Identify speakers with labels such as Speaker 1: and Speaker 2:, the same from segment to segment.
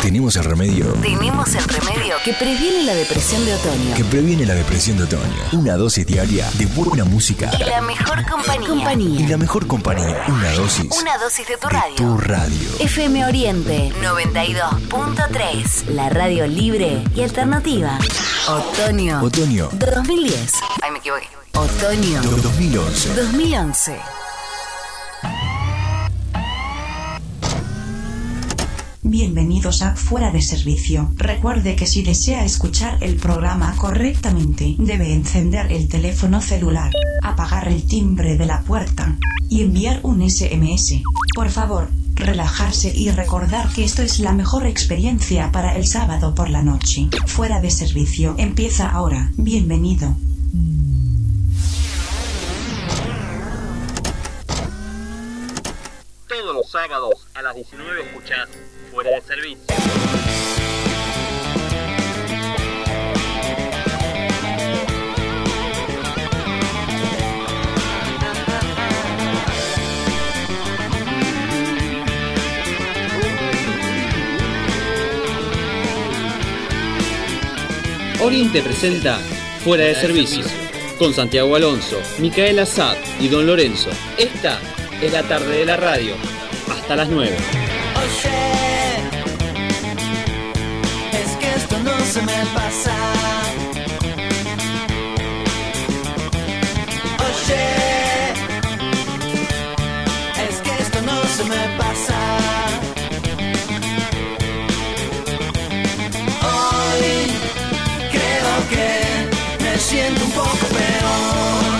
Speaker 1: Tenemos el remedio.
Speaker 2: Tenemos el remedio que previene la depresión de otoño.
Speaker 1: Que previene la depresión de otoño. Una dosis diaria de buena música.
Speaker 2: Y la mejor compañía.
Speaker 1: Y la mejor compañía. Una dosis.
Speaker 2: Una dosis de tu radio.
Speaker 1: Tu radio.
Speaker 2: FM Oriente 92.3. La radio libre y alternativa. Otoño 2010. Ay, me equivoqué. Otoño 2011.
Speaker 3: Bienvenidos a Fuera de Servicio. Recuerde que si desea escuchar el programa correctamente, debe encender el teléfono celular, apagar el timbre de la puerta y enviar un SMS. Por favor, relajarse y recordar que esto es la mejor experiencia para el sábado por la noche. Fuera de Servicio empieza ahora. Bienvenido.
Speaker 4: Todos los sábados a las 19 escuchás Fuera de Servicio.
Speaker 5: Oriente presenta Fuera de Servicio con Santiago Alonso, Micaela Sad y Don Lorenzo. Esta es la tarde de la radio, hasta las 9.
Speaker 6: Oye, es que esto no se me pasa. Oye, es que esto no se me pasa. Hoy creo que me siento un poco peor.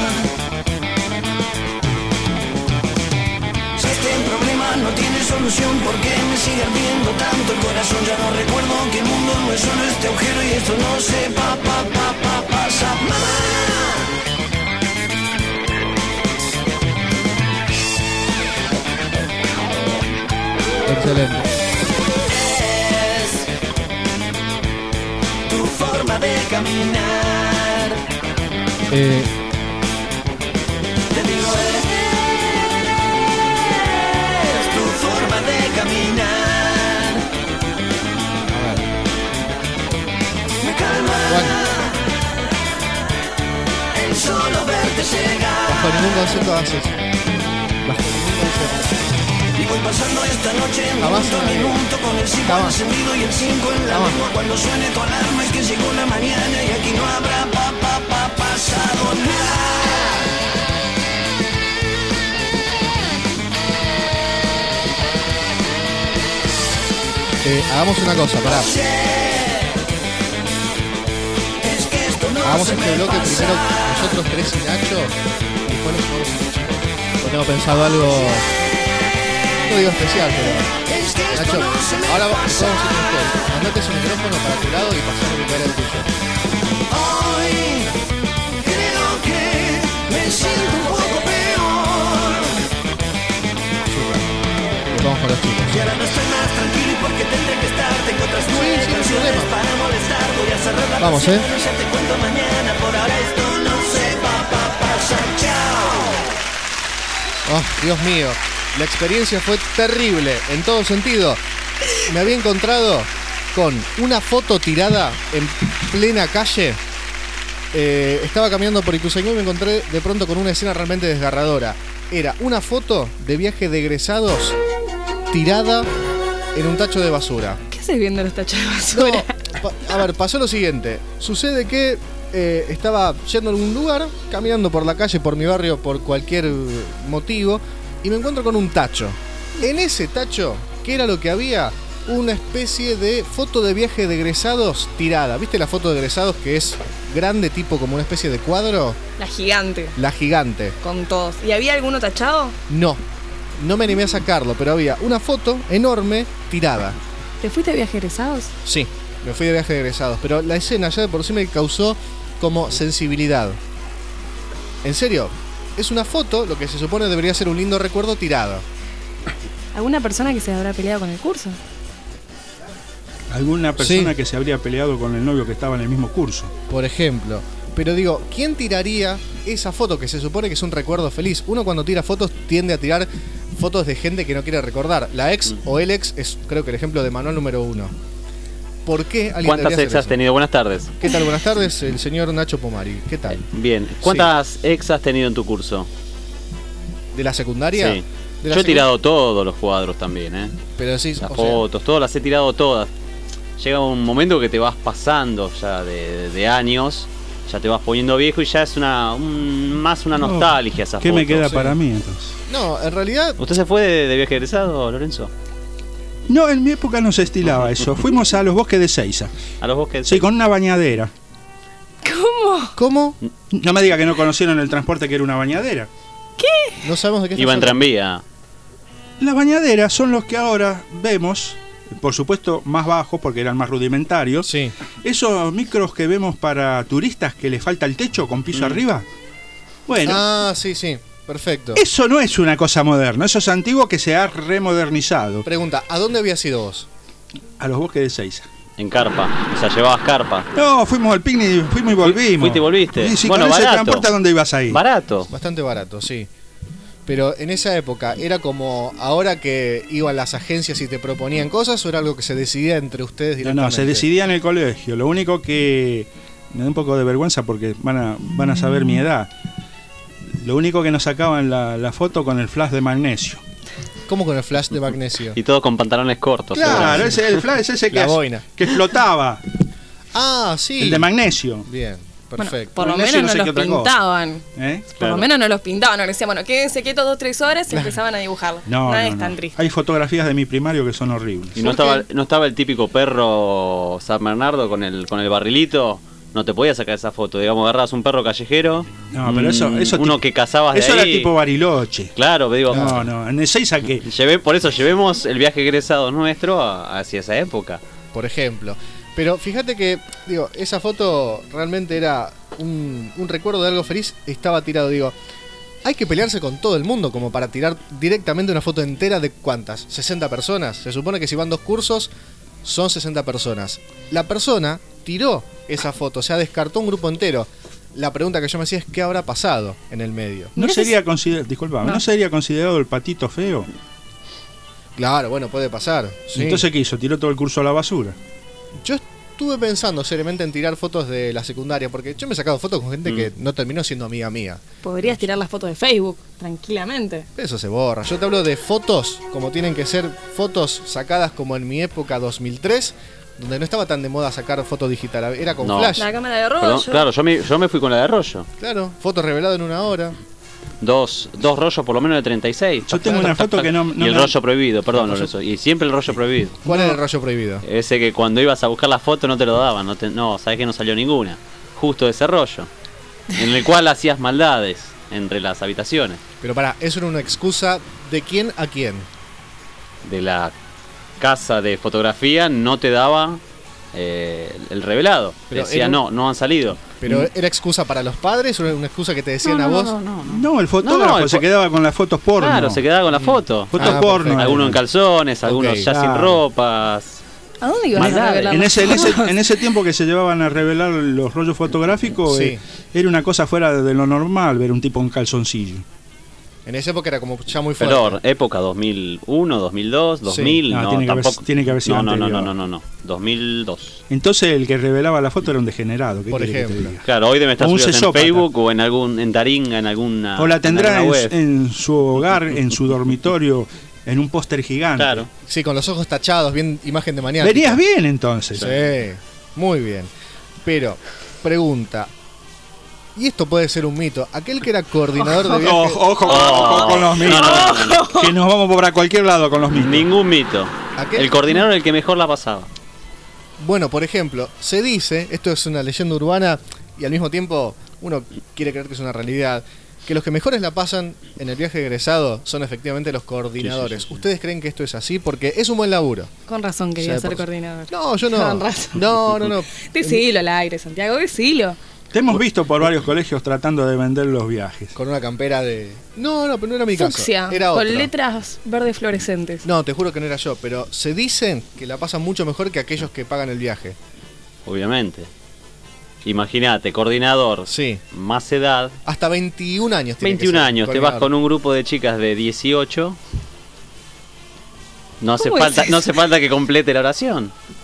Speaker 6: No tiene solución, porque me sigue ardiendo tanto el corazón. Ya no recuerdo que el mundo no es solo este agujero y esto no se pasa. Mamá.
Speaker 7: Excelente.
Speaker 6: Es tu forma de caminar. Te digo, de caminar. Me calma el solo verte llegar.
Speaker 7: Bajo ningún concepto haces. Bajo ningún concepto.
Speaker 6: Y voy pasando esta noche minuto a minuto con el 5 encendido y el 5 en la lengua. Cuando suene tu alarma es que llegó la mañana y aquí no habrá pasado nada.
Speaker 7: Hagamos una cosa, pará. Hagamos este bloque primero nosotros tres y Nacho. Y después los podemos escuchar. Yo tengo pensado algo. No digo especial, pero. Nacho, ahora vamos a hacer ustedes. Mandate su micrófono para tu lado y pasame mi cara al tuyo.
Speaker 6: Hoy creo que me siento un poco peor.
Speaker 7: Super. Vamos con los chicos.
Speaker 6: Y ahora no estoy más tranquilo y porque tendré que estar. Tengo otras nueve canciones para molestar. Voy a cerrar la
Speaker 7: vamos,
Speaker 6: ya te cuento mañana. Por ahora esto no se va a pasar. Chao.
Speaker 7: Oh, Dios mío. La experiencia fue terrible en todo sentido. Me había encontrado con una foto tirada en plena calle. Estaba caminando por Ituzaingó y me encontré de pronto con una escena realmente desgarradora. Era una foto de viaje de egresados tirada en un tacho de basura.
Speaker 8: ¿Qué haces viendo los tachos de basura?
Speaker 7: No, a ver, pasó lo siguiente. Sucede que estaba yendo a algún lugar, caminando por la calle, por mi barrio, por cualquier motivo, y me encuentro con un tacho. En ese tacho, ¿qué era lo que había? Una especie de foto de viaje de egresados tirada. ¿Viste la foto de egresados que es grande, tipo como una especie de cuadro?
Speaker 8: La gigante.
Speaker 7: La gigante.
Speaker 8: Con todos. ¿Y había alguno tachado?
Speaker 7: No me animé a sacarlo, pero había una foto enorme tirada.
Speaker 8: ¿Te fuiste de viaje egresados?
Speaker 7: Sí, me fui de viaje de egresados, pero la escena ya de por sí me causó como sensibilidad. En serio, es una foto, lo que se supone debería ser un lindo recuerdo, tirada.
Speaker 8: ¿Alguna persona que se habrá peleado con el curso?
Speaker 9: Alguna persona que se habría peleado con el novio que estaba en el mismo curso.
Speaker 7: Por ejemplo. Pero digo, ¿quién tiraría esa foto que se supone que es un recuerdo feliz? Uno cuando tira fotos tiende a tirar fotos de gente que no quiere recordar. La ex o el ex es, creo que, el ejemplo de manual número 1. por qué alguien
Speaker 5: ¿Cuántas
Speaker 7: debería
Speaker 5: ex
Speaker 7: hacer
Speaker 5: has
Speaker 7: eso.
Speaker 5: tenido? Buenas tardes.
Speaker 7: ¿Qué tal? Buenas tardes, el señor Nacho Pomari. ¿Qué tal?
Speaker 5: Bien. ¿Cuántas ex has tenido en tu curso?
Speaker 7: ¿De la secundaria?
Speaker 5: Sí.
Speaker 7: De la
Speaker 5: Yo he tirado todos los cuadros también, ¿eh?
Speaker 7: Pero decís,
Speaker 5: Las
Speaker 7: o sea,
Speaker 5: fotos, todas las he tirado todas. Llega un momento que te vas pasando ya de años, ya te vas poniendo viejo y ya es más una nostalgia esa foto.
Speaker 9: ¿Qué me queda
Speaker 7: sí.
Speaker 9: para mí entonces?
Speaker 7: no, en realidad,
Speaker 5: ¿Usted se fue de viaje egresado, Lorenzo?
Speaker 9: No, en mi época no se estilaba eso. Fuimos a los bosques de Seiza.
Speaker 5: A los bosques.
Speaker 9: Sí, con una bañadera.
Speaker 7: ¿cómo?
Speaker 9: No me diga que no conocieron el transporte que era una bañadera.
Speaker 7: No sabemos de qué
Speaker 5: Iba en
Speaker 7: estás hablando.
Speaker 5: tranvía.
Speaker 9: Las bañaderas son los que ahora vemos, por supuesto más bajos porque eran más rudimentarios.
Speaker 7: Sí.
Speaker 9: Esos micros que vemos para turistas que les falta el techo con piso arriba. Bueno,
Speaker 7: Ah, sí, sí. Perfecto.
Speaker 9: eso no es una cosa moderna, eso es antiguo que se ha remodernizado.
Speaker 7: Pregunta, ¿a dónde habías ido vos?
Speaker 9: A los bosques de Seiza.
Speaker 5: En carpa. O sea, llevabas carpa.
Speaker 9: No, fuimos al picnic, fuimos y volvimos.
Speaker 5: Fuiste y volviste.
Speaker 9: Y si
Speaker 5: Bueno,
Speaker 9: con ese
Speaker 5: barato.
Speaker 9: transporte, ¿a dónde ibas a ir?
Speaker 5: Barato.
Speaker 7: Bastante barato, sí. Pero en esa época, ¿era como ahora que iban las agencias y te proponían cosas o era algo que se decidía entre ustedes
Speaker 9: No,
Speaker 7: directamente?
Speaker 9: no, se decidía en el colegio. Lo único que me da un poco de vergüenza porque van a saber mi edad. Lo único que nos sacaban la foto con el flash de magnesio.
Speaker 7: ¿Cómo con el flash de magnesio?
Speaker 5: Y todo con pantalones cortos.
Speaker 9: Claro,
Speaker 5: seguro.
Speaker 9: el flash es ese
Speaker 7: La boina.
Speaker 9: que flotaba.
Speaker 7: Ah, sí.
Speaker 9: El de magnesio.
Speaker 7: Bien,
Speaker 8: Bueno,
Speaker 7: perfecto.
Speaker 8: por lo
Speaker 9: Magnesio
Speaker 8: menos
Speaker 9: no sé
Speaker 8: no
Speaker 9: qué
Speaker 8: los
Speaker 9: otra cosa.
Speaker 8: pintaban.
Speaker 9: ¿Eh?
Speaker 8: Por
Speaker 5: Claro.
Speaker 8: lo menos no los pintaban, no les decían, bueno, quédense quietos 2-3 horas y empezaban a dibujar.
Speaker 9: No,
Speaker 8: es
Speaker 9: no,
Speaker 8: tan
Speaker 9: no.
Speaker 8: triste.
Speaker 9: Hay fotografías de mi primario que son horribles.
Speaker 5: Y no estaba el típico perro San Bernardo con el barrilito. No te podías sacar esa foto. Digamos, agarrabas un perro callejero.
Speaker 9: No, pero eso
Speaker 5: uno que cazabas de
Speaker 9: eso
Speaker 5: ahí.
Speaker 9: era tipo Bariloche.
Speaker 5: Claro, digo.
Speaker 9: No, no, en el Seiza que
Speaker 5: Por eso llevemos el viaje egresado nuestro hacia esa época.
Speaker 7: Por ejemplo. Pero fíjate que, digo, esa foto realmente era un recuerdo de algo feliz. Estaba tirado, digo, hay que pelearse con todo el mundo como para tirar directamente una foto entera de ¿cuántas? 60 personas. Se supone que si van 2 cursos son 60 personas. La persona tiró esa foto, o sea, descartó un grupo entero. La pregunta que yo me hacía es ¿qué habrá pasado en el medio?
Speaker 9: no sería considerado, disculpame,
Speaker 8: No.
Speaker 9: no sería considerado el patito feo.
Speaker 7: Claro, bueno, puede pasar. Sí.
Speaker 9: Entonces, ¿qué hizo? Tiró todo el curso a la basura.
Speaker 7: Yo estuve pensando seriamente en tirar fotos de la secundaria, porque yo me he sacado fotos con gente que no terminó siendo amiga mía.
Speaker 8: Podrías tirar las fotos de Facebook, tranquilamente.
Speaker 7: Eso se borra. Yo te hablo de fotos como tienen que ser fotos sacadas como en mi época 2003, donde no estaba tan de moda sacar foto digital, era con
Speaker 5: No.
Speaker 7: flash.
Speaker 8: La cámara de rollo.
Speaker 5: Perdón, claro, yo me fui con la de rollo.
Speaker 7: Claro, foto revelada en 1 hora.
Speaker 5: Dos rollos por lo menos de 36.
Speaker 9: Yo tengo una foto que no
Speaker 5: Y el
Speaker 9: me-
Speaker 5: rollo prohibido, perdón, Lorenzo. Y siempre el rollo prohibido.
Speaker 7: ¿Cuál era el rollo prohibido?
Speaker 5: Ese que cuando ibas a buscar la foto no te lo daban. No, sabes que no salió ninguna. Justo ese rollo. En el cual hacías maldades entre las habitaciones.
Speaker 7: Pero pará, eso era una excusa de quién a quién.
Speaker 5: De la casa de fotografía no te daba el revelado.
Speaker 7: Pero
Speaker 5: Decía,
Speaker 7: era
Speaker 5: no han salido.
Speaker 7: Pero ¿era excusa para los padres o era una excusa que te decían a vos?
Speaker 9: No, el fotógrafo
Speaker 5: No,
Speaker 9: se quedaba con las fotos porno.
Speaker 5: Claro, se quedaba con la foto.
Speaker 9: Fotos
Speaker 7: Ah,
Speaker 9: porno.
Speaker 7: perfecto.
Speaker 5: Algunos en calzones, algunos ya sin
Speaker 9: claro.
Speaker 5: ropas.
Speaker 8: ¿A dónde ibas a
Speaker 5: Maldades.
Speaker 8: revelar
Speaker 9: En
Speaker 8: las
Speaker 9: ese, en, ese,
Speaker 8: fotos?
Speaker 9: en ese tiempo que se llevaban a revelar los rollos fotográficos,
Speaker 7: Sí.
Speaker 9: era una cosa fuera de lo normal ver un tipo en calzoncillo.
Speaker 7: En esa época era como ya muy fuerte.
Speaker 5: Pero época 2001, 2002, 2000,
Speaker 9: No,
Speaker 5: no,
Speaker 9: tiene que haber-
Speaker 5: tampoco.
Speaker 9: tiene que haber sido
Speaker 5: no,
Speaker 9: anterior.
Speaker 5: no, 2002.
Speaker 9: Entonces el que revelaba la foto era un degenerado. ¿Qué
Speaker 7: Por
Speaker 9: querés que te
Speaker 7: ejemplo.
Speaker 9: diga?
Speaker 5: Claro, hoy debe estar
Speaker 9: O un
Speaker 5: subido en
Speaker 9: sesópata.
Speaker 5: Facebook o en Taringa, en alguna.
Speaker 9: O la tendrá
Speaker 5: alguna web.
Speaker 9: en su hogar, en su dormitorio, en un póster gigante.
Speaker 5: Claro.
Speaker 7: Sí, con los ojos tachados, bien imagen de mañana.
Speaker 9: Venías bien entonces.
Speaker 7: Sí, muy bien. Pero, pregunta. Y esto puede ser un mito. Aquel que era coordinador de viajes.
Speaker 9: Ojo con los mitos. Que nos vamos por a cualquier lado con los mitos.
Speaker 5: Ningún mito.
Speaker 7: Aquel-
Speaker 5: El coordinador era el que mejor la pasaba.
Speaker 7: Bueno, por ejemplo, se dice, esto es una leyenda urbana y al mismo tiempo uno quiere creer que es una realidad, que los que mejores la pasan en el viaje egresado son efectivamente los coordinadores. ¿Ustedes creen que esto es así? Porque es un buen laburo.
Speaker 8: Con razón
Speaker 7: O
Speaker 8: quería
Speaker 7: sea,
Speaker 8: ser
Speaker 7: por-
Speaker 8: coordinador.
Speaker 7: No, yo no.
Speaker 8: Con razón.
Speaker 7: No.
Speaker 8: Decilo al aire, Santiago, decilo.
Speaker 9: Te hemos visto por varios colegios tratando de vender los viajes.
Speaker 7: Con una campera de... No, pero no era mi caso.
Speaker 8: Fucsia,
Speaker 7: Era otro.
Speaker 8: con letras verdes fluorescentes.
Speaker 7: No, te juro que no era yo, pero se dicen que la pasan mucho mejor que aquellos que pagan el viaje.
Speaker 5: Obviamente. Imagínate, coordinador,
Speaker 7: Sí.
Speaker 5: más edad,
Speaker 7: Hasta 21 años tiene
Speaker 5: 21
Speaker 7: que ser
Speaker 5: años, te vas
Speaker 7: coordinador.
Speaker 5: con un grupo de chicas de 18. No hace
Speaker 8: ¿Cómo es
Speaker 5: falta,
Speaker 8: eso?
Speaker 5: no hace falta que complete la oración.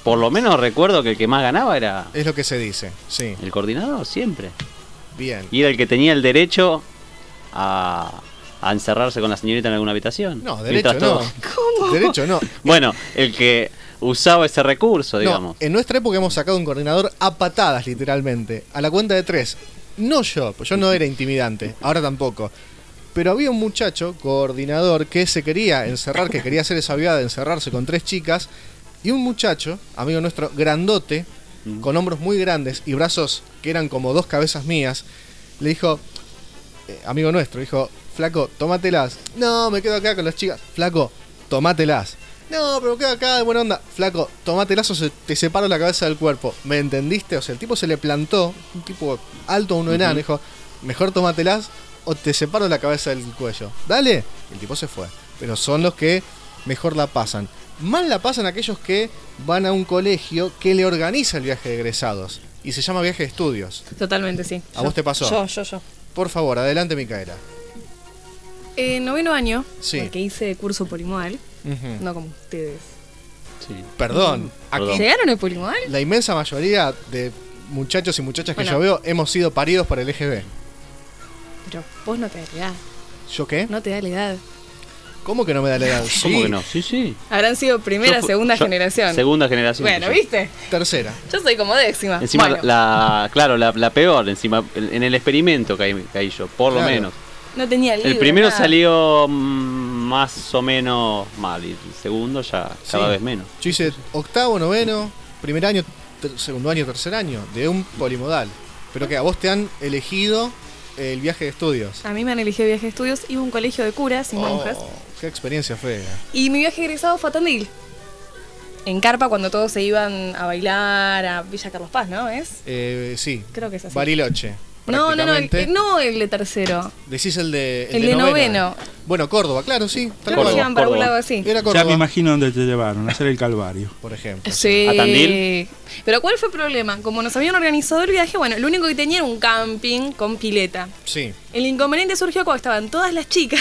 Speaker 5: por lo menos recuerdo que el que más ganaba era
Speaker 7: Es lo que se dice, sí.
Speaker 5: el coordinador, siempre.
Speaker 7: Bien.
Speaker 5: Y era el que tenía el derecho a encerrarse con la señorita en alguna habitación.
Speaker 7: No, derecho
Speaker 5: Mientras
Speaker 7: no.
Speaker 5: todo-
Speaker 8: ¿Cómo?
Speaker 7: Derecho no.
Speaker 5: Bueno, el que usaba ese recurso, digamos.
Speaker 7: No, en nuestra época hemos sacado un coordinador a patadas, literalmente. A la cuenta de 3. No yo, pues yo no era intimidante. Ahora tampoco. Pero había un muchacho, coordinador, que se quería encerrar, que quería hacer esa viada de encerrarse con 3 chicas. Y un muchacho, amigo nuestro, grandote, con hombros muy grandes y brazos que eran como 2 cabezas mías, le dijo, amigo nuestro, dijo, flaco, tómatelas. No, me quedo acá con las chicas. Flaco, tómatelas. No, pero me quedo acá de buena onda. Flaco, tómatelas o te separo la cabeza del cuerpo. ¿Me entendiste? O sea, el tipo se le plantó, un tipo alto, uno enano, dijo, mejor tómatelas o te separo la cabeza del cuello. Dale. El tipo se fue. Pero son los que mejor la pasan. Mal la pasan aquellos que van a un colegio que le organiza el viaje de egresados. Y se llama viaje de estudios.
Speaker 8: Totalmente, sí.
Speaker 7: ¿A vos te pasó?
Speaker 8: Yo.
Speaker 7: Por favor, adelante, Micaela.
Speaker 8: Noveno año,
Speaker 7: Sí.
Speaker 8: porque hice curso polimodal,
Speaker 7: Ujú.
Speaker 8: no como ustedes.
Speaker 5: Sí.
Speaker 7: Perdón. Aquí
Speaker 8: ¿Llegaron al polimodal?
Speaker 7: la inmensa mayoría de muchachos y muchachas que
Speaker 8: Bueno.
Speaker 7: yo veo hemos sido paridos por el EGB.
Speaker 8: Pero vos no te da la edad.
Speaker 7: ¿Yo qué?
Speaker 8: No te da la edad.
Speaker 7: ¿Cómo que no me da la edad?
Speaker 5: ¿Cómo
Speaker 7: Sí,
Speaker 5: que no? Sí, sí.
Speaker 8: Habrán sido primera,
Speaker 5: Yo-
Speaker 8: segunda
Speaker 5: yo-
Speaker 8: generación.
Speaker 5: Segunda generación.
Speaker 8: Bueno,
Speaker 5: yo.
Speaker 8: ¿viste?
Speaker 7: tercera.
Speaker 8: Yo soy como décima.
Speaker 5: Encima,
Speaker 8: Bueno,
Speaker 5: la peor, encima, en el experimento caí yo, por lo
Speaker 7: Claro.
Speaker 5: menos.
Speaker 8: no tenía libro.
Speaker 5: El primero
Speaker 8: nada.
Speaker 5: salió más o menos mal, y el segundo ya cada
Speaker 7: Sí.
Speaker 5: vez menos.
Speaker 7: Yo hice octavo, noveno, primer año, segundo año, tercer año, de un polimodal. Pero que a vos te han elegido el viaje de estudios.
Speaker 8: A mí me han elegido viaje de estudios, iba a un colegio de curas y monjas.
Speaker 7: Qué experiencia fea.
Speaker 8: Y mi viaje egresado fue a Tandil. En carpa cuando todos se iban a bailar a Villa Carlos Paz, ¿no? ¿Es?
Speaker 7: Sí.
Speaker 8: Creo que es así.
Speaker 7: Bariloche.
Speaker 8: No,
Speaker 7: prácticamente.
Speaker 8: no el de tercero.
Speaker 7: Decís el de
Speaker 8: El de noveno.
Speaker 7: Bueno, Córdoba, claro, sí. tal
Speaker 8: Creo que
Speaker 7: cual.
Speaker 8: se iban para un
Speaker 5: Córdoba.
Speaker 8: lado así.
Speaker 7: Era
Speaker 9: Ya
Speaker 7: Córdoba,
Speaker 9: me imagino dónde te llevaron, a hacer el calvario.
Speaker 7: por ejemplo.
Speaker 8: Sí.
Speaker 5: ¿A Tandil?
Speaker 8: Pero ¿cuál fue el problema? Como nos habían organizado el viaje, bueno, lo único que tenía era un camping con pileta.
Speaker 7: Sí.
Speaker 8: El inconveniente surgió cuando estaban todas las chicas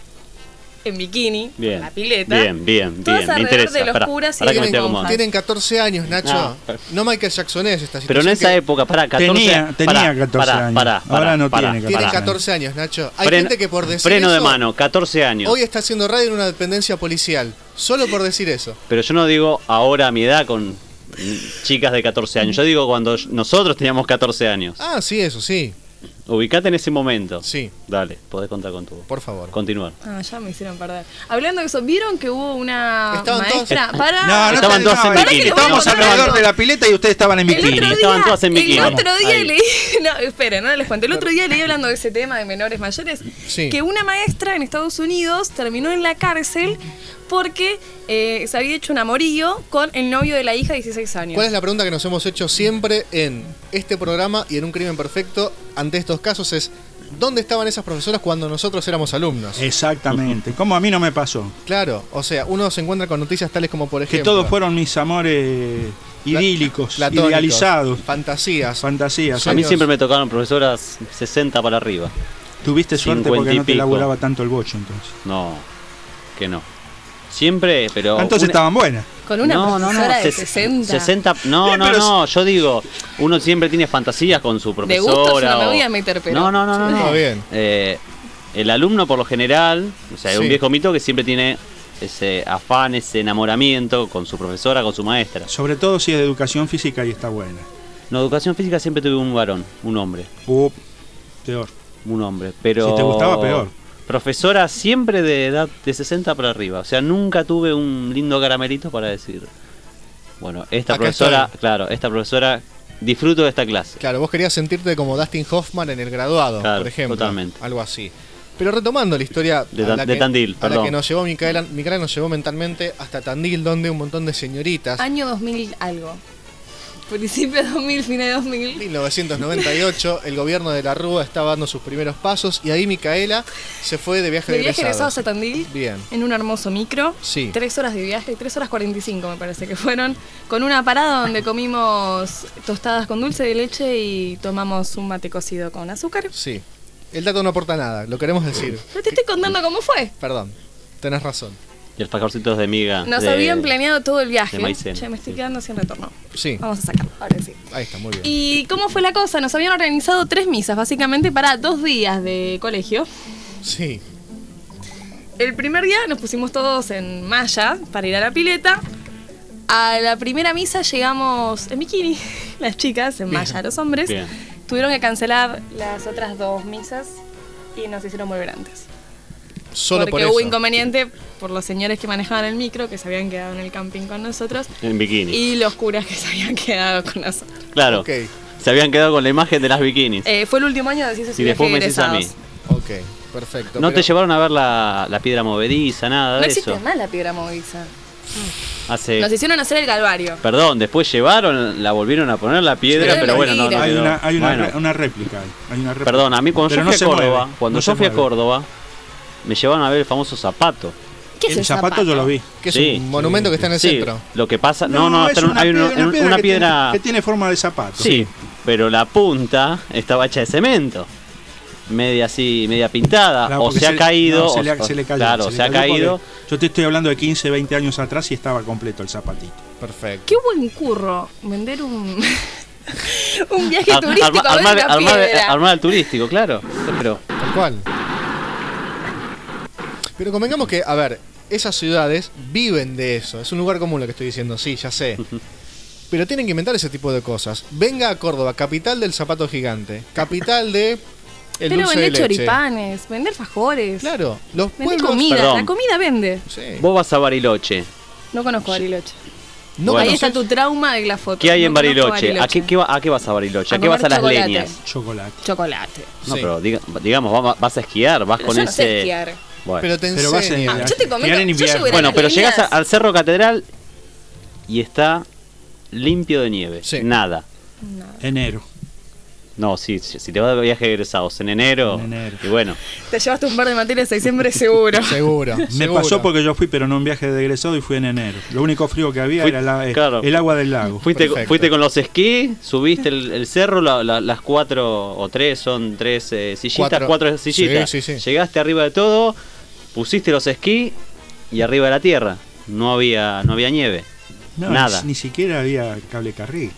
Speaker 8: en bikini,
Speaker 5: Bien.
Speaker 8: en la pileta.
Speaker 5: Bien.
Speaker 8: Todas
Speaker 5: Me
Speaker 8: alrededor
Speaker 5: interesa.
Speaker 8: de los
Speaker 5: Pará,
Speaker 8: curas y
Speaker 5: pará que me
Speaker 8: de
Speaker 5: estoy
Speaker 8: las
Speaker 5: acomodando.
Speaker 8: monjas.
Speaker 7: Tienen 14 años, Nacho.
Speaker 5: No.
Speaker 7: No Michael Jackson es esta situación.
Speaker 5: Pero en esa
Speaker 7: que
Speaker 5: época, para 14
Speaker 9: Tenía 14 años. Ahora no tiene 14
Speaker 7: Tienen
Speaker 9: años.
Speaker 7: 14 años, Nacho. Hay
Speaker 5: Freno-
Speaker 7: gente que por decir
Speaker 5: freno de
Speaker 7: eso,
Speaker 5: mano, 14 años.
Speaker 7: hoy está haciendo radio en una dependencia policial. Solo por decir eso.
Speaker 5: Pero yo no digo ahora a mi edad con chicas de 14 años. Yo digo cuando nosotros teníamos 14 años.
Speaker 7: Ah, sí, eso sí.
Speaker 5: Ubicate en ese momento.
Speaker 7: Sí,
Speaker 5: Dale, podés contar con tu.
Speaker 7: por favor.
Speaker 5: Continuar.
Speaker 8: Ah, ya me hicieron perder. Hablando de eso, ¿vieron que hubo una
Speaker 7: Estaban
Speaker 8: maestra?
Speaker 7: todos-
Speaker 8: Para.
Speaker 9: No,
Speaker 5: Estaban todas en
Speaker 8: Pará que
Speaker 5: bikini.
Speaker 8: les voy a
Speaker 9: Estábamos
Speaker 8: contar
Speaker 9: alrededor
Speaker 8: algo.
Speaker 9: de la pileta y ustedes estaban en
Speaker 8: El
Speaker 9: bikini.
Speaker 8: otro día,
Speaker 5: Estaban todas en bikini.
Speaker 8: El otro día
Speaker 5: Ahí.
Speaker 8: leí. No, esperen, no les cuento. El otro día leí hablando de ese tema de menores mayores.
Speaker 7: Sí.
Speaker 8: Que una maestra en Estados Unidos terminó en la cárcel porque se había hecho un amorío con el novio de la hija de 16 años.
Speaker 7: ¿Cuál es la pregunta que nos hemos hecho siempre en este programa y en Un Crimen Perfecto ante estos casos? Es ¿dónde estaban esas profesoras cuando nosotros éramos alumnos?
Speaker 9: Exactamente. Como a mí no me pasó.
Speaker 7: Claro, o sea, uno se encuentra con noticias tales como, por
Speaker 9: Que
Speaker 7: ejemplo,
Speaker 9: todos fueron mis amores idílicos,
Speaker 7: platónicos,
Speaker 9: idealizados,
Speaker 7: fantasías.
Speaker 9: fantasías.
Speaker 5: A mí
Speaker 7: Sueños.
Speaker 5: siempre me tocaron profesoras 60 para arriba.
Speaker 9: Tuviste suerte
Speaker 5: 50
Speaker 9: porque
Speaker 5: y
Speaker 9: no te
Speaker 5: pico.
Speaker 9: laburaba tanto el bocho entonces.
Speaker 5: No, que no. Siempre, pero.
Speaker 9: Entonces
Speaker 5: una-
Speaker 9: estaban buenas.
Speaker 8: Con una profesora de 60.
Speaker 5: 60. No,
Speaker 9: Bien,
Speaker 5: no,
Speaker 9: pero
Speaker 5: no. Yo digo, uno siempre tiene fantasías con su
Speaker 8: De
Speaker 5: profesora.
Speaker 8: gustos no me
Speaker 5: o-
Speaker 8: voy a meter, pero.
Speaker 5: No, no.
Speaker 7: Está bien.
Speaker 5: El alumno, por lo general, o sea, es
Speaker 7: Sí.
Speaker 5: un viejo mito que siempre tiene ese afán, ese enamoramiento con su profesora, con su maestra.
Speaker 9: Sobre todo si es de educación física y está buena.
Speaker 5: No, educación física siempre tuve un varón, un hombre.
Speaker 9: Peor.
Speaker 5: Un hombre. Pero.
Speaker 9: Si te gustaba, peor.
Speaker 5: Profesora siempre de edad de 60 para arriba. O sea, nunca tuve un lindo caramelito para decir. Bueno, esta
Speaker 7: Acá
Speaker 5: profesora,
Speaker 7: estoy.
Speaker 5: claro, esta profesora, disfruto de esta clase.
Speaker 7: Claro, vos querías sentirte como Dustin Hoffman en El Graduado,
Speaker 5: Claro,
Speaker 7: por ejemplo.
Speaker 5: totalmente.
Speaker 7: Algo así. Pero retomando la historia
Speaker 5: De
Speaker 7: a la
Speaker 5: de Tandil,
Speaker 7: a la
Speaker 5: perdón.
Speaker 7: que nos llevó Micaela nos llevó mentalmente hasta Tandil, donde un montón de señoritas,
Speaker 8: Año 2000 algo. Principio de 2000, fines de 2000.
Speaker 7: 1998, el gobierno de la Rúa estaba dando sus primeros pasos y ahí Micaela se fue de viaje
Speaker 8: De
Speaker 7: de
Speaker 8: viaje egresado
Speaker 7: egresados.
Speaker 8: a Tandil.
Speaker 7: Bien.
Speaker 8: En un hermoso micro.
Speaker 7: Sí.
Speaker 8: 3 horas de viaje, 3 horas 45 me parece que fueron. Con una parada donde comimos tostadas con dulce de leche y tomamos un mate cocido con azúcar.
Speaker 7: Sí. El dato no aporta nada, lo queremos decir.
Speaker 8: Yo te estoy contando cómo fue.
Speaker 7: Perdón, tenés razón.
Speaker 5: Y alfajorcitos de miga.
Speaker 8: Nos
Speaker 5: de-
Speaker 8: habían planeado todo el viaje.
Speaker 5: de maicena.
Speaker 8: Che, me estoy quedando sin retorno.
Speaker 7: Sí.
Speaker 8: Vamos a sacarlo, ahora sí.
Speaker 7: Ahí está, muy bien.
Speaker 8: ¿Y cómo fue la cosa? Nos habían organizado 3 misas, básicamente para 2 días de colegio.
Speaker 7: Sí.
Speaker 8: El primer día nos pusimos todos en malla para ir a la pileta. A la primera misa llegamos en bikini, las chicas, en malla los hombres.
Speaker 5: Bien.
Speaker 8: Tuvieron que cancelar las otras 2 misas y nos hicieron volver antes.
Speaker 7: Solo por
Speaker 8: Porque
Speaker 7: eso.
Speaker 8: hubo inconveniente por los señores que manejaban el micro, que se habían quedado en el camping con nosotros,
Speaker 5: En bikini.
Speaker 8: y los curas que se habían quedado con nosotros.
Speaker 5: Claro.
Speaker 7: Ok,
Speaker 5: Se habían quedado con la imagen de las bikinis.
Speaker 8: Fue el último año de Ciencias
Speaker 5: y después me decís a mí.
Speaker 8: egresados.
Speaker 7: ok, perfecto.
Speaker 5: No
Speaker 7: pero-
Speaker 5: te llevaron a ver la piedra movediza, nada
Speaker 8: No
Speaker 5: de
Speaker 8: existe
Speaker 5: eso.
Speaker 8: más la piedra movediza.
Speaker 5: Hace...
Speaker 8: Nos hicieron hacer el calvario.
Speaker 5: Perdón, después llevaron, la volvieron a poner la piedra,
Speaker 8: Sí,
Speaker 5: pero bueno, no, no
Speaker 8: hay
Speaker 5: quedó.
Speaker 9: Hay
Speaker 5: Bueno,
Speaker 9: una réplica. Hay una réplica.
Speaker 5: perdón, a mí cuando
Speaker 9: Pero
Speaker 5: yo
Speaker 9: no
Speaker 5: fui
Speaker 9: se
Speaker 5: a Córdoba,
Speaker 9: mueve,
Speaker 5: cuando
Speaker 9: no
Speaker 5: yo
Speaker 9: se
Speaker 5: fui a
Speaker 9: mueve.
Speaker 5: Córdoba, me llevaron a ver el famoso zapato.
Speaker 8: ¿Qué es
Speaker 9: El zapato yo lo vi.
Speaker 7: Que es
Speaker 5: Sí.
Speaker 7: un monumento que está en el
Speaker 5: Sí,
Speaker 7: centro.
Speaker 5: lo que pasa, no,
Speaker 9: es
Speaker 5: está en un- hay una
Speaker 9: que
Speaker 5: piedra,
Speaker 9: tiene forma de zapato.
Speaker 5: sí, pero la punta estaba hecha de cemento. Media así, media pintada,
Speaker 9: Claro,
Speaker 5: o
Speaker 9: porque
Speaker 5: se ha caído,
Speaker 9: no, se
Speaker 5: o-
Speaker 9: le cayó.
Speaker 5: claro, se ha
Speaker 9: cayó
Speaker 5: caído.
Speaker 9: porque Yo te estoy hablando de 15, 20 años atrás y estaba completo el zapatito.
Speaker 7: Perfecto.
Speaker 8: Qué buen curro vender un un viaje
Speaker 5: Ar-
Speaker 8: turístico a ver
Speaker 5: armar,
Speaker 8: una piedra.
Speaker 5: armar el turístico, claro. Pero
Speaker 7: Tal cual. Pero convengamos que, a ver, esas ciudades viven de eso. Es un lugar común lo que estoy diciendo, sí, ya sé. Pero tienen que inventar ese tipo de cosas. Venga a Córdoba, capital del zapato gigante. Capital de el
Speaker 8: Pero
Speaker 7: dulce de
Speaker 8: vender
Speaker 7: leche.
Speaker 8: choripanes, vender fajores.
Speaker 7: Claro, los
Speaker 8: Vender
Speaker 7: pueblos...
Speaker 8: comida,
Speaker 5: Perdón.
Speaker 8: la comida vende.
Speaker 7: Sí.
Speaker 5: vos vas a Bariloche.
Speaker 8: No conozco Bariloche.
Speaker 7: No
Speaker 5: Bueno.
Speaker 8: Ahí está
Speaker 7: conoces-
Speaker 8: tu trauma de la foto.
Speaker 5: ¿Qué hay
Speaker 8: No
Speaker 5: en
Speaker 8: conozco
Speaker 5: Bariloche? ¿A qué vas a Bariloche? ¿A qué
Speaker 8: comer
Speaker 5: vas a las
Speaker 8: chocolate.
Speaker 5: leñas?
Speaker 9: Chocolate.
Speaker 8: Chocolate.
Speaker 5: No,
Speaker 7: Sí.
Speaker 5: pero digamos, vas a esquiar, vas
Speaker 8: Pero
Speaker 5: con
Speaker 8: yo no sé
Speaker 5: ese.
Speaker 8: esquiar.
Speaker 5: Bueno,
Speaker 7: Pero te
Speaker 9: Pero vas
Speaker 7: enseña.
Speaker 9: en-
Speaker 8: Yo te comento,
Speaker 9: esquiar en
Speaker 8: yo
Speaker 9: invierno.
Speaker 8: llevo a
Speaker 5: bueno,
Speaker 8: las
Speaker 5: pero llegás
Speaker 8: leñas.
Speaker 5: al Cerro Catedral y está limpio de nieve.
Speaker 7: Sí.
Speaker 5: Nada.
Speaker 9: Enero.
Speaker 5: No, si te vas de viaje de egresados en enero.
Speaker 9: En enero.
Speaker 5: Y bueno,
Speaker 8: Te llevaste un par de materias de diciembre seguro.
Speaker 7: Seguro.
Speaker 9: Me
Speaker 7: seguro.
Speaker 9: pasó porque yo fui, pero no en viaje de egresado y fui en enero. Lo único frío que había era
Speaker 5: claro.
Speaker 9: el agua del lago.
Speaker 7: Perfecto.
Speaker 5: fuiste con los esquí, subiste el cerro, las 4 o 3 son 3 sillitas, 4 sillitas.
Speaker 7: Sí, sí, sí.
Speaker 5: Llegaste arriba de todo, pusiste los esquí y arriba de la tierra. No había nieve.
Speaker 9: No,
Speaker 5: nada.
Speaker 9: Ni siquiera había cable carril.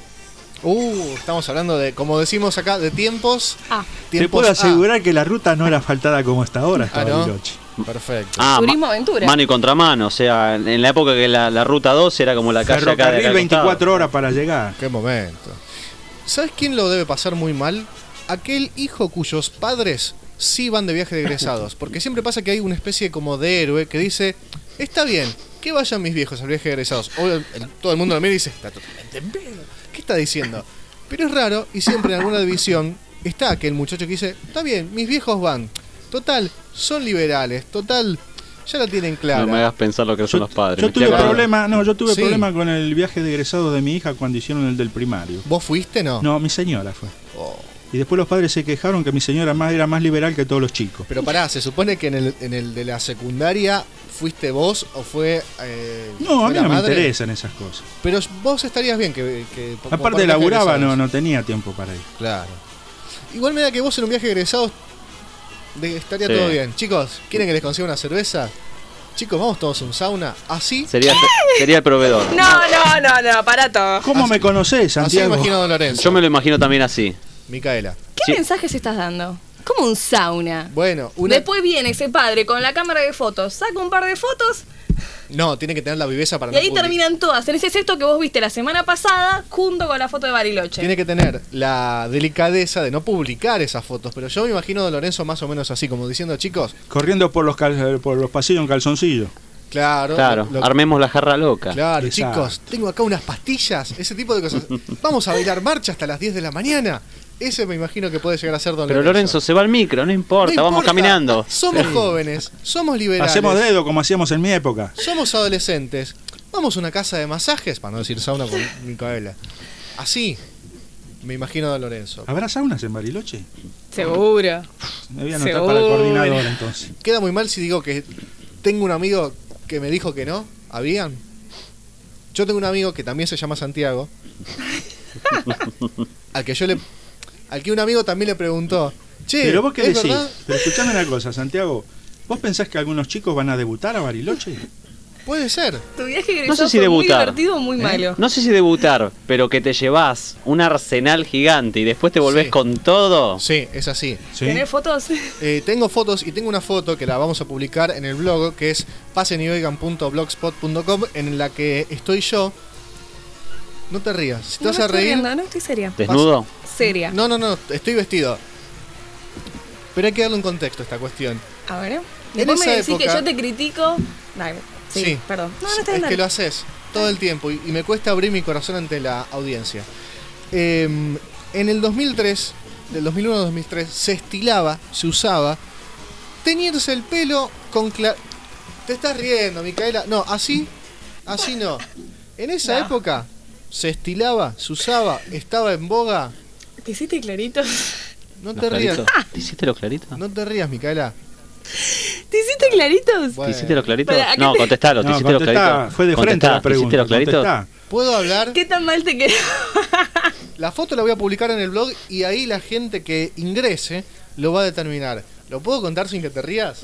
Speaker 7: Estamos hablando de, como decimos acá, de tiempos.
Speaker 8: Ah,
Speaker 9: Te
Speaker 7: tiempos
Speaker 9: puedo asegurar que la ruta no era asfaltada como hasta ahora, hasta
Speaker 7: Ah, ¿no?
Speaker 9: Bariloche.
Speaker 7: Perfecto.
Speaker 8: Turismo aventura.
Speaker 5: Mano y contramano, o sea, en la época que la ruta 2 era como la calle acá de
Speaker 9: Ferrocarril
Speaker 5: acá al
Speaker 9: 24
Speaker 5: costado.
Speaker 9: horas para llegar.
Speaker 7: Qué momento. ¿Sabes quién lo debe pasar muy mal? Aquel hijo cuyos padres sí van de viaje de egresados. Porque siempre pasa que hay una especie como de héroe que dice, está bien, que vayan mis viejos al viaje de egresados. Obvio, todo el mundo lo mira y dice, está totalmente en pedo. ¿Qué está diciendo? Pero es raro y siempre en alguna división está aquel muchacho que dice, está bien, mis viejos van. Total, son liberales. Total, ya la tienen clara.
Speaker 5: No me hagas pensar lo que son los padres.
Speaker 9: Yo
Speaker 5: me
Speaker 9: tuve
Speaker 5: estoy acordando.
Speaker 9: problema,
Speaker 7: Sí.
Speaker 9: problema con el viaje de egresados de mi hija cuando hicieron el del primario.
Speaker 7: ¿Vos fuiste, no?
Speaker 9: No, mi señora fue.
Speaker 7: Oh.
Speaker 9: Y después los padres se quejaron que mi señora era más liberal que todos los chicos.
Speaker 7: Pero pará, se supone que en el de la secundaria fuiste vos o fue.
Speaker 9: No, a
Speaker 7: fue
Speaker 9: mí
Speaker 7: la
Speaker 9: no me
Speaker 7: madre?
Speaker 9: interesan esas cosas.
Speaker 7: Pero vos estarías bien que como
Speaker 9: Aparte
Speaker 7: para viaje
Speaker 9: laburaba,
Speaker 7: egresados.
Speaker 9: no tenía tiempo para ir.
Speaker 7: Claro. Igual me da que vos en un viaje egresado estaría
Speaker 5: Sí.
Speaker 7: todo bien. Chicos, ¿quieren que les consiga una cerveza? Chicos, vamos todos a un sauna. Así.
Speaker 5: Sería el proveedor.
Speaker 8: No, para todo.
Speaker 9: ¿Cómo me conocés,
Speaker 7: Así me
Speaker 9: Santiago?
Speaker 7: imagino a Don Lorenzo.
Speaker 5: Yo me lo imagino también así.
Speaker 7: Micaela.
Speaker 8: ¿Qué
Speaker 5: Sí.
Speaker 8: mensajes estás dando? Como un sauna.
Speaker 7: Bueno, una.
Speaker 8: Después viene ese padre con la cámara de fotos, saca un par de fotos
Speaker 7: No, tiene que tener la viveza para
Speaker 8: y
Speaker 7: no
Speaker 8: ahí terminan todas. En ese sexto que vos viste la semana pasada junto con la foto de Bariloche.
Speaker 7: Tiene que tener la delicadeza de no publicar esas fotos. Pero yo me imagino a Don Lorenzo más o menos así, como diciendo, chicos,
Speaker 9: Corriendo por los pasillos en calzoncillo.
Speaker 7: claro.
Speaker 5: Claro,
Speaker 7: lo-
Speaker 5: armemos la jarra loca.
Speaker 7: Claro,
Speaker 9: Exacto.
Speaker 7: chicos, tengo acá unas pastillas, ese tipo de cosas. Vamos a bailar marcha hasta las 10 de la mañana. Ese me imagino que puede llegar a ser Don
Speaker 5: Pero Lorenzo, se va al micro, no importa,
Speaker 7: No
Speaker 5: vamos
Speaker 7: importa,
Speaker 5: caminando.
Speaker 7: Somos jóvenes, somos liberales.
Speaker 9: Hacemos dedo como hacíamos en mi época.
Speaker 7: Somos adolescentes. Vamos a una casa de masajes, para no decir sauna con Micaela. Así, me imagino a Don Lorenzo.
Speaker 9: ¿Habrá saunas en Bariloche?
Speaker 8: Seguro.
Speaker 9: Me voy a anotar para el
Speaker 8: Seguro.
Speaker 9: coordinador entonces.
Speaker 7: Queda muy mal si digo que tengo un amigo que me dijo que no. ¿Habían? Yo tengo un amigo que también se llama Santiago. al que un amigo también le preguntó, che,
Speaker 9: Pero vos qué
Speaker 7: ¿es
Speaker 9: decís.
Speaker 7: verdad?
Speaker 9: Pero escuchame una cosa, Santiago. ¿Vos pensás que algunos chicos van a debutar a Bariloche?
Speaker 7: Puede ser.
Speaker 8: Tu viaje egresado
Speaker 5: No sé si
Speaker 8: fue muy
Speaker 5: debutar.
Speaker 8: divertido o muy malo.
Speaker 5: No sé si debutar, pero que te llevas un arsenal gigante y después te volvés
Speaker 7: Sí.
Speaker 5: con todo.
Speaker 7: Sí, es así.
Speaker 9: ¿Sí?
Speaker 8: ¿Tenés fotos?
Speaker 7: Tengo fotos y tengo una foto que la vamos a publicar en el blog, que es paseniyoigan.blogspot.com, en la que estoy yo. No te rías. Si te
Speaker 8: No
Speaker 7: vas
Speaker 8: me
Speaker 7: a
Speaker 8: estoy
Speaker 7: reír...
Speaker 8: riendo, no estoy seria.
Speaker 5: ¿Desnudo?
Speaker 8: Seria.
Speaker 7: No, estoy vestido. Pero hay que darle un contexto a esta cuestión.
Speaker 8: A ver.
Speaker 7: En
Speaker 8: Después me
Speaker 7: esa
Speaker 8: decís que
Speaker 7: época-
Speaker 8: yo te critico. Dale. Sí, perdón. No, no está
Speaker 7: es
Speaker 8: bien.
Speaker 7: que lo haces todo el tiempo y me cuesta abrir mi corazón ante la audiencia. En el 2003, del 2001 al 2003, se estilaba, se usaba teñirse el pelo con Te estás riendo, Micaela. No, así no. En esa
Speaker 8: No.
Speaker 7: época se estilaba, se usaba, estaba en boga.
Speaker 8: ¿Te hiciste clarito?
Speaker 7: No
Speaker 5: ¿Los
Speaker 7: te rías.
Speaker 5: claritos? ¿Te hiciste los claritos?
Speaker 7: No te rías, Micaela.
Speaker 8: ¿Te hiciste claritos?
Speaker 7: Bueno.
Speaker 5: ¿Te hiciste los claritos?
Speaker 8: Para, ¿a qué
Speaker 5: No,
Speaker 8: te-
Speaker 5: contestalo. ¿Te
Speaker 9: No,
Speaker 5: hiciste los
Speaker 9: contestá,
Speaker 5: claritos?
Speaker 9: fue de frente
Speaker 5: Contestá,
Speaker 9: la pregunta.
Speaker 5: ¿te hiciste los claritos?
Speaker 9: contestá.
Speaker 7: ¿Puedo hablar?
Speaker 8: ¿Qué tan mal te quedó?
Speaker 7: La foto la voy a publicar en el blog y ahí la gente que ingrese lo va a determinar. ¿Lo puedo contar sin que te rías?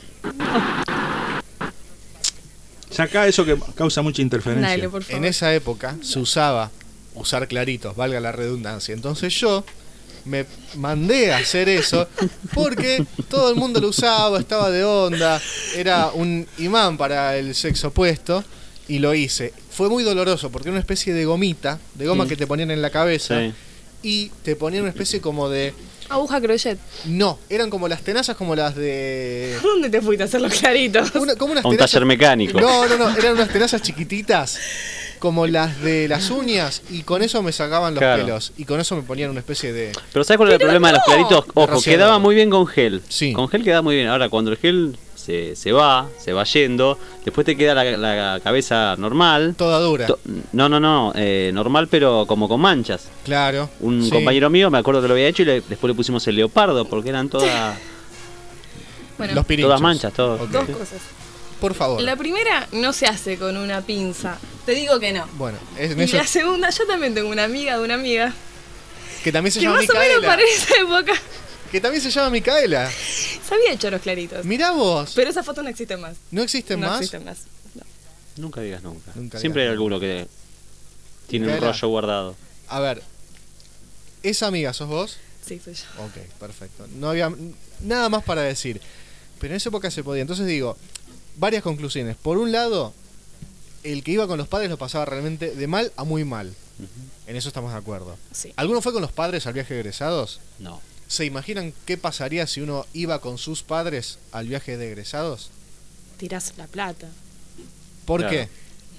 Speaker 9: Sacá eso que causa mucha interferencia.
Speaker 8: Dale, por favor.
Speaker 7: En esa época se usaba usar claritos, valga la redundancia. Entonces yo me mandé a hacer eso porque todo el mundo lo usaba, estaba de onda, era un imán para el sexo opuesto y lo hice. Fue muy doloroso porque era una especie de gomita, de goma que te ponían en la cabeza
Speaker 5: Sí.
Speaker 7: y te ponían una especie como de...
Speaker 8: Aguja crochet.
Speaker 7: No, eran como las tenazas como las de...
Speaker 8: ¿Dónde te fuiste a hacer los claritos?
Speaker 7: Como unas
Speaker 5: A un
Speaker 7: tenazas-
Speaker 5: taller mecánico.
Speaker 7: No, eran unas tenazas chiquititas, como las de las uñas, y con eso me sacaban los
Speaker 5: Claro.
Speaker 7: pelos, y con eso me ponían una especie de...
Speaker 5: Pero ¿sabes cuál es el problema de los
Speaker 8: no.
Speaker 5: claritos? Ojo,
Speaker 7: Rociador.
Speaker 5: quedaba muy bien con gel.
Speaker 7: Sí.
Speaker 5: Con gel quedaba muy bien. Ahora, cuando el gel se va yendo, después te queda la cabeza normal.
Speaker 7: Toda dura.
Speaker 5: No, normal, pero como con manchas.
Speaker 7: Claro.
Speaker 5: Un
Speaker 7: sí.
Speaker 5: compañero mío me acuerdo que lo había hecho y después le pusimos el leopardo porque eran todas
Speaker 8: Bueno,
Speaker 7: Los pirinchos.
Speaker 5: todas manchas, todo.
Speaker 7: Ok.
Speaker 8: dos cosas.
Speaker 7: Por favor.
Speaker 8: La primera no se hace con una pinza. Te digo que no.
Speaker 7: Bueno, en
Speaker 8: Y
Speaker 7: eso,
Speaker 8: la segunda, yo también tengo una amiga de una amiga
Speaker 7: que también se
Speaker 8: que
Speaker 7: llama
Speaker 8: más o menos
Speaker 7: Micaela.
Speaker 8: para esa época
Speaker 7: Que también se llama Micaela.
Speaker 8: se había hecho los claritos.
Speaker 7: Mirá vos.
Speaker 8: Pero esa foto no existe más.
Speaker 7: ¿No existen
Speaker 8: No
Speaker 7: más?
Speaker 8: existen más. No.
Speaker 5: Nunca digas nunca.
Speaker 7: Nunca
Speaker 5: Siempre hay
Speaker 7: digas
Speaker 5: alguno que tiene un
Speaker 7: Micaela.
Speaker 5: rollo guardado.
Speaker 7: A ver. ¿Esa amiga sos vos?
Speaker 8: Sí, soy yo.
Speaker 7: Ok, perfecto. No había nada más para decir. Pero en esa época se podía. Entonces digo, varias conclusiones. Por un lado, el que iba con los padres lo pasaba realmente de mal a muy mal. En eso estamos de acuerdo.
Speaker 8: Sí.
Speaker 7: ¿Alguno fue con los padres al viaje de egresados?
Speaker 5: No.
Speaker 7: ¿Se imaginan qué pasaría si uno iba con sus padres al viaje de egresados?
Speaker 8: Tirás la plata.
Speaker 7: ¿Por
Speaker 5: Claro.
Speaker 7: qué?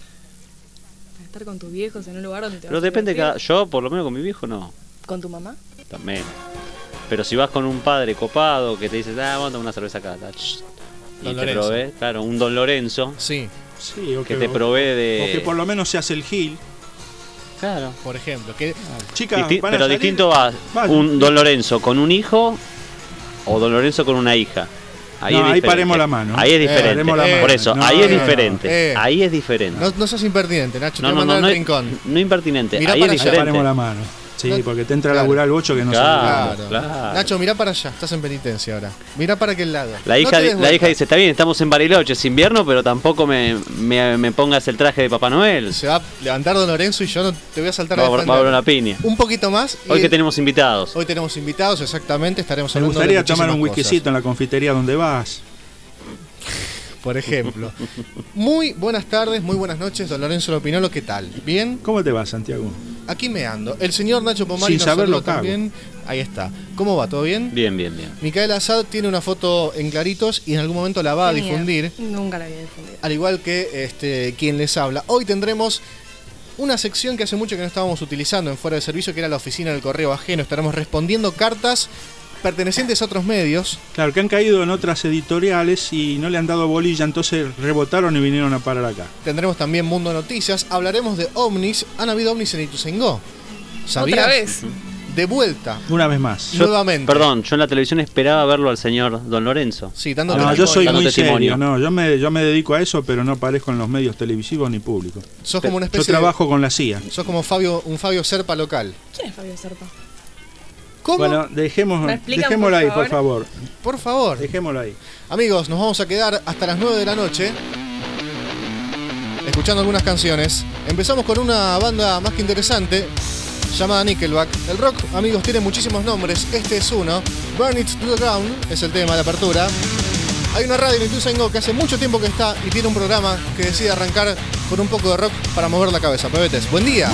Speaker 8: Para estar con tus viejos en un lugar donde te
Speaker 5: Pero
Speaker 8: vas a
Speaker 5: depende,
Speaker 8: divertir.
Speaker 5: yo por lo menos con mi viejo no.
Speaker 8: ¿Con tu mamá?
Speaker 5: También. Pero si vas con un padre copado que te dice, vamos a tomar una cerveza acá. Y
Speaker 7: Don
Speaker 5: te
Speaker 7: Lorenzo.
Speaker 5: provee, claro, un Don Lorenzo
Speaker 7: Sí,
Speaker 9: Sí, o
Speaker 5: que te provee de...
Speaker 9: O que por lo menos se hace el gil.
Speaker 5: Claro.
Speaker 7: por ejemplo. Que
Speaker 9: Chicas,
Speaker 5: Disti-
Speaker 9: ¿van a
Speaker 5: pero
Speaker 9: salir?
Speaker 5: distinto va
Speaker 9: Vaya.
Speaker 5: un Don Lorenzo con un hijo o Don Lorenzo con una hija.
Speaker 9: No,
Speaker 5: es
Speaker 9: ahí
Speaker 5: diferente.
Speaker 9: paremos la mano.
Speaker 5: Ahí es diferente.
Speaker 9: Paremos la mano.
Speaker 5: Por eso,
Speaker 9: No,
Speaker 5: ahí es
Speaker 9: no,
Speaker 5: diferente.
Speaker 7: no.
Speaker 5: Ahí es diferente.
Speaker 7: no seas impertinente, Nacho.
Speaker 5: No,
Speaker 7: te voy a
Speaker 5: no,
Speaker 7: mandar
Speaker 5: no,
Speaker 7: al
Speaker 5: no,
Speaker 7: rincón.
Speaker 5: no impertinente.
Speaker 7: Mirá
Speaker 5: Ahí
Speaker 7: para
Speaker 5: es
Speaker 7: allá,
Speaker 5: diferente.
Speaker 9: Paremos la mano. Sí,
Speaker 7: No,
Speaker 9: porque te entra a
Speaker 7: claro.
Speaker 9: laburar el bocho que no
Speaker 5: Claro.
Speaker 9: sabe.
Speaker 5: Claro.
Speaker 7: Nacho, mirá para allá. Estás en penitencia ahora. Mirá para aquel lado.
Speaker 5: La
Speaker 7: No
Speaker 5: hija,
Speaker 7: te des
Speaker 5: la
Speaker 7: vuelta.
Speaker 5: hija dice, está bien, estamos en Bariloche, es invierno, pero tampoco me pongas el traje de Papá Noel.
Speaker 7: Se va a levantar Don Lorenzo y yo no te voy a saltar a
Speaker 5: Va a
Speaker 7: defender.
Speaker 5: haber una piña.
Speaker 7: Un poquito más. y
Speaker 5: Hoy que tenemos invitados.
Speaker 7: hoy tenemos invitados, exactamente. Estaremos
Speaker 9: Me
Speaker 7: hablando
Speaker 9: gustaría
Speaker 7: de
Speaker 9: tomar un
Speaker 7: muchísimas
Speaker 9: whiskycito en la confitería donde vas.
Speaker 7: Por ejemplo. Muy buenas tardes, muy buenas noches, Don Lorenzo Lopinolo, ¿qué tal? ¿Bien?
Speaker 9: ¿Cómo te va, Santiago?
Speaker 7: Aquí me ando. El señor Nacho Pomari
Speaker 9: Sin
Speaker 7: nos
Speaker 9: saberlo
Speaker 7: saluda
Speaker 9: cago.
Speaker 7: también. Ahí está. ¿Cómo va? ¿Todo bien?
Speaker 5: Bien, bien, bien.
Speaker 7: Micaela Assad tiene una foto en claritos y en algún momento la va a
Speaker 8: Tenía.
Speaker 7: difundir,
Speaker 8: Nunca la había difundido.
Speaker 7: al igual que quien les habla. Hoy tendremos una sección que hace mucho que no estábamos utilizando en Fuera de Servicio, que era la oficina del correo ajeno. Estaremos respondiendo cartas pertenecientes a otros medios.
Speaker 9: Claro, que han caído en otras editoriales y no le han dado bolilla, entonces rebotaron y vinieron a parar acá.
Speaker 7: Tendremos también Mundo Noticias. Hablaremos de ovnis. Han habido ovnis en Ituzaingó. ¿Sabías?
Speaker 8: Otra vez.
Speaker 7: De vuelta.
Speaker 9: Una vez más.
Speaker 7: Nuevamente.
Speaker 5: Perdón, yo en la televisión esperaba verlo al señor Don Lorenzo.
Speaker 7: Sí, dando
Speaker 9: No, yo
Speaker 7: testimonio.
Speaker 9: soy
Speaker 5: dando
Speaker 9: muy
Speaker 5: testimonio.
Speaker 9: serio, no, yo me dedico a eso, pero no aparezco en los medios televisivos ni públicos.
Speaker 7: Sos como una
Speaker 9: Yo
Speaker 7: especie
Speaker 9: trabajo con la CIA.
Speaker 7: Sos como un Fabio Serpa local.
Speaker 8: ¿Quién es Fabio Serpa?
Speaker 7: ¿Cómo?
Speaker 9: Bueno, dejémoslo ahí, por favor.
Speaker 7: Por favor.
Speaker 9: Dejémoslo ahí.
Speaker 7: Amigos, nos vamos a quedar hasta las 9 de la noche escuchando algunas canciones. Empezamos con una banda más que interesante llamada Nickelback. El rock, amigos, tiene muchísimos nombres. Este es uno. Burn It to the Ground es el tema de apertura. Hay una radio en Ituzaingó que hace mucho tiempo que está y tiene un programa que decide arrancar con un poco de rock para mover la cabeza. Pebetes, buen día.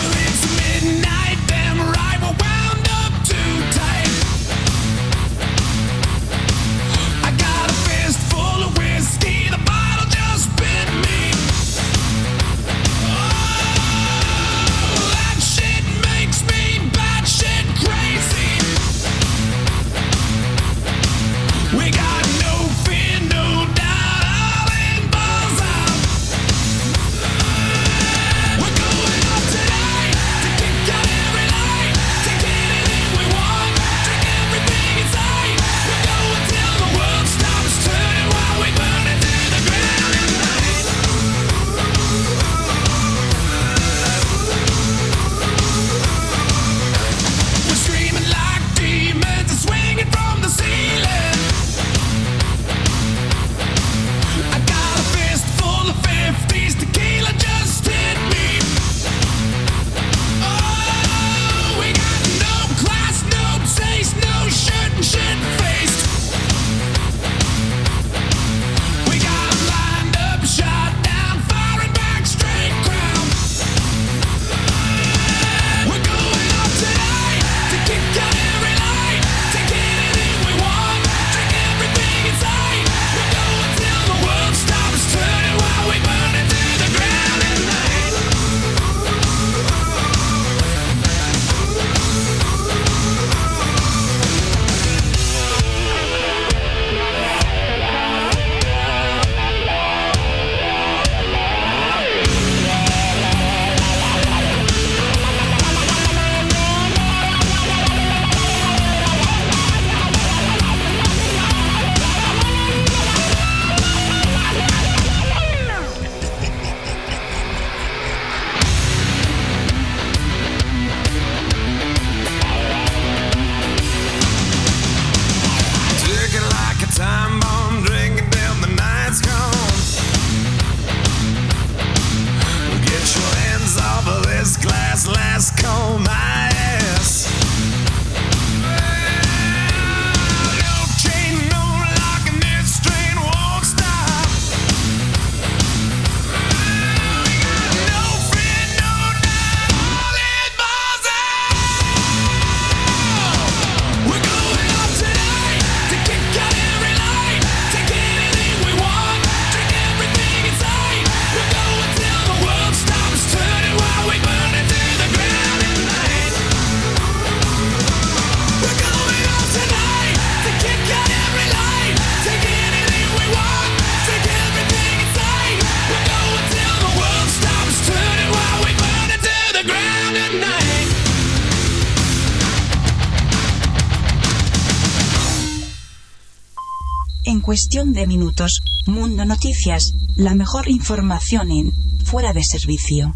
Speaker 3: En cuestión de minutos, Mundo Noticias, la mejor información en Fuera de Servicio.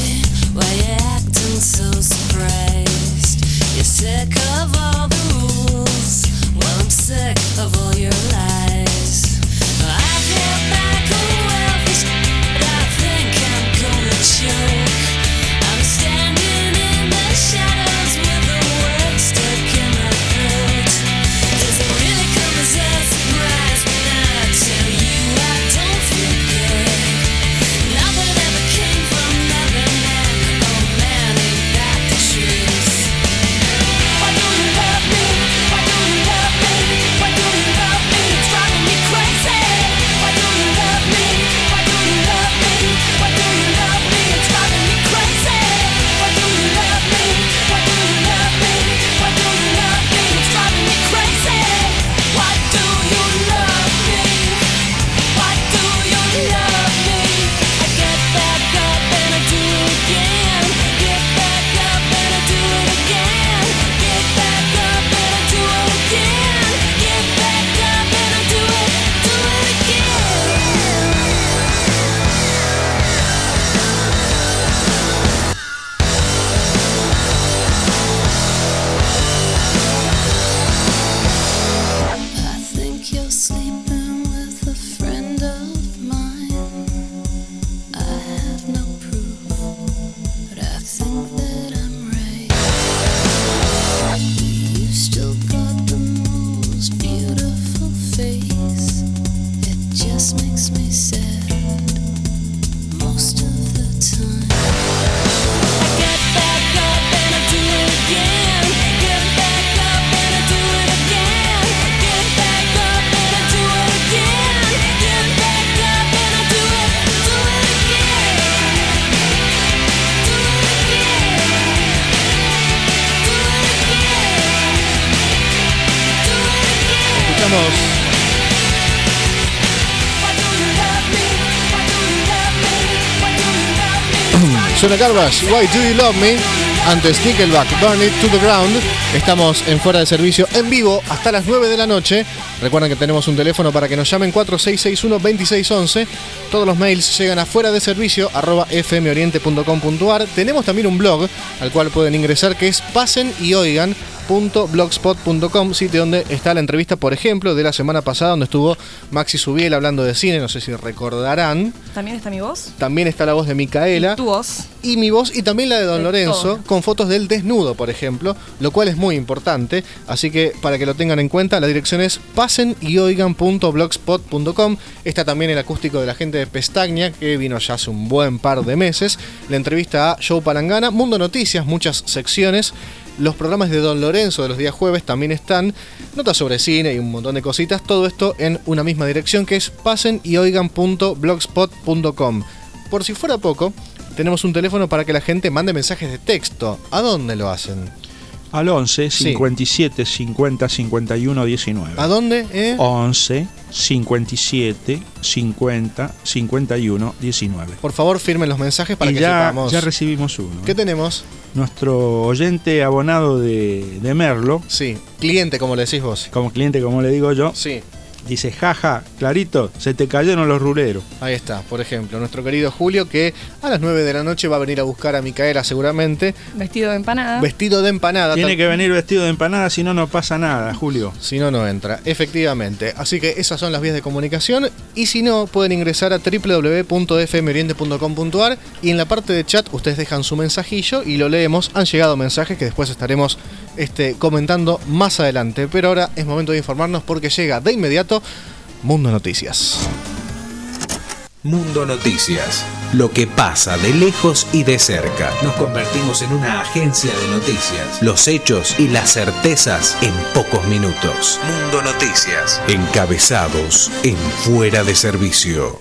Speaker 10: Sick of all the rules.
Speaker 7: vamos. Suena Garbage, Why Do You Love Me? Antes Nickelback, Burn It to the Ground. Estamos en Fuera de Servicio en vivo hasta las 9 de la noche. Recuerden que tenemos un teléfono para que nos llamen, 4661-2611. Todos los mails llegan a fueradeservicio@fmoriente.com.ar. Tenemos también un blog al cual pueden ingresar, que es pasenoyoigan.blogspot.com, sitio donde está la entrevista, por ejemplo, de la semana pasada, donde estuvo Maxi Subiel hablando de cine. No sé si recordarán.
Speaker 8: ¿También está mi voz?
Speaker 7: También está la voz de Micaela.
Speaker 8: ¿Y tu voz?
Speaker 7: Y mi voz, y también la de Don Lorenzo,
Speaker 8: todo.
Speaker 7: con fotos del desnudo, por ejemplo, lo cual es muy importante. Así que para que lo tengan en cuenta, la dirección es pasenoyoigan.blogspot.com. Está también el acústico de la gente de Pestaña, que vino ya hace un buen par de meses. La entrevista a Joe Palangana, Mundo Noticias, muchas secciones. Los programas de Don Lorenzo de los días jueves también están. Notas sobre cine y un montón de cositas. Todo esto en una misma dirección, que es pasenoyoigan.blogspot.com. Por si fuera poco, tenemos un teléfono para que la gente mande mensajes de texto. ¿A dónde lo hacen?
Speaker 9: Al 11 57 50 51 19.
Speaker 7: ¿A dónde?
Speaker 9: 11 57 50 51 19.
Speaker 7: Por favor, firmen los mensajes para que sepamos.
Speaker 9: Ya recibimos uno.
Speaker 7: ¿Qué tenemos?
Speaker 9: Nuestro oyente abonado de Merlo.
Speaker 7: Sí, cliente, como le decís vos.
Speaker 9: Como cliente, como le digo yo.
Speaker 7: Sí.
Speaker 9: Dice, jaja, Clarito, se te cayeron los ruleros.
Speaker 7: Ahí está, por ejemplo, nuestro querido Julio, que a las 9 de la noche va a venir a buscar a Micaela seguramente.
Speaker 8: Vestido de empanada.
Speaker 7: Vestido de empanada.
Speaker 9: Tiene que venir vestido de empanada, si no, no pasa nada, Julio.
Speaker 7: Si no, no entra, efectivamente. Así que esas son las vías de comunicación. Y si no, pueden ingresar a www.fmoriente.com.ar y en la parte de chat ustedes dejan su mensajillo y lo leemos. Han llegado mensajes que después estaremos comentando más adelante. Pero ahora es momento de informarnos porque llega de inmediato Mundo Noticias.
Speaker 10: Mundo Noticias. Lo que pasa de lejos y de cerca. Nos convertimos en una agencia de noticias. Los hechos y las certezas en pocos minutos. Mundo Noticias. Encabezados en Fuera de Servicio.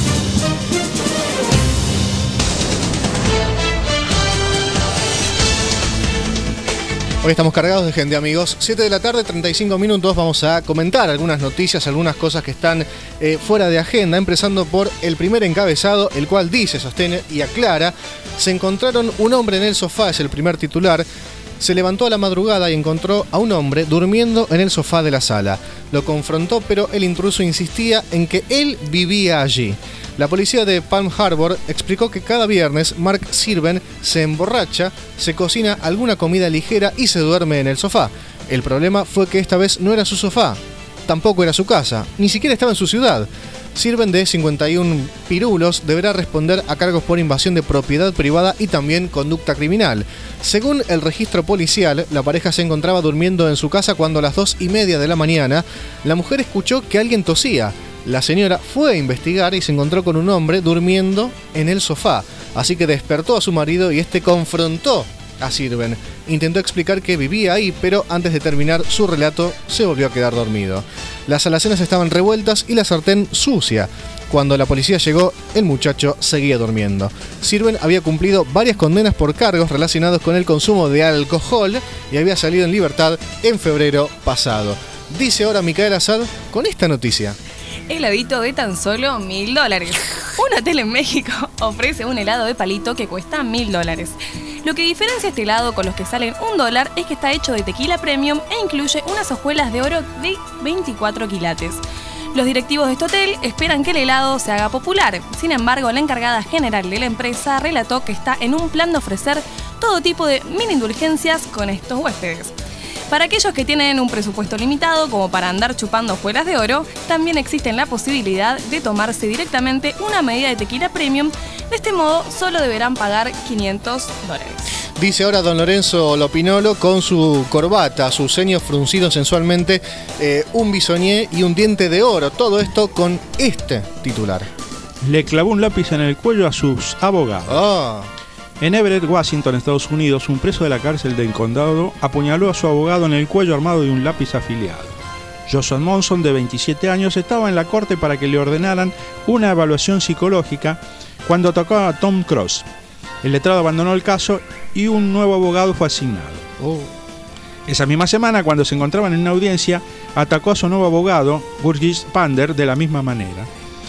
Speaker 7: Hoy estamos cargados de gente, amigos. 7 de la tarde, 35 minutos. Vamos a comentar algunas noticias, algunas cosas que están fuera de agenda. Empezando por el primer encabezado, el cual dice, sostiene y aclara: se encontraron un hombre en el sofá, es el primer titular. Se levantó a la madrugada y encontró a un hombre durmiendo en el sofá de la sala. Lo confrontó, pero el intruso insistía en que él vivía allí. La policía de Palm Harbor explicó que cada viernes Mark Sirven se emborracha, se cocina alguna comida ligera y se duerme en el sofá. El problema fue que esta vez no era su sofá, tampoco era su casa, ni siquiera estaba en su ciudad. Sirven, de 51 pirulos, deberá responder a cargos por invasión de propiedad privada y también conducta criminal. Según el registro policial, la pareja se encontraba durmiendo en su casa cuando a las 2:30 de la mañana la mujer escuchó que alguien tosía. La señora fue a investigar y se encontró con un hombre durmiendo en el sofá, así que despertó a su marido y este confrontó a Sirven. Intentó explicar que vivía ahí, pero antes de terminar su relato se volvió a quedar dormido. Las alacenas estaban revueltas y la sartén sucia. Cuando la policía llegó, el muchacho seguía durmiendo. Sirven había cumplido varias condenas por cargos relacionados con el consumo de alcohol y había salido en libertad en febrero pasado. Dice ahora Micaela Assad con esta noticia.
Speaker 8: Heladito de tan solo $1.000. Un hotel en México ofrece un helado de palito que cuesta $1.000. Lo que diferencia este helado con los que salen $1 es que está hecho de tequila premium e incluye unas hojuelas de oro de 24 quilates. Los directivos de este hotel esperan que el helado se haga popular. Sin embargo, la encargada general de la empresa relató que está en un plan de ofrecer todo tipo de mini indulgencias con estos huéspedes. Para aquellos que tienen un presupuesto limitado, como para andar chupando hojuelas de oro, también existe la posibilidad de tomarse directamente una medida de tequila premium. De este modo, solo deberán pagar $500.
Speaker 7: Dice ahora don Lorenzo Lopinolo con su corbata, su ceño fruncido sensualmente, un bisoñé y un diente de oro. Todo esto con este titular.
Speaker 9: Le clavó un lápiz en el cuello a sus abogados.
Speaker 7: Oh.
Speaker 9: En Everett, Washington, Estados Unidos, un preso de la cárcel del condado apuñaló a su abogado en el cuello armado de un lápiz afiliado. Joshua Monson, de 27 años, estaba en la corte para que le ordenaran una evaluación psicológica cuando atacó a Tom Cross. El letrado abandonó el caso y un nuevo abogado fue asignado. Esa misma semana, cuando se encontraban en una audiencia, atacó a su nuevo abogado, Gurgis Pander, de la misma manera.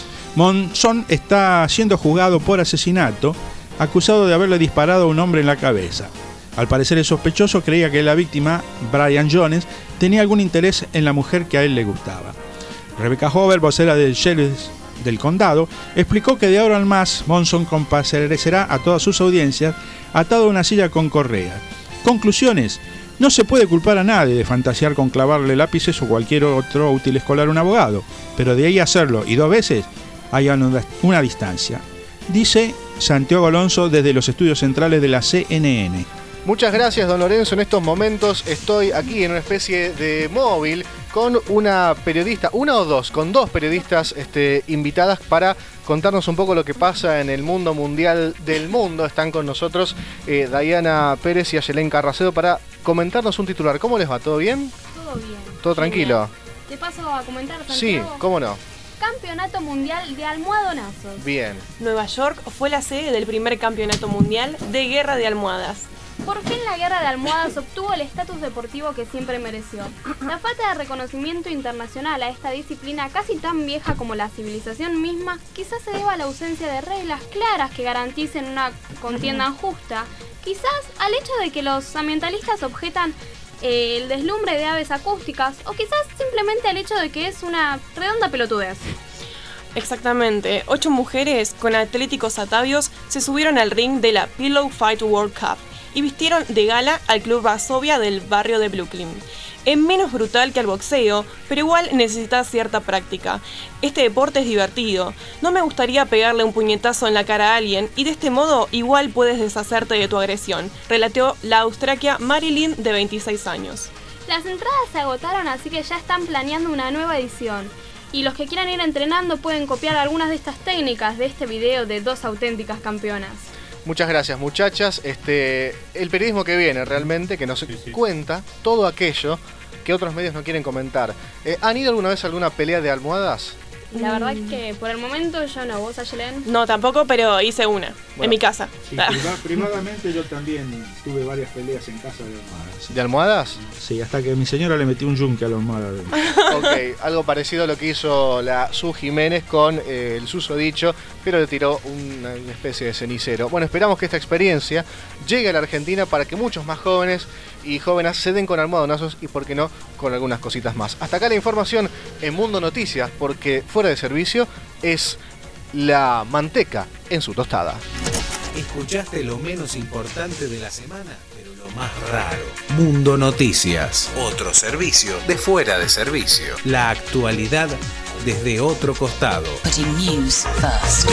Speaker 9: Monzón está siendo juzgado por asesinato, acusado de haberle disparado a un hombre en la cabeza. Al parecer, el sospechoso creía que la víctima, Brian Jones, tenía algún interés en la mujer que a él le gustaba. Rebecca Hoover, vocera del sheriff del condado, explicó que de ahora en más Monzón comparecerá a todas sus audiencias atado a una silla con correa. Conclusiones: no se puede culpar a nadie de fantasear con clavarle lápices o cualquier otro útil escolar a un abogado, pero de ahí a hacerlo y 2 veces hay una distancia, dice Santiago Alonso desde los estudios centrales de la CNN.
Speaker 7: Muchas gracias, don Lorenzo. En estos momentos estoy aquí en una especie de móvil con una periodista, una o dos, con 2 periodistas invitadas para contarnos un poco lo que pasa en el mundo mundial del mundo. Están con nosotros Diana Pérez y Ayelén Carracedo para comentarnos un titular. ¿Cómo les va? ¿Todo bien?
Speaker 11: Todo bien.
Speaker 7: ¿Todo tranquilo?
Speaker 11: ¿Te paso a comentar, Santiago?
Speaker 7: Sí, cómo no.
Speaker 11: Campeonato Mundial de Almohadonazos.
Speaker 7: Bien.
Speaker 12: Nueva York fue la sede del primer campeonato mundial de guerra de almohadas.
Speaker 11: Por fin la guerra de almohadas obtuvo el estatus deportivo que siempre mereció. La falta de reconocimiento internacional a esta disciplina, casi tan vieja como la civilización misma, quizás se deba a la ausencia de reglas claras que garanticen una contienda justa, quizás al hecho de que los ambientalistas objetan el deslumbre de aves acústicas, o quizás simplemente al hecho de que es una redonda pelotudez.
Speaker 12: Exactamente, 8 mujeres con atléticos atavios se subieron al ring de la Pillow Fight World Cup y vistieron de gala al Club Varsovia del barrio de Brooklyn. Es menos brutal que el boxeo, pero igual necesita cierta práctica. Este deporte es divertido. No me gustaría pegarle un puñetazo en la cara a alguien y de este modo igual puedes deshacerte de tu agresión, relató la austriaca Marilyn, de 26 años.
Speaker 11: Las entradas se agotaron, así que ya están planeando una nueva edición. Y los que quieran ir entrenando pueden copiar algunas de estas técnicas de este video de 2 auténticas campeonas.
Speaker 7: Muchas gracias, muchachas. El periodismo que viene realmente, que nos cuenta todo aquello que otros medios no quieren comentar. ¿Han ido alguna vez a alguna pelea de almohadas?
Speaker 11: La verdad es que por el momento yo no. ¿Vos, Ayelén?
Speaker 12: No, tampoco, pero hice una, en mi casa.
Speaker 9: Sí, privadamente yo también tuve varias peleas en casa de almohadas.
Speaker 7: ¿De almohadas?
Speaker 9: Sí, hasta que mi señora le metió un yunque a la almohada.
Speaker 7: Ok, algo parecido a lo que hizo la Su Jiménez con el susodicho, pero le tiró una especie de cenicero. Bueno, esperamos que esta experiencia llegue a la Argentina para que muchos más jóvenes y jóvenes se den con almohadonazos y, por qué no, con algunas cositas más. Hasta acá la información en Mundo Noticias, porque fuera de servicio es la manteca en su tostada.
Speaker 10: Escuchaste lo menos importante de la semana, pero lo más raro. Mundo Noticias, otro servicio de fuera de servicio. La actualidad desde otro costado.
Speaker 2: Putting news first.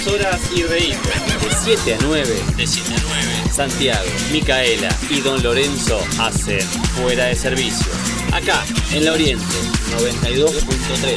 Speaker 5: 2 horas y reír. De 7 a 9. De 7 a 9. Santiago, Micaela y Don Lorenzo hacen Fuera de Servicio. Acá, en La Oriente, 92.3.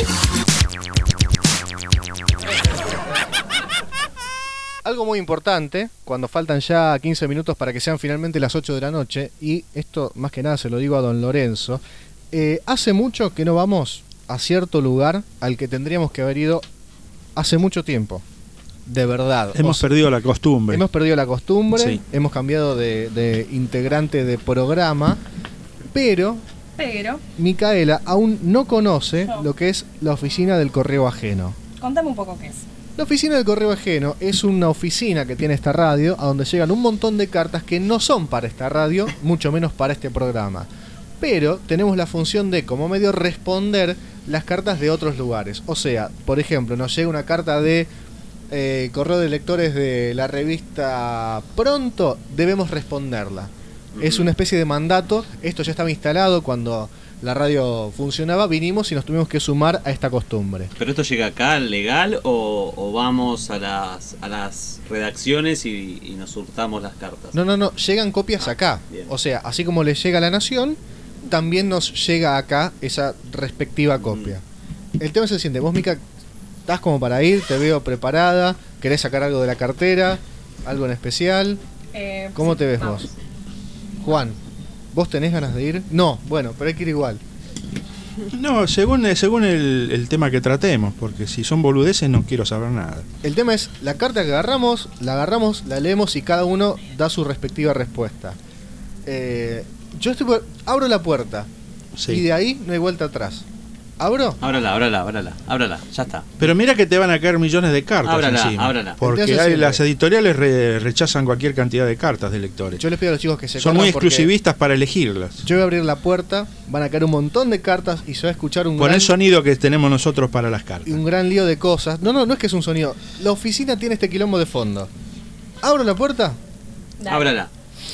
Speaker 7: Algo muy importante, cuando faltan ya 15 minutos para que sean finalmente las 8 de la noche, y esto más que nada se lo digo a Don Lorenzo, hace mucho que no vamos a cierto lugar al que tendríamos que haber ido hace mucho tiempo. De verdad.
Speaker 9: Hemos perdido la costumbre.
Speaker 7: Hemos perdido la costumbre,
Speaker 9: Sí.
Speaker 7: Hemos cambiado de integrante de programa, pero Micaela aún no conoce lo que es la oficina del correo ajeno.
Speaker 8: Contame un poco qué es.
Speaker 7: La oficina del correo ajeno es una oficina que tiene esta radio, a donde llegan un montón de cartas que no son para esta radio, mucho menos para este programa. Pero tenemos la función de, como medio, responder las cartas de otros lugares. O sea, por ejemplo, nos llega una carta de correo de lectores de la revista Pronto, debemos responderla. Es una especie de mandato. Esto ya estaba instalado cuando la radio funcionaba, vinimos y nos tuvimos que sumar a esta costumbre.
Speaker 13: ¿Pero esto llega acá legal o vamos a las redacciones y nos surtamos las cartas?
Speaker 7: No, llegan copias acá.
Speaker 13: Bien.
Speaker 7: O sea, así como le llega a La Nación, también nos llega acá esa respectiva copia. El tema es el siguiente: vos, Mica, estás como para ir, te veo preparada, querés sacar algo de la cartera, algo en especial. ¿Cómo te ves vos? Juan, ¿vos tenés ganas de ir? No, bueno, pero hay que ir igual.
Speaker 9: No, según el tema que tratemos, porque si son boludeces no quiero saber nada.
Speaker 7: El tema es, la carta que agarramos, la leemos y cada uno da su respectiva respuesta. Yo abro la puerta,
Speaker 9: Sí.
Speaker 7: y de ahí no hay vuelta atrás. ¿Abro?
Speaker 13: Ábrala, ya está.
Speaker 9: Pero mira que te van a caer millones de cartas encima.
Speaker 13: Ábrala.
Speaker 9: Porque
Speaker 7: Entonces,
Speaker 9: las editoriales rechazan cualquier cantidad de cartas de lectores.
Speaker 7: Yo les pido a los chicos que se
Speaker 9: Son
Speaker 7: corran
Speaker 9: muy
Speaker 7: porque
Speaker 9: exclusivistas para elegirlas.
Speaker 7: yo voy a abrir la puerta, van a caer un montón de cartas y se va a escuchar
Speaker 9: Con el sonido que tenemos nosotros para las cartas.
Speaker 7: un gran lío de cosas. No es que es un sonido. La oficina tiene este quilombo de fondo. ¿Abro la puerta?
Speaker 13: Ábrala.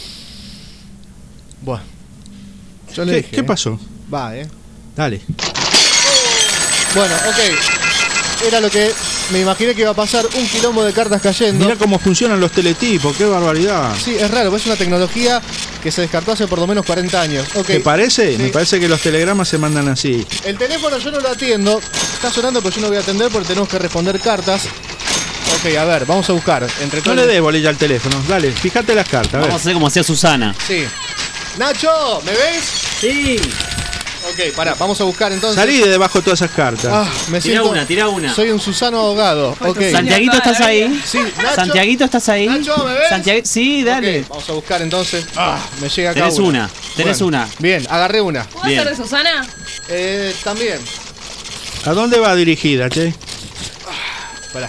Speaker 7: Bueno. Yo le dije.
Speaker 9: ¿Qué pasó?
Speaker 7: Va,
Speaker 9: Dale.
Speaker 7: Bueno, ok. Era lo que me imaginé que iba a pasar, un quilombo de cartas cayendo.
Speaker 9: Mirá cómo funcionan los teletipos, qué barbaridad.
Speaker 7: Sí, es raro, es una tecnología que se descartó hace por lo menos 40 años. Okay.
Speaker 9: ¿Te parece?
Speaker 7: Sí.
Speaker 9: Me parece que los telegramas se mandan así.
Speaker 7: El teléfono yo no lo atiendo, está sonando pero yo no voy a atender porque tenemos que responder cartas. Ok, a ver, vamos a buscar. Entre
Speaker 9: No le des bolilla al teléfono, dale, fíjate las cartas.
Speaker 13: Vamos a hacer como hacía Susana.
Speaker 7: Sí. Nacho, ¿me ves?
Speaker 13: Sí.
Speaker 7: Ok, pará, vamos a buscar entonces.
Speaker 9: Salí de debajo de todas esas cartas.
Speaker 7: Me siento...
Speaker 13: Tira una.
Speaker 7: Soy un Susano ahogado. Okay.
Speaker 13: Santiaguito, ¿estás ahí?
Speaker 7: Sí, Nacho.
Speaker 13: Santiaguito, ¿estás ahí?
Speaker 7: Nacho, ¿me ves?
Speaker 13: Sí, dale.
Speaker 7: Okay, vamos a buscar entonces. Me llega acá
Speaker 13: Tenés una.
Speaker 7: Bien, agarré una.
Speaker 8: ¿Puedo ser de Susana?
Speaker 7: También.
Speaker 9: ¿A dónde va dirigida, che?
Speaker 7: Pará.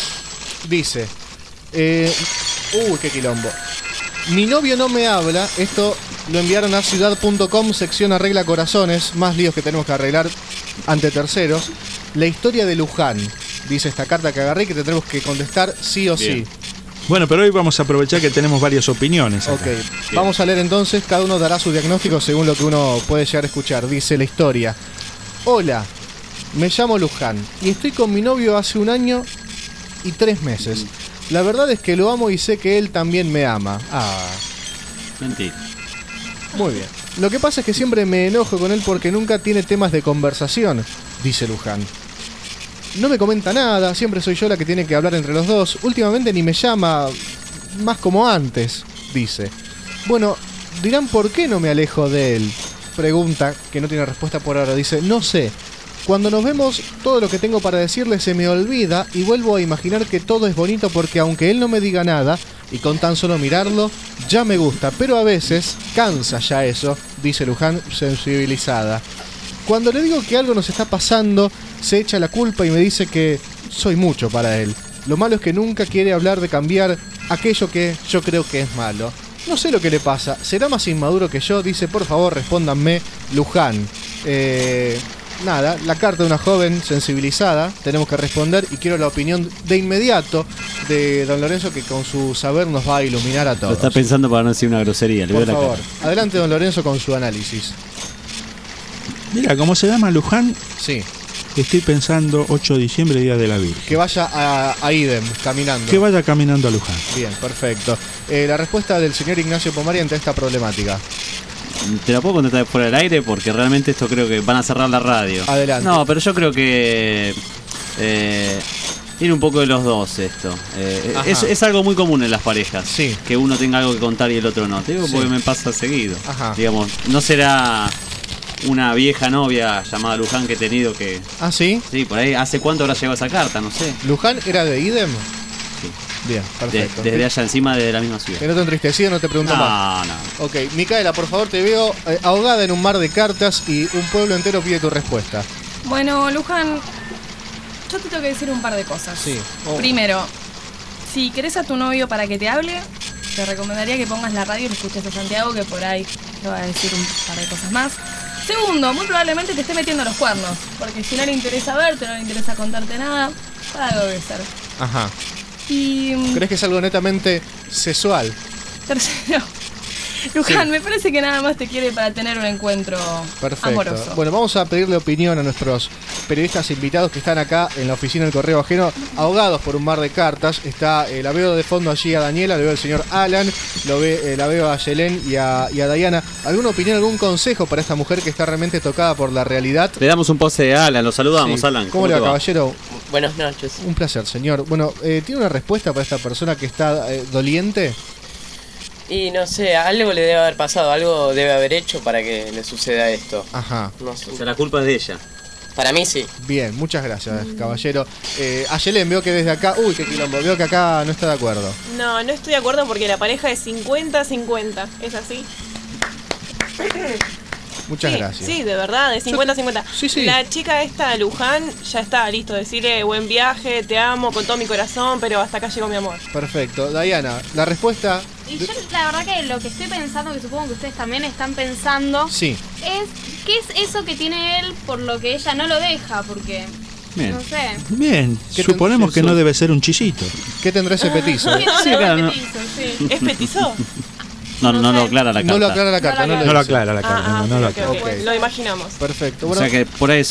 Speaker 7: Dice. Qué quilombo. Mi novio no me habla. Esto lo enviaron a ciudad.com, sección arregla corazones. Más líos que tenemos que arreglar ante terceros. La historia de Luján. Dice esta carta que agarré que tendremos que contestar sí o sí.
Speaker 9: Bueno, pero hoy vamos a aprovechar que tenemos varias opiniones acá.
Speaker 7: Ok, vamos a leer entonces. Cada uno dará su diagnóstico según lo que uno puede llegar a escuchar. Dice la historia. Hola, me llamo Luján y estoy con mi novio hace 1 año y 3 meses. La verdad es que lo amo y sé que él también me ama.
Speaker 13: Mentira.
Speaker 7: Muy bien. Lo que pasa es que siempre me enojo con él porque nunca tiene temas de conversación, dice Luján. No me comenta nada, siempre soy yo la que tiene que hablar entre los dos. Últimamente ni me llama, más como antes, dice. Bueno, dirán por qué no me alejo de él. Pregunta, que no tiene respuesta por ahora. Dice, no sé. Cuando nos vemos, todo lo que tengo para decirle se me olvida y vuelvo a imaginar que todo es bonito porque aunque él no me diga nada, y con tan solo mirarlo, ya me gusta. Pero a veces, cansa ya eso, dice Luján, sensibilizada. Cuando le digo que algo nos está pasando, se echa la culpa y me dice que soy mucho para él. Lo malo es que nunca quiere hablar de cambiar aquello que yo creo que es malo. No sé lo que le pasa, ¿será más inmaduro que yo? Dice, por favor, respóndanme, Luján. Nada, la carta de una joven sensibilizada, tenemos que responder y quiero la opinión de inmediato de don Lorenzo que con su saber nos va a iluminar a todos.
Speaker 13: Lo está pensando para no decir una grosería.
Speaker 7: Por favor, adelante don Lorenzo con su análisis.
Speaker 9: Mira, ¿cómo se llama Luján?
Speaker 7: Sí.
Speaker 9: Estoy pensando 8 de diciembre, Día de la Virgen.
Speaker 7: Que vaya a Idem, caminando.
Speaker 9: Que vaya caminando a Luján.
Speaker 7: Bien, perfecto. La respuesta del señor Ignacio Pomari ante esta problemática.
Speaker 5: Te la puedo contestar fuera del aire porque realmente esto creo que van a cerrar la radio.
Speaker 7: Adelante.
Speaker 5: No, pero yo creo que tiene un poco de los dos esto. Es algo muy común en las parejas.
Speaker 7: Sí.
Speaker 5: Que uno tenga algo que contar y el otro no. Te digo porque me pasa seguido.
Speaker 7: Ajá.
Speaker 5: Digamos, no será una vieja novia llamada Luján que he tenido que...
Speaker 7: ¿Ah, sí?
Speaker 5: Sí, por ahí. ¿Hace cuánto habrá llegado esa carta? No sé.
Speaker 7: ¿Luján era de Idem?
Speaker 5: Sí.
Speaker 7: Bien, perfecto.
Speaker 5: Desde allá encima, desde la misma ciudad.
Speaker 7: Que no te entristecido, no te pregunto más.
Speaker 5: No.
Speaker 7: Ok, Micaela, por favor, te veo ahogada en un mar de cartas y un pueblo entero pide tu respuesta.
Speaker 8: Bueno, Luján, yo te tengo que decir un par de cosas.
Speaker 7: Sí.
Speaker 8: Primero, si querés a tu novio para que te hable, te recomendaría que pongas la radio y lo escuches a Santiago, que por ahí te va a decir un par de cosas más. Segundo, muy probablemente te esté metiendo los cuernos, porque si no le interesa verte, no le interesa contarte nada, para algo debe ser.
Speaker 7: Ajá.
Speaker 8: Y...
Speaker 7: ¿crees que es algo netamente sexual?
Speaker 8: tercero, Luján, me parece que nada más te quiere para tener un encuentro amoroso.
Speaker 7: Bueno, vamos a pedirle opinión a nuestros periodistas invitados que están acá en la oficina del Correo Ajeno, ahogados por un mar de cartas. La veo de fondo allí a Daniela, la veo al señor Alan, la veo a Yelén y a Dayana. ¿Alguna opinión, algún consejo para esta mujer que está realmente tocada por la realidad?
Speaker 5: Le damos un pose a Alan, lo saludamos,
Speaker 7: Sí.
Speaker 5: Alan.
Speaker 7: ¿Cómo le va, caballero?
Speaker 14: Buenas noches.
Speaker 7: Un placer, señor. Bueno, ¿tiene una respuesta para esta persona que está doliente?
Speaker 14: Y no sé, algo le debe haber pasado, algo debe haber hecho para que le suceda esto.
Speaker 7: Ajá.
Speaker 14: No sé.
Speaker 5: O sea, la culpa es de ella.
Speaker 14: Para mí sí.
Speaker 7: Bien, muchas gracias, caballero. A Yelén, veo que desde acá... Uy, qué quilombo, veo que acá no está de acuerdo.
Speaker 12: No estoy de acuerdo porque la pareja es 50-50. ¿Es así?
Speaker 7: Muchas
Speaker 12: Sí,
Speaker 7: gracias.
Speaker 12: Sí, de verdad, es 50-50.
Speaker 7: Sí.
Speaker 12: La chica esta, Luján, ya está listo. Decirle buen viaje, te amo con todo mi corazón, pero hasta acá llegó mi amor.
Speaker 7: Perfecto. Dayana, la respuesta...
Speaker 11: Y yo la verdad que lo que estoy pensando, que supongo que ustedes también están pensando,
Speaker 7: Sí.
Speaker 11: es qué es eso que tiene él por lo que ella no lo deja, porque
Speaker 9: Bien.
Speaker 11: no sé.
Speaker 9: Bien, suponemos que no debe ser un chisito.
Speaker 7: ¿Qué tendrá ese petizo?
Speaker 5: Sí, claro, no.
Speaker 11: Sí.
Speaker 12: ¿Es petizo?
Speaker 5: No lo aclara la carta.
Speaker 7: No lo aclara la carta,
Speaker 9: No lo aclara la carta. no lo aclara.
Speaker 12: Ok, lo imaginamos.
Speaker 7: Perfecto.
Speaker 5: O
Speaker 7: Bueno,
Speaker 5: sea que por ahí es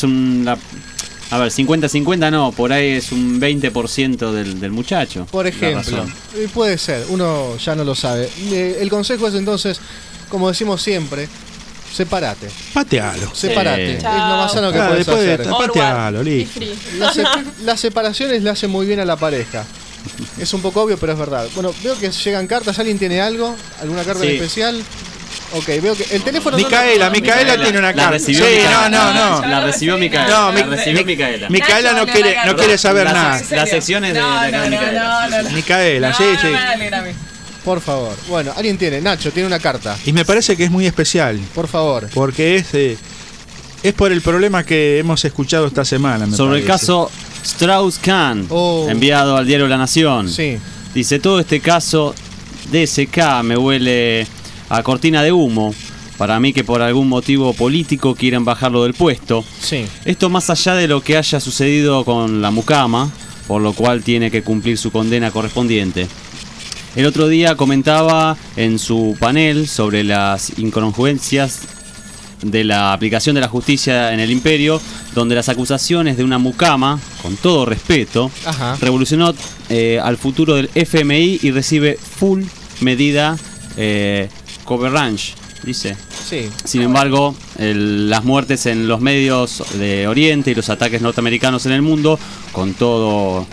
Speaker 5: a ver, 50-50 no, por ahí es un 20% del muchacho.
Speaker 7: por
Speaker 5: La
Speaker 7: ejemplo,
Speaker 5: razón.
Speaker 7: puede ser, uno ya no lo sabe. El consejo es entonces, como decimos siempre, sepárate.
Speaker 9: Patealo.
Speaker 7: Sepárate. Es lo más sano que
Speaker 9: Claro,
Speaker 7: puedes
Speaker 9: después
Speaker 7: hacer.
Speaker 9: patealo, listo.
Speaker 7: Las separaciones le hacen muy bien a la pareja. Es un poco obvio, pero es verdad. Bueno, veo que llegan cartas. ¿Alguien tiene algo? ¿Alguna carta en
Speaker 5: Sí.
Speaker 7: especial? Ok, veo que el teléfono...
Speaker 9: Micaela tiene una
Speaker 5: La
Speaker 9: carta.
Speaker 5: recibió
Speaker 9: Sí,
Speaker 5: Micaela.
Speaker 9: no.
Speaker 5: La recibió Micaela.
Speaker 9: No,
Speaker 5: La recibió Micaela.
Speaker 9: Micaela no quiere saber nada.
Speaker 5: Las secciones de acá de Micaela.
Speaker 9: Micaela, sí.
Speaker 7: Por favor. Bueno, alguien tiene. Nacho, tiene una carta.
Speaker 9: Y me parece que es muy especial.
Speaker 7: Por favor.
Speaker 9: Porque es por el problema que hemos escuchado esta semana.
Speaker 5: Sobre el caso Strauss-Kahn, enviado al diario La Nación.
Speaker 7: Sí.
Speaker 5: Dice, todo este caso DSK me huele a cortina de humo. Para mí que por algún motivo político quieren bajarlo del puesto.
Speaker 7: Sí.
Speaker 5: Esto más allá de lo que haya sucedido con la mucama, por lo cual tiene que cumplir su condena correspondiente. El otro día comentaba en su panel sobre las incongruencias de la aplicación de la justicia en el imperio, donde las acusaciones de una mucama, con todo respeto, revolucionó al futuro del FMI y recibe full medida coverage, dice.
Speaker 7: Sí.
Speaker 5: Sin embargo, las muertes en los medios de Oriente y los ataques norteamericanos en el mundo, con todo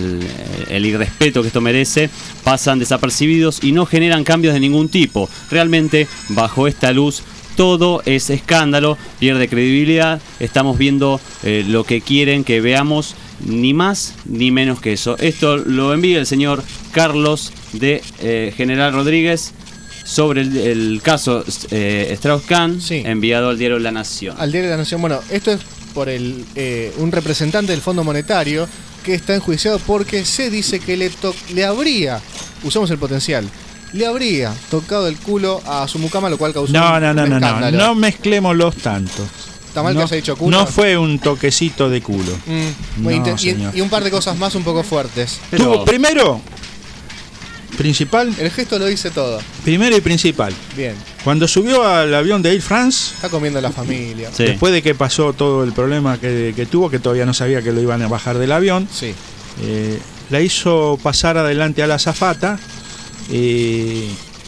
Speaker 5: el irrespeto que esto merece, pasan desapercibidos y no generan cambios de ningún tipo. Realmente, bajo esta luz, todo es escándalo, pierde credibilidad. Estamos viendo lo que quieren que veamos, ni más ni menos que eso. Esto lo envía el señor Carlos de General Rodríguez sobre el caso Strauss-Kahn, enviado al diario La Nación.
Speaker 7: Al diario La Nación. Bueno, esto es por un representante del Fondo Monetario que está enjuiciado porque se dice que le habría, usamos el potencial, le habría tocado el culo a su mucama, lo cual causó un escándalo.
Speaker 9: No mezclémoslos tanto.
Speaker 7: ¿Está mal que haya dicho culo?
Speaker 9: No fue un toquecito de culo.
Speaker 7: Y un par de cosas más un poco fuertes.
Speaker 9: Primero, principal.
Speaker 7: El gesto lo dice todo.
Speaker 9: Primero y principal.
Speaker 7: Bien.
Speaker 9: Cuando subió al avión de Air France.
Speaker 7: Está comiendo la familia.
Speaker 9: Sí. Después de que pasó todo el problema que tuvo, que todavía no sabía que lo iban a bajar del avión.
Speaker 7: Sí.
Speaker 9: La hizo pasar adelante a la azafata. Y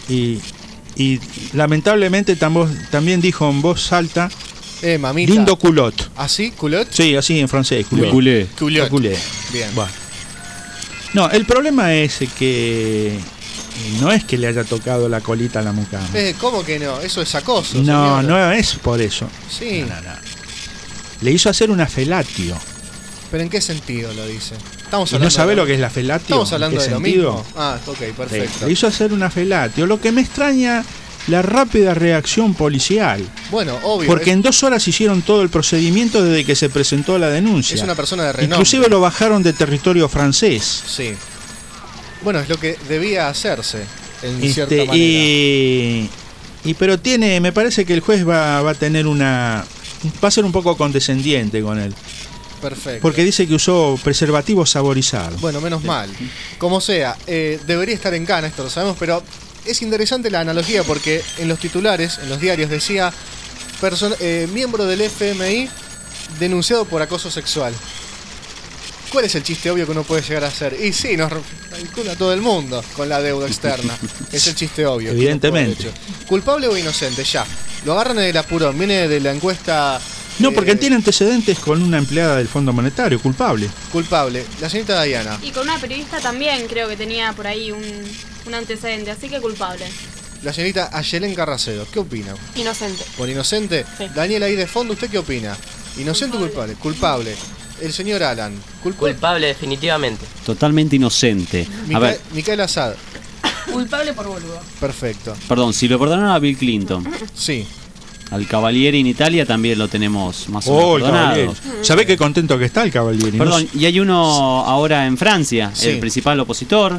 Speaker 9: lamentablemente también dijo en voz alta.
Speaker 7: Mamita.
Speaker 9: Lindo culot.
Speaker 7: ¿Así? ¿Culot?
Speaker 9: Sí, así en francés.
Speaker 13: Culé.
Speaker 7: Culot. Bien.
Speaker 9: Bueno. No, el problema es que no es que le haya tocado la colita a la mucama.
Speaker 7: ¿Cómo que no? Eso es acoso.
Speaker 9: No,
Speaker 7: señor.
Speaker 9: no es por eso.
Speaker 7: Sí.
Speaker 9: No. Le hizo hacer una felatio.
Speaker 7: ¿Pero en qué sentido lo dice? Estamos
Speaker 9: ¿Y no sabe lo que es la felatio?
Speaker 7: ¿Estamos hablando de lo
Speaker 9: sentido?
Speaker 7: mismo? Ah, ok, perfecto.
Speaker 9: Sí. Le hizo hacer una felatio. Lo que me extraña, la rápida reacción policial.
Speaker 7: Bueno, obvio.
Speaker 9: Porque en 2 horas hicieron todo el procedimiento desde que se presentó la denuncia.
Speaker 7: Es una persona de renombre.
Speaker 9: Inclusive lo bajaron de territorio francés.
Speaker 7: Sí. Bueno, es lo que debía hacerse, en cierta manera.
Speaker 9: Pero me parece que el juez va a tener va a ser un poco condescendiente con él.
Speaker 7: Perfecto.
Speaker 9: Porque dice que usó preservativos saborizados.
Speaker 7: Bueno, menos mal. Como sea, debería estar en cana, esto lo sabemos, pero es interesante la analogía porque en los titulares, en los diarios decía miembro del FMI denunciado por acoso sexual. ¿Cuál es el chiste obvio que uno puede llegar a hacer? Y sí, nos vincula a todo el mundo con la deuda externa. Es el chiste obvio.
Speaker 9: Evidentemente.
Speaker 7: ¿Culpable o inocente? Ya. Lo agarran en el apurón. Viene de la encuesta.
Speaker 9: No, porque él tiene antecedentes con una empleada del Fondo Monetario. Culpable.
Speaker 7: Culpable. La señorita Diana.
Speaker 11: Y con una periodista también creo que tenía por ahí un antecedente, así que culpable.
Speaker 7: La señorita Ayelén Carracedo. ¿Qué opina?
Speaker 12: Inocente.
Speaker 7: ¿Por inocente?
Speaker 12: Sí.
Speaker 7: Daniel, ahí de fondo, ¿usted qué opina? ¿Inocente o culpable? Culpable. El señor Alan.
Speaker 14: Culpable definitivamente.
Speaker 13: Totalmente inocente. A ver,
Speaker 7: Micael Assad.
Speaker 8: Culpable por boludo.
Speaker 7: Perfecto.
Speaker 13: perdón, si lo perdonaron a Bill Clinton,
Speaker 7: Sí.
Speaker 13: al Cavalieri en Italia también lo tenemos más o menos
Speaker 9: El Cavalieri.
Speaker 13: perdonado.
Speaker 9: ¿Sabe qué contento que está el Cavalieri?
Speaker 13: Perdón, y hay uno ahora en Francia,
Speaker 7: Sí.
Speaker 13: el principal opositor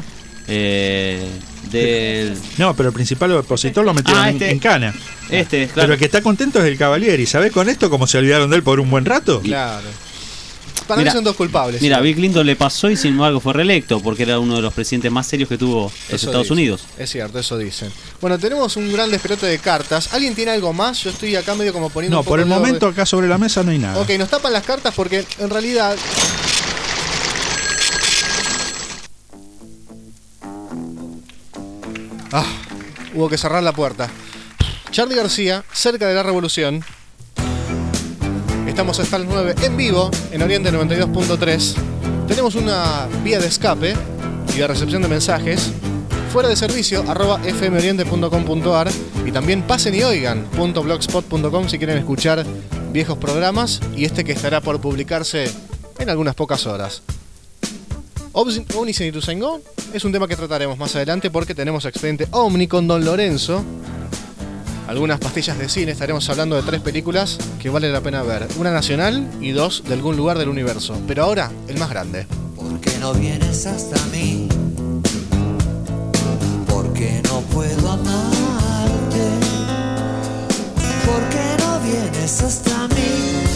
Speaker 13: del...
Speaker 9: No, pero el principal opositor lo metieron en cana.
Speaker 13: Claro.
Speaker 9: Pero el que está contento es el Cavalieri. ¿Sabés con esto cómo se olvidaron de él por un buen rato?
Speaker 7: Claro. Para mí son dos culpables.
Speaker 13: Mira,
Speaker 7: ¿sí?
Speaker 13: Bill Clinton le pasó y sin embargo fue reelecto porque era uno de los presidentes más serios que tuvo los Estados
Speaker 7: dicen.
Speaker 13: Unidos.
Speaker 7: Es cierto, eso dicen. Bueno, tenemos un gran despelote de cartas. ¿Alguien tiene algo más? Yo estoy acá medio como poniendo
Speaker 9: No,
Speaker 7: un poco
Speaker 9: por el
Speaker 7: de
Speaker 9: momento acá sobre la mesa no hay nada.
Speaker 7: Ok, nos tapan las cartas porque en realidad... hubo que cerrar la puerta. Charly García, cerca de la revolución. Estamos hasta las 9 en vivo en Oriente 92.3. Tenemos una vía de escape y de recepción de mensajes fuera de servicio @fmoriente.com.ar y también pasen y oigan.blogspot.com si quieren escuchar viejos programas y este que estará por publicarse en algunas pocas horas. Ovni Senitusengo es un tema que trataremos más adelante porque tenemos Expediente Omni con Don Lorenzo. Algunas pastillas de cine, estaremos hablando de 3 películas que vale la pena ver. Una nacional y 2 de algún lugar del universo. Pero ahora, el más grande.
Speaker 6: ¿Por qué no vienes hasta mí? ¿Por qué no puedo amarte? ¿Por qué no vienes hasta mí?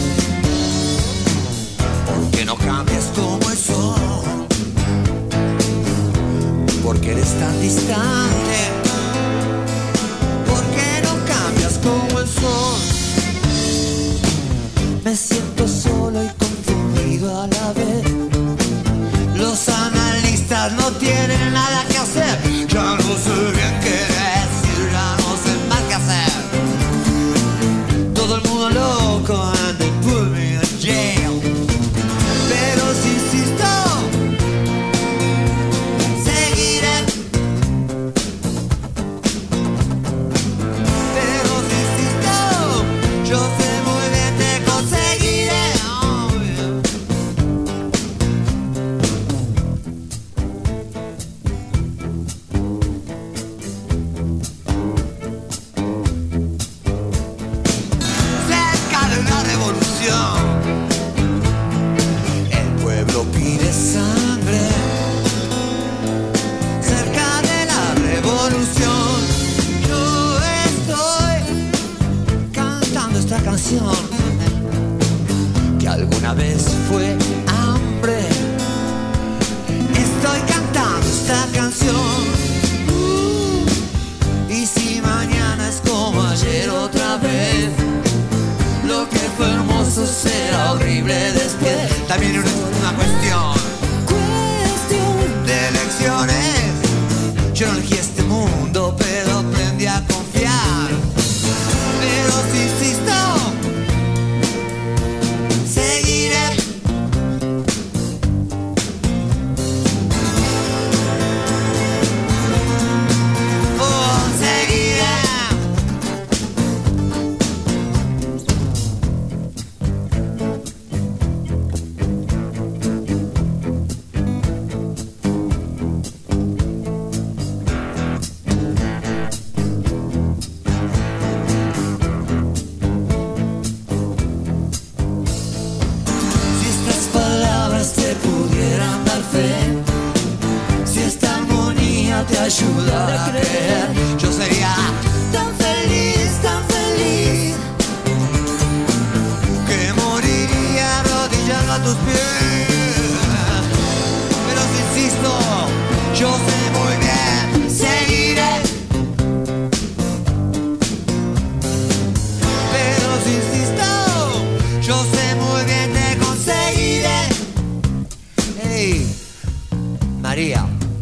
Speaker 6: ¿Por qué no cambias como el sol? ¿Por qué eres tan distante? Como el sol, me siento solo y confundido a la vez. Los analistas no también es una cuestión de elecciones. Yo no elegí este mundo, pero aprendí a confiar. Pero si insisto, seguiré. Oh, seguiré. Te ayudara a creer, yo sería tan feliz, que moriría arrodillado a tus pies. Pero si insisto, yo sé muy bien, seguiré. Pero si insisto, yo sé muy bien, te conseguiré. Hey, María.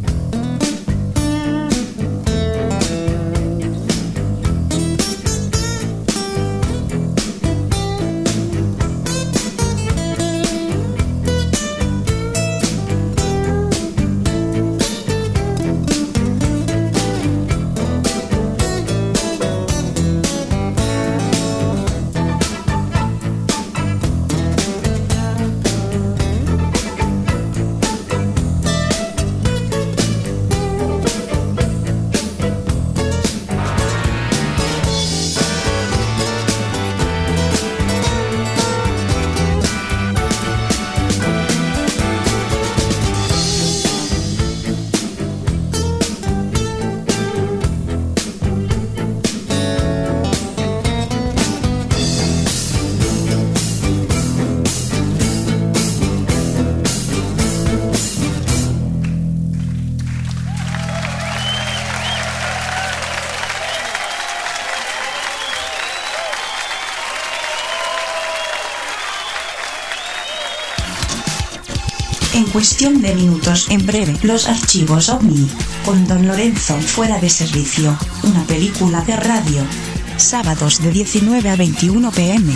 Speaker 3: En cuestión de minutos, en breve, los archivos OVNI, con Don Lorenzo fuera de servicio, una película de radio. Sábados de 19 a 21 p.m.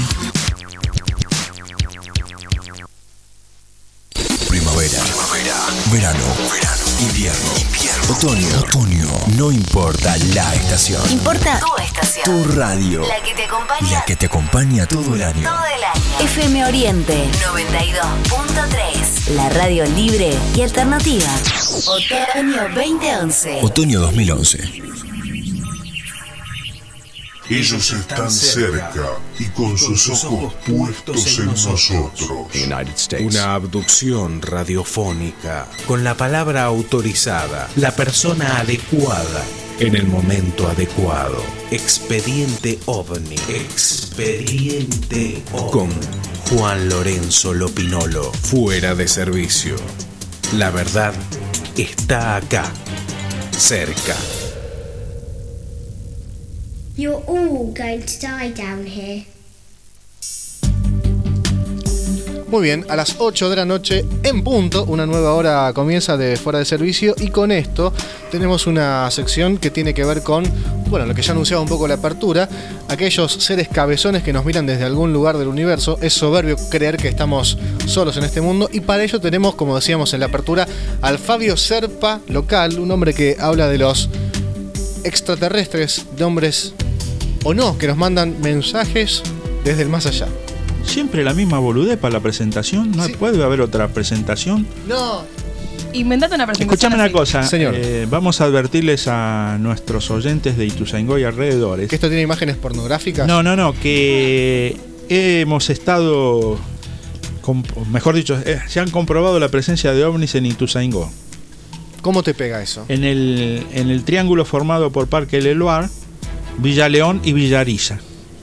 Speaker 1: Primavera, verano, invierno, otoño, no importa la estación.
Speaker 2: Importa tu estación.
Speaker 1: Tu radio.
Speaker 2: La que te
Speaker 1: acompaña todo el año.
Speaker 2: Todo el año. FM Oriente 92.3. La radio libre y alternativa. Otoño 2011.
Speaker 1: Otoño 2011.
Speaker 15: Ellos están cerca y con sus ojos puestos en nosotros.
Speaker 10: Una abducción radiofónica con la palabra autorizada, la persona adecuada, en el momento adecuado. Expediente OVNI. Expediente OVNI. Con Juan Lorenzo Lopinolo, fuera de servicio. La verdad está acá, cerca.
Speaker 16: You're all going to die down here.
Speaker 7: Muy bien, a las 8 de la noche en punto, una nueva hora comienza de Fuera de Servicio, y con esto tenemos una sección que tiene que ver con, bueno, lo que ya anunciaba un poco la apertura, aquellos seres cabezones que nos miran desde algún lugar del universo. Es soberbio creer que estamos solos en este mundo, y para ello tenemos, como decíamos en la apertura, al Fabio Serpa local, un hombre que habla de los extraterrestres, de hombres o no, que nos mandan mensajes desde el más allá.
Speaker 9: Siempre la misma boludez para la presentación. ¿No puede haber otra presentación?
Speaker 7: No.
Speaker 8: Inventate una presentación.
Speaker 9: Escuchame una cosa,
Speaker 7: señor.
Speaker 9: Vamos a advertirles a nuestros oyentes de Ituzaingó y alrededores.
Speaker 7: ¿Que esto tiene imágenes pornográficas?
Speaker 9: No, que hemos estado, mejor dicho, se han comprobado la presencia de ovnis en Ituzaingó.
Speaker 7: ¿Cómo te pega eso?
Speaker 9: En el triángulo formado por Parque Leloir, Villa León y Villariza.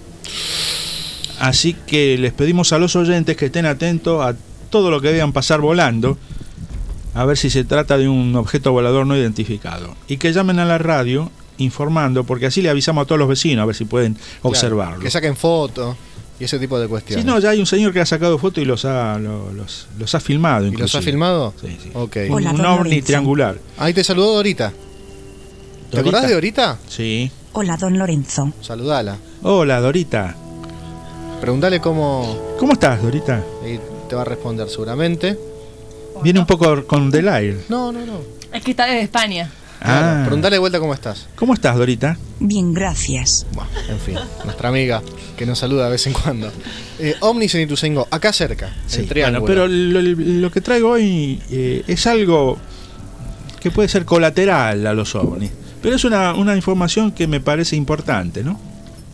Speaker 9: Así que les pedimos a los oyentes que estén atentos a todo lo que vean pasar volando, a ver si se trata de un objeto volador no identificado, y que llamen a la radio informando, porque así le avisamos a todos los vecinos a ver si pueden observarlo.
Speaker 7: Que saquen fotos. y ese tipo de cuestiones.
Speaker 9: Sí, no, ya hay un señor que ha sacado fotos y los ha filmado.
Speaker 7: ¿Y los ha filmado?
Speaker 9: Sí, sí.
Speaker 7: Okay.
Speaker 3: Hola,
Speaker 9: un
Speaker 3: don
Speaker 9: ovni
Speaker 3: Lorenzo.
Speaker 9: triangular.
Speaker 7: Ahí te saludó Dorita. ¿Te acordás de Dorita?
Speaker 9: Sí.
Speaker 3: Hola, don Lorenzo.
Speaker 7: Saludala.
Speaker 9: Hola, Dorita.
Speaker 7: Preguntale cómo
Speaker 9: estás, Dorita?
Speaker 7: y te va a responder seguramente.
Speaker 9: Viene un poco con delay.
Speaker 7: No.
Speaker 8: Es que está desde España.
Speaker 7: Claro, preguntale de vuelta cómo estás.
Speaker 9: ¿Cómo estás, Dorita?
Speaker 3: Bien, gracias.
Speaker 7: Bueno, en fin, nuestra amiga que nos saluda de vez en cuando. Ovnis en Ituzaingó, acá cerca,
Speaker 9: Sí,
Speaker 7: el triángulo.
Speaker 9: bueno, pero lo que traigo hoy es algo que puede ser colateral a los ovnis. Pero es una información que me parece importante, ¿no?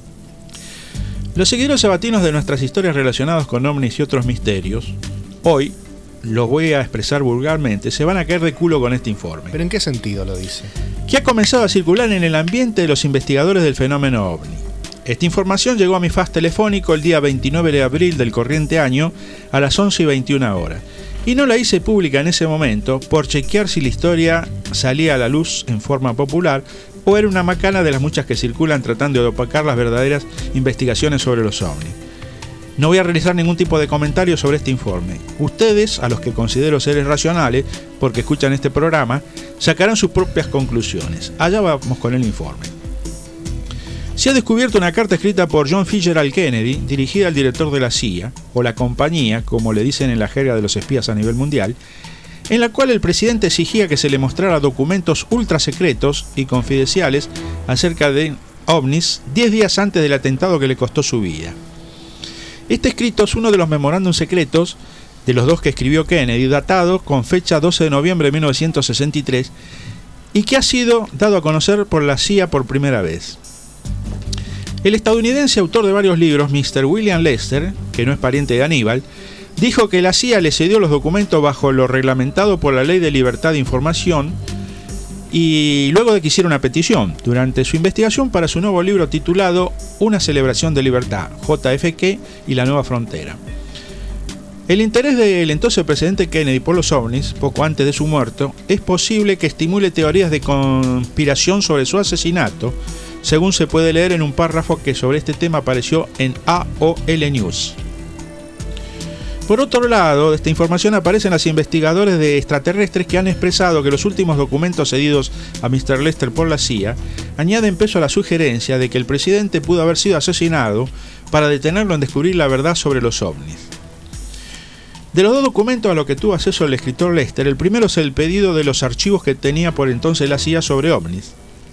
Speaker 9: Los seguidores sabatinos de nuestras historias relacionadas con ovnis y otros misterios, hoy, los voy a expresar vulgarmente, se van a caer de culo con este informe.
Speaker 7: ¿Pero en qué sentido lo dice?
Speaker 9: Que ha comenzado a circular en el ambiente de los investigadores del fenómeno ovni. Esta información llegó a mi fax telefónico el día 29 de abril del corriente año a las 11:21 horas. Y no la hice pública en ese momento por chequear si la historia salía a la luz en forma popular o era una macana de las muchas que circulan tratando de opacar las verdaderas investigaciones sobre los ovnis. No voy a realizar ningún tipo de comentario sobre este informe. Ustedes, a los que considero seres racionales, porque escuchan este programa, sacarán sus propias conclusiones. Allá vamos con el informe. Se ha descubierto una carta escrita por John Fitzgerald Kennedy, dirigida al director de la CIA, o la compañía, como le dicen en la jerga de los espías a nivel mundial, en la cual el presidente exigía que se le mostrara documentos ultra secretos y confidenciales acerca de ovnis 10 días antes del atentado que le costó su vida. Este escrito es uno de los memorándum secretos de los dos que escribió Kennedy, datado con fecha 12 de noviembre de 1963, y que ha sido dado a conocer por la CIA por primera vez. El estadounidense autor de varios libros, Mr. William Lester, que no es pariente de Aníbal, dijo que la CIA le cedió los documentos bajo lo reglamentado por la Ley de Libertad de Información y luego de que hiciera una petición durante su investigación para su nuevo libro titulado Una celebración de libertad, JFK y la nueva frontera. El interés del entonces presidente Kennedy por los ovnis, poco antes de su muerte, es posible que estimule teorías de conspiración sobre su asesinato, según se puede leer en un párrafo que sobre este tema apareció en AOL News. Por otro lado, de esta información aparecen los investigadores de extraterrestres que han expresado que los últimos documentos cedidos a Mr. Lester por la CIA añaden peso a la sugerencia de que el presidente pudo haber sido asesinado para detenerlo en descubrir la verdad sobre los ovnis. De los dos documentos a los que tuvo acceso el escritor Lester, el primero es el pedido de los archivos que tenía por entonces la CIA sobre ovnis.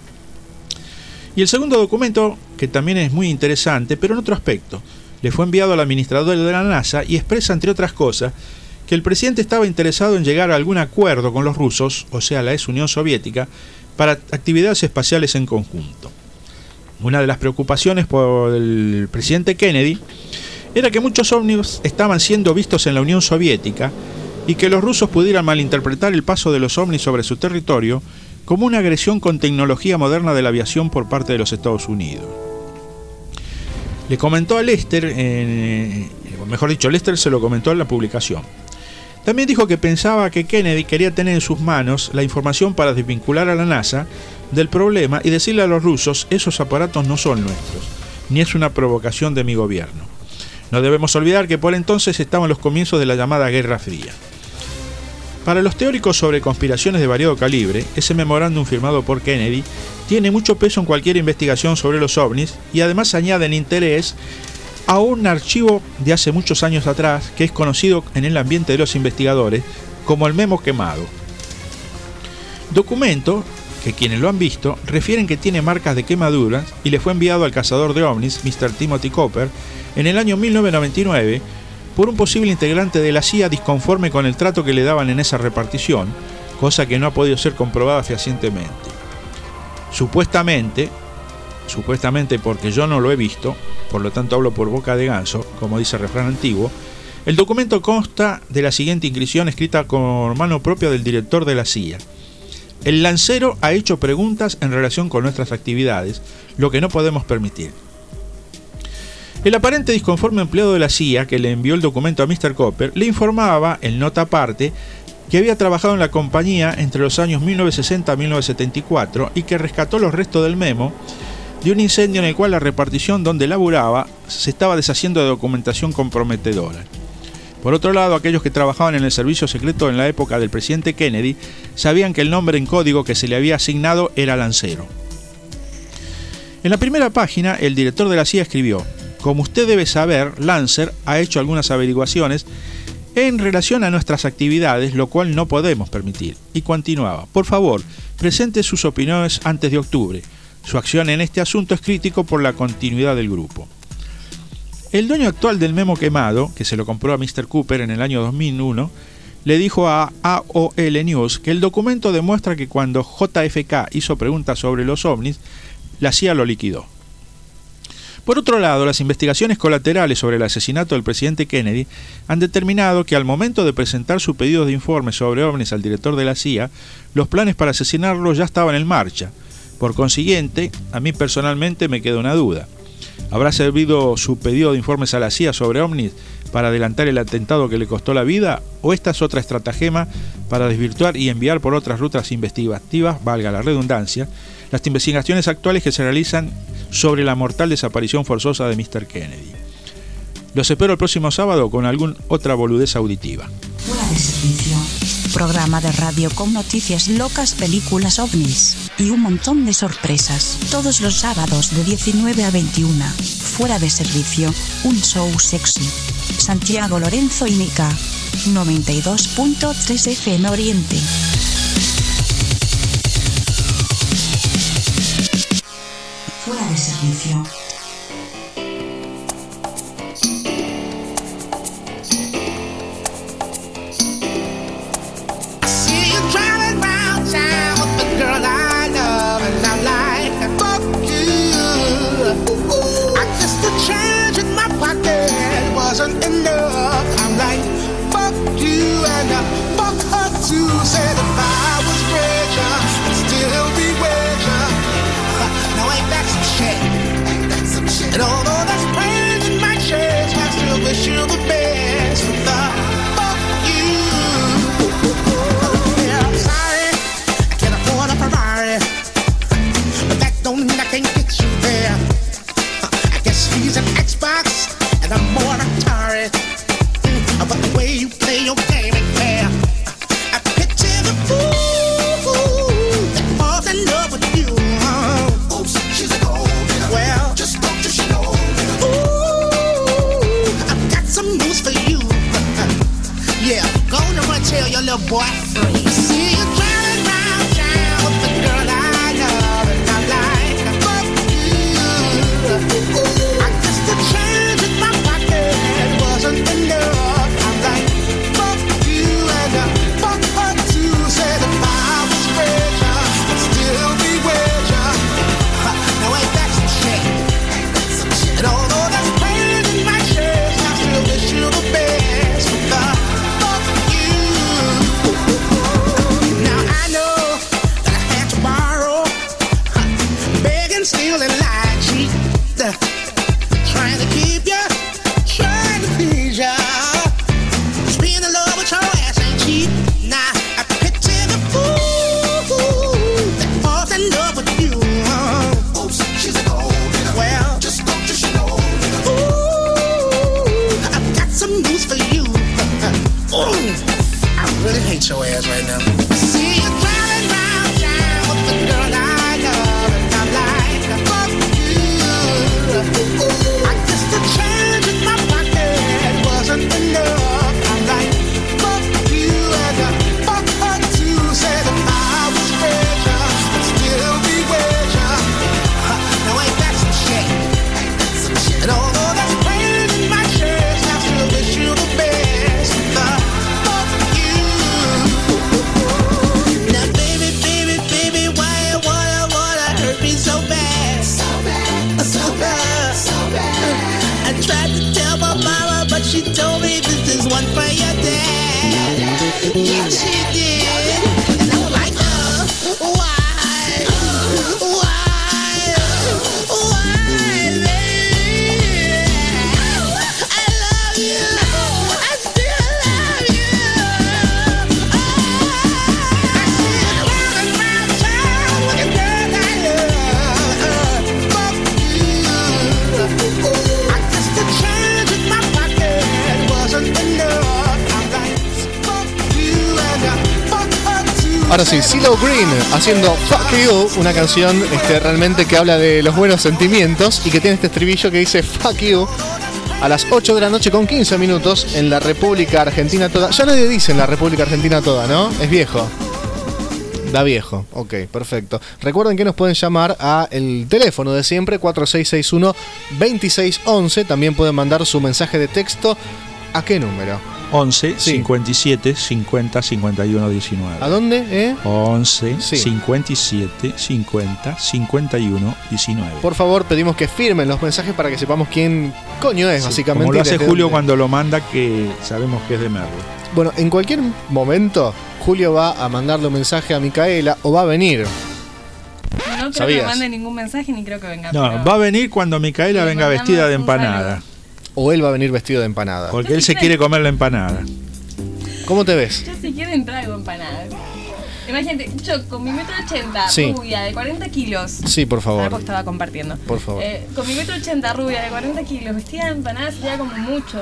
Speaker 9: Y el segundo documento, que también es muy interesante, pero en otro aspecto, le fue enviado al administrador de la NASA y expresa, entre otras cosas, que el presidente estaba interesado en llegar a algún acuerdo con los rusos, o sea, la ex Unión Soviética, para actividades espaciales en conjunto. Una de las preocupaciones por el presidente Kennedy era que muchos ovnis estaban siendo vistos en la Unión Soviética y que los rusos pudieran malinterpretar el paso de los ovnis sobre su territorio como una agresión con tecnología moderna de la aviación por parte de los Estados Unidos. Le comentó a Lester, mejor dicho, Lester se lo comentó en la publicación. También dijo que pensaba que Kennedy quería tener en sus manos la información para desvincular a la NASA del problema y decirle a los rusos: esos aparatos no son nuestros, ni es una provocación de mi gobierno. No debemos olvidar que por entonces estaban los comienzos de la llamada Guerra Fría. Para los teóricos sobre conspiraciones de variado calibre, ese memorándum firmado por Kennedy tiene mucho peso en cualquier investigación sobre los ovnis y además añaden interés a un archivo de hace muchos años atrás que es conocido en el ambiente de los investigadores como el memo quemado. Documento que quienes lo han visto refieren que tiene marcas de quemaduras y le fue enviado al cazador de ovnis, Mr. Timothy Cooper, en el año 1999 por un posible integrante de la CIA disconforme con el trato que le daban en esa repartición, cosa que no ha podido ser comprobada fehacientemente. Supuestamente, porque yo no lo he visto, por lo tanto hablo por boca de ganso, como dice el refrán antiguo, el documento consta de la siguiente inscripción escrita con mano propia del director de la CIA. El lancero ha hecho preguntas en relación con nuestras actividades, lo que no podemos permitir. El aparente disconforme empleado de la CIA que le envió el documento a Mr. Cooper le informaba, en nota aparte, que había trabajado en la compañía entre los años 1960 y 1974 y que rescató los restos del memo de un incendio en el cual la repartición donde laburaba se estaba deshaciendo de documentación comprometedora. Por otro lado, aquellos que trabajaban en el servicio secreto en la época del presidente Kennedy sabían que el nombre en código que se le había asignado era Lancero. En la primera página, el director de la CIA escribió: como usted debe saber, Lancer ha hecho algunas averiguaciones en relación a nuestras actividades, lo cual no podemos permitir. Y continuaba: por favor, presente sus opiniones antes de octubre. Su acción en este asunto es crítico por la continuidad del grupo. El dueño actual del memo quemado, que se lo compró a Mr. Cooper en el año 2001, le dijo a AOL News que el documento demuestra que cuando JFK hizo preguntas sobre los ovnis, la CIA lo liquidó. Por otro lado, las investigaciones colaterales sobre el asesinato del presidente Kennedy han determinado que al momento de presentar su pedido de informe sobre ovnis al director de la CIA, los planes para asesinarlo ya estaban en marcha. Por consiguiente, a mí personalmente me queda una duda. ¿Habrá servido su pedido de informes a la CIA sobre ovnis para adelantar el atentado que le costó la vida? ¿O esta es otra estratagema para desvirtuar y enviar por otras rutas investigativas, valga la redundancia, las investigaciones actuales que se realizan sobre la mortal desaparición forzosa de Mr. Kennedy? Los espero el próximo sábado con alguna otra boludez auditiva.
Speaker 3: Fuera de servicio. Programa de radio con noticias locas, películas ovnis y un montón de sorpresas. Todos los sábados de 19 a 21. Fuera de servicio. Un show sexy. Santiago, Lorenzo y Mica. 92.3 FM Oriente. Fuera de servicio.
Speaker 6: Wasn't enough. I'm like, fuck you and fuck her too. Said if I was richer, I'd still be richer. Now ain't that some shit? Ain't that some shit? And although that's pain in my chest, I still wish you the best. But the fuck you. Yeah, I'm sorry, I can't afford a Ferrari, but that don't mean I can't get you there. I guess he's an Xbox and I'm more Atari. But the way you play your game ain't fair. I picture the fool that falls in love with you. Oops, she's a gold digger. Well, just don't you know. Ooh, I've got some news for you. Yeah, go on and run tell your little boy free. See you driving round town with the girl I love, and I'm like, fuck you. Ooh, I guess the change in my pocket wasn't enough. I'm like, fuck you and fuck her too. Said if I was richer, I'd still be richer. Now ain't that some shit? And although that's pain in my chest, I still wish you the best. But the fuck you. Now I know that I had to borrow, beg and steal and lie, cheat, trying to keep you, trying to please ya. Just being in love with your ass ain't cheap. Nah, I picture the fool that falls in love with you. Oops, she's a gold digger. Well, just don't you know. Ooh, I've got some news for you. Ooh, I really hate your ass right now. See you driving round town with the girl I love, and I'm like, fuck you. Ooh, I guess the change in my pocket wasn't enough. I'm like, fuck you and fuck her too. Said if I was richer, I'd still be richer. Now ain't that some shit? And although that's pain in my chest, I still wish you the best. The fuck you. Now baby, baby, baby, why you wanna hurt me so bad? So bad, so bad, so bad. I tried to tell my mama, but she told me this is one for your dad. Yeah, she did. And I was like, why? Fuck
Speaker 7: Ahora sí, CeeLo Green haciendo Fuck You, una canción realmente que habla de los buenos sentimientos y que tiene este estribillo que dice Fuck You a las 8 de la noche con 15 minutos en la República Argentina toda. Ya nadie dice en la República Argentina toda, ¿no? Es viejo. Da viejo, ok, perfecto. Recuerden que nos pueden llamar a el teléfono de siempre, 4661-2611. También pueden mandar su mensaje de texto. ¿A qué número?
Speaker 9: 11 57 50 51 19.
Speaker 7: ¿A dónde?
Speaker 9: 11 57 50 51 19.
Speaker 7: Por favor, pedimos que firmen los mensajes para que sepamos quién coño es, básicamente.
Speaker 9: Como lo hace Julio
Speaker 7: dónde.
Speaker 9: cuando lo manda, que sabemos que es de Merlo.
Speaker 7: Bueno, en cualquier momento, Julio va a mandarle un mensaje a Micaela o va a venir.
Speaker 8: No creo
Speaker 7: ¿Sabías?
Speaker 8: que mande ningún mensaje ni creo que venga.
Speaker 9: No,
Speaker 8: pero
Speaker 9: va a venir cuando Micaela
Speaker 8: Le
Speaker 9: venga
Speaker 8: mandamos
Speaker 9: vestida de
Speaker 8: un
Speaker 9: empanada.
Speaker 7: O él va a venir vestido de empanada.
Speaker 9: Porque él se quiere comer la empanada.
Speaker 7: ¿Cómo te ves?
Speaker 8: Yo si quieren traigo empanadas. Imagínate, yo con mi 1,80 m,
Speaker 7: Sí.
Speaker 8: rubia de 40 kilos.
Speaker 7: Sí, por favor.
Speaker 8: Ahora porque estaba compartiendo.
Speaker 7: Por favor.
Speaker 8: Con mi 1,80 m, rubia de 40 kilos, vestida de empanadas sería como mucho.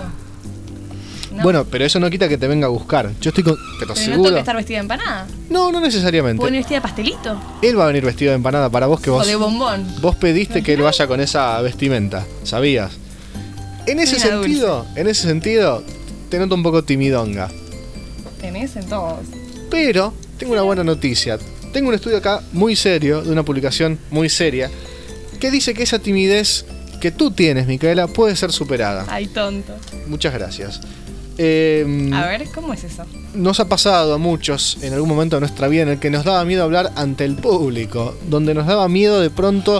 Speaker 8: ¿No?
Speaker 7: Bueno, pero eso no quita que te venga a buscar. Yo estoy con... Pero
Speaker 8: Pero no
Speaker 7: seguro.
Speaker 8: tengo que estar vestida de empanada.
Speaker 7: No, no necesariamente.
Speaker 8: ¿Puedo venir vestida de pastelito?
Speaker 7: Él va a venir vestido de empanada para vos que vos.
Speaker 8: O de bombón.
Speaker 7: Vos pediste que él vaya con esa vestimenta, ¿sabías? En ese sentido, te noto un poco timidonga.
Speaker 8: Tenés en todos.
Speaker 7: Pero tengo una buena noticia. Tengo un estudio acá muy serio, de una publicación muy seria, que dice que esa timidez que tú tienes, Micaela, puede ser superada.
Speaker 8: Ay, tonto.
Speaker 7: Muchas gracias.
Speaker 8: A ver, ¿cómo es eso?
Speaker 7: Nos ha pasado a muchos en algún momento de nuestra vida en el que nos daba miedo hablar ante el público, donde nos daba miedo de pronto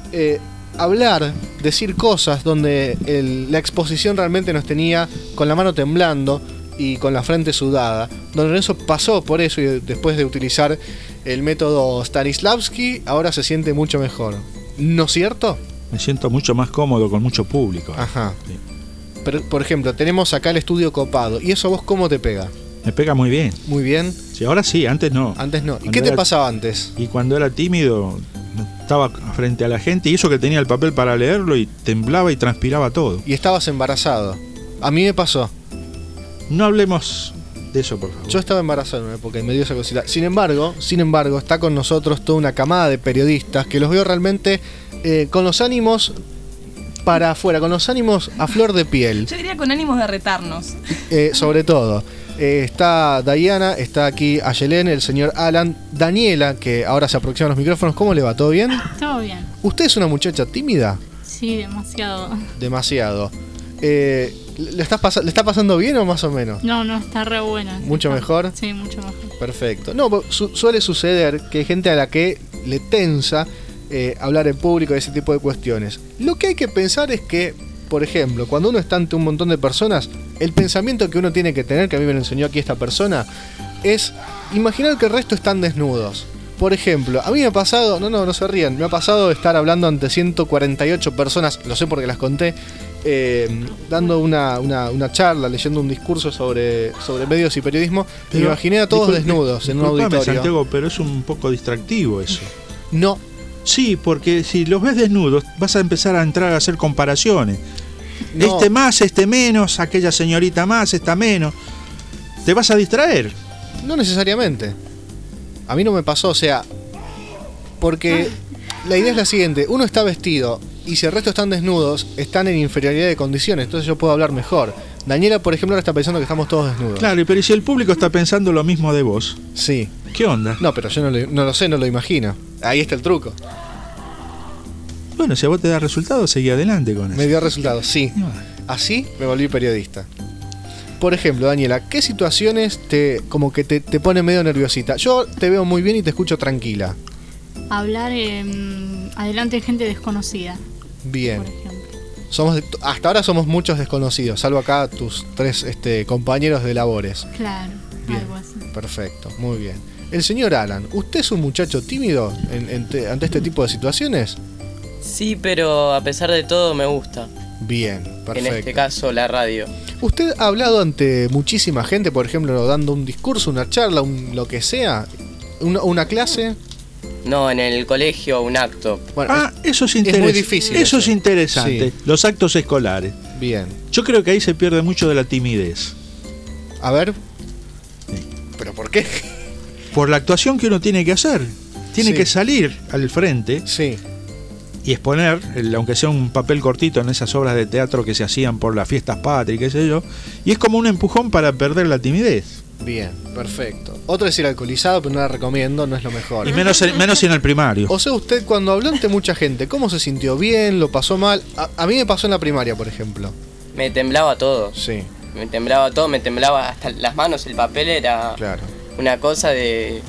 Speaker 7: hablar, decir cosas, donde la exposición realmente nos tenía con la mano temblando y con la frente sudada. Don Lorenzo pasó por eso y después de utilizar el método Stanislavski, ahora se siente mucho mejor. ¿No es cierto?
Speaker 9: Me siento mucho más cómodo con mucho público.
Speaker 7: Ajá. Sí. Pero, por ejemplo, tenemos acá el estudio copado. ¿Y eso a vos cómo te pega?
Speaker 9: Me pega muy bien.
Speaker 7: Muy bien.
Speaker 9: Sí, ahora sí, antes no.
Speaker 7: Antes no. ¿Y qué te pasaba antes?
Speaker 9: Y cuando era tímido, estaba frente a la gente y eso que tenía el papel para leerlo y temblaba y transpiraba todo.
Speaker 7: Y estabas embarazado. A mí me pasó.
Speaker 9: No hablemos de eso, por favor.
Speaker 7: Yo estaba embarazado en una época y me dio esa cosita. Sin embargo, está con nosotros toda una camada de periodistas que los veo realmente con los ánimos para afuera, con los ánimos a flor de piel.
Speaker 8: Yo diría con ánimos de retarnos.
Speaker 7: Sobre todo. Está Diana, está aquí Ayelén, el señor Alan, Daniela, que ahora se aproxima a los micrófonos. ¿Cómo le va? ¿Todo bien?
Speaker 17: Todo bien.
Speaker 7: ¿Usted es una muchacha tímida?
Speaker 17: Sí, demasiado.
Speaker 7: Demasiado. ¿Le está pasando bien o más o menos?
Speaker 17: No, está re buena.
Speaker 7: ¿Mucho mejor?
Speaker 17: Sí, mucho mejor.
Speaker 7: Perfecto. No, suele suceder que hay gente a la que le tensa hablar en público y ese tipo de cuestiones. Lo que hay que pensar es que, por ejemplo, cuando uno está ante un montón de personas, el pensamiento que uno tiene que tener, que a mí me lo enseñó aquí esta persona, es imaginar que el resto están desnudos. Por ejemplo, a mí me ha pasado, no se rían, me ha pasado estar hablando ante 148 personas, lo sé porque las conté, dando una charla, leyendo un discurso sobre medios y periodismo, y me imaginé a todos desnudos en un auditorio.
Speaker 9: Santiago, pero es un poco distractivo eso.
Speaker 7: No.
Speaker 9: Sí, porque si los ves desnudos, vas a empezar a entrar a hacer comparaciones. No. Este más, este menos, aquella señorita más, esta menos. Te vas a distraer.
Speaker 7: No necesariamente. A mí no me pasó, o sea, porque la idea es la siguiente: uno está vestido y si el resto están desnudos, están en inferioridad de condiciones, entonces yo puedo hablar mejor. Daniela, por ejemplo, ahora está pensando que estamos todos desnudos.
Speaker 9: Claro, pero ¿y si el público está pensando lo mismo de vos?
Speaker 7: Sí.
Speaker 9: ¿Qué onda?
Speaker 7: No, pero yo no lo sé, no lo imagino. Ahí está el truco.
Speaker 9: Bueno, si a vos te da resultados, seguí adelante con eso.
Speaker 7: Me dio resultados, sí. Así me volví periodista. Por ejemplo, Daniela, ¿qué situaciones te pone medio nerviosita? Yo te veo muy bien y te escucho tranquila.
Speaker 17: Hablar adelante de gente desconocida.
Speaker 7: Bien. Hasta ahora somos muchos desconocidos, salvo acá tus 3 compañeros de labores.
Speaker 17: Claro,
Speaker 7: bien.
Speaker 17: Algo así.
Speaker 7: Perfecto, muy bien. El señor Alan, ¿usted es un muchacho tímido ante este tipo de situaciones?
Speaker 14: Sí, pero a pesar de todo me gusta.
Speaker 7: Bien, perfecto.
Speaker 14: En este caso, la radio.
Speaker 7: ¿Usted ha hablado ante muchísima gente, por ejemplo, dando un discurso, una charla, lo que sea? ¿Una clase?
Speaker 14: No, en el colegio, un acto.
Speaker 7: Bueno,
Speaker 9: eso es interesante.
Speaker 7: Es muy difícil.
Speaker 9: Eso es interesante.
Speaker 7: Sí.
Speaker 9: Los actos escolares.
Speaker 7: Bien.
Speaker 9: Yo creo que ahí se pierde mucho de la timidez.
Speaker 7: A ver. ¿Pero por qué?
Speaker 9: por la actuación que uno tiene que hacer. Tiene que salir al frente y exponer, aunque sea un papel cortito en esas obras de teatro que se hacían por las fiestas patrias, qué sé yo, y es como un empujón para perder la timidez.
Speaker 7: Bien, perfecto. Otro es ir alcoholizado, pero no la recomiendo, no es lo mejor.
Speaker 9: Y menos en el primario.
Speaker 7: O sea, usted cuando habló ante mucha gente, ¿cómo se sintió? ¿Bien? ¿Lo pasó mal? A mí me pasó en la primaria, por ejemplo.
Speaker 14: Me temblaba todo.
Speaker 7: Sí.
Speaker 14: Me temblaba todo, me temblaba hasta las manos, el papel era una cosa de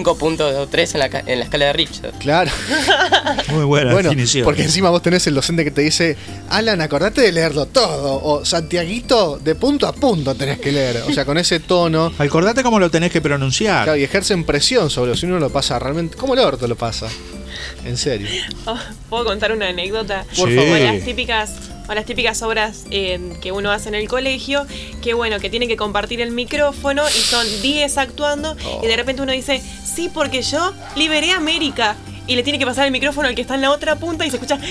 Speaker 14: 5.3 en la escala de Richter.
Speaker 7: Claro.
Speaker 9: Muy buena definición.
Speaker 7: Porque encima vos tenés el docente que te dice, Alan, acordate de leerlo todo. O Santiaguito, de punto a punto tenés que leer. O sea, con ese tono.
Speaker 9: Acordate cómo lo tenés que pronunciar.
Speaker 7: Claro, y ejercen presión sobre si uno lo pasa realmente. ¿Cómo el orto lo pasa? En serio.
Speaker 12: ¿Puedo contar una anécdota?
Speaker 7: Por favor.
Speaker 12: O las típicas obras que uno hace en el colegio, que bueno, que tiene que compartir el micrófono y son 10 actuando y de repente uno dice, sí, porque yo liberé a América, y le tiene que pasar el micrófono al que está en la otra punta y se escucha...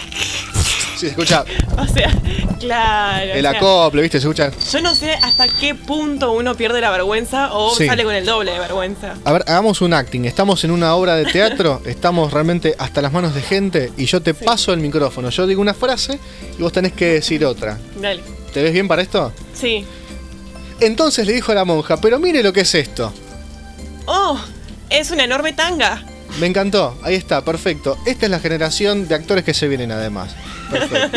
Speaker 7: Sí, se escucha...
Speaker 12: O sea, claro.
Speaker 7: El acople, ¿viste? Se escucha...
Speaker 12: Yo no sé hasta qué punto uno pierde la vergüenza o sale con el doble de vergüenza.
Speaker 7: A ver, hagamos un acting. Estamos en una obra de teatro, estamos realmente hasta las manos de gente y yo te paso el micrófono. Yo digo una frase y vos tenés que decir otra.
Speaker 12: Dale.
Speaker 7: ¿Te ves bien para esto?
Speaker 12: Sí.
Speaker 7: Entonces le dijo a la monja, pero mire lo que es esto.
Speaker 12: ¡Oh! Es una enorme tanga.
Speaker 7: Me encantó, ahí está, perfecto. Esta es la generación de actores que se vienen además. Perfecto.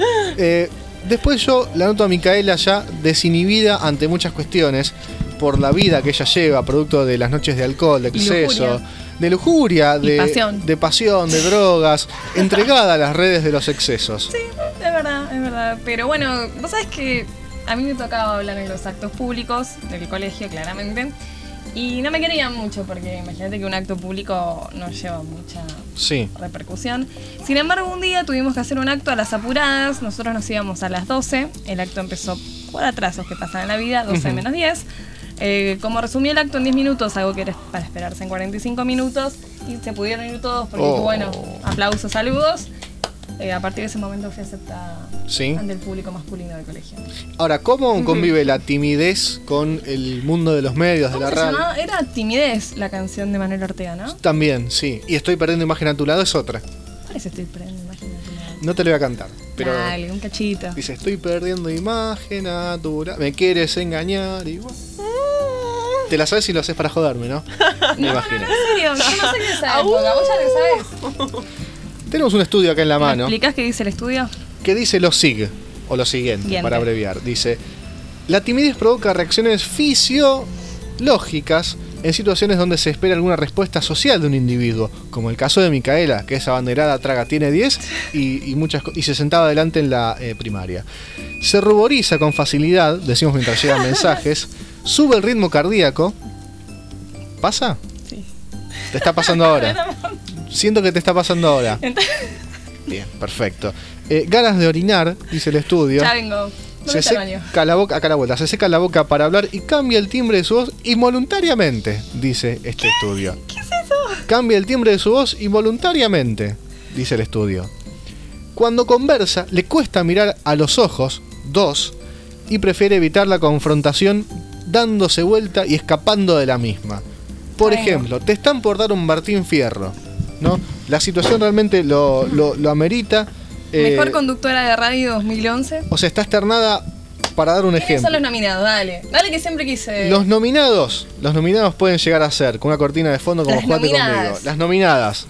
Speaker 7: Después yo la noto a Micaela ya desinhibida ante muchas cuestiones por la vida que ella lleva, producto de las noches de alcohol, de exceso, de lujuria, de pasión, de drogas, entregada a las redes de los excesos.
Speaker 8: Sí, es verdad. Pero bueno, vos sabés que a mí me tocaba hablar en los actos públicos del colegio, claramente. Y no me querían mucho porque imagínate que un acto público no lleva mucha repercusión. Sin embargo, un día tuvimos que hacer un acto a las apuradas. Nosotros nos íbamos a las 12. El acto empezó por atrasos que pasan en la vida, 12 menos 10. Como resumí el acto en 10 minutos, algo que era para esperarse en 45 minutos, y se pudieron ir todos porque, bueno, aplausos, saludos. A partir de ese momento fui aceptada ante el público masculino del colegio.
Speaker 7: Ahora, ¿cómo convive la timidez con el mundo de los medios, de la radio?
Speaker 8: Era Timidez, la canción de Manuel Ortega, ¿no?
Speaker 7: También, sí. Y Estoy perdiendo imagen a tu lado es otra.
Speaker 8: ¿Cuál es Estoy perdiendo imagen a tu lado?
Speaker 7: No te lo voy a cantar. Pero
Speaker 8: dale, un cachito.
Speaker 7: Dice, estoy perdiendo imagen a tu lado. Me quieres engañar y... Te la sabes si lo haces para joderme, ¿no? Me imagino.
Speaker 8: En serio, yo no sé qué es esa época. ¿Vos ya lo sabés?
Speaker 7: Tenemos un estudio acá en la mano.
Speaker 8: ¿Me explicás qué dice el estudio?
Speaker 7: Que dice lo SIG, o lo siguiente, para abreviar. Dice, la timidez provoca reacciones fisiológicas en situaciones donde se espera alguna respuesta social de un individuo, como el caso de Micaela, que es abanderada traga tiene 10 y se sentaba adelante en la primaria. Se ruboriza con facilidad, decimos mientras llegan mensajes, sube el ritmo cardíaco. ¿Pasa?
Speaker 8: Sí.
Speaker 7: ¿Te está pasando ahora? Siento que te está pasando ahora. Bien, perfecto. Ganas de orinar, dice el estudio.
Speaker 8: Ya vengo.
Speaker 7: Se seca la boca, acá a la vuelta. Se seca la boca para hablar y cambia el timbre de su voz involuntariamente, dice este estudio.
Speaker 8: ¿Qué es eso?
Speaker 7: Cambia el timbre de su voz involuntariamente, dice el estudio. Cuando conversa, le cuesta mirar a los ojos, 2, y prefiere evitar la confrontación dándose vuelta y escapando de la misma. Por ejemplo, te están por dar un Martín Fierro, ¿no? La situación realmente lo amerita.
Speaker 8: Mejor conductora de radio 2011.
Speaker 7: O sea, está externada para dar un
Speaker 8: ¿Quiénes
Speaker 7: ejemplo.
Speaker 8: son los nominados? Dale que siempre quise.
Speaker 7: Los nominados pueden llegar a ser con una cortina de fondo como Jugate conmigo. Las nominadas.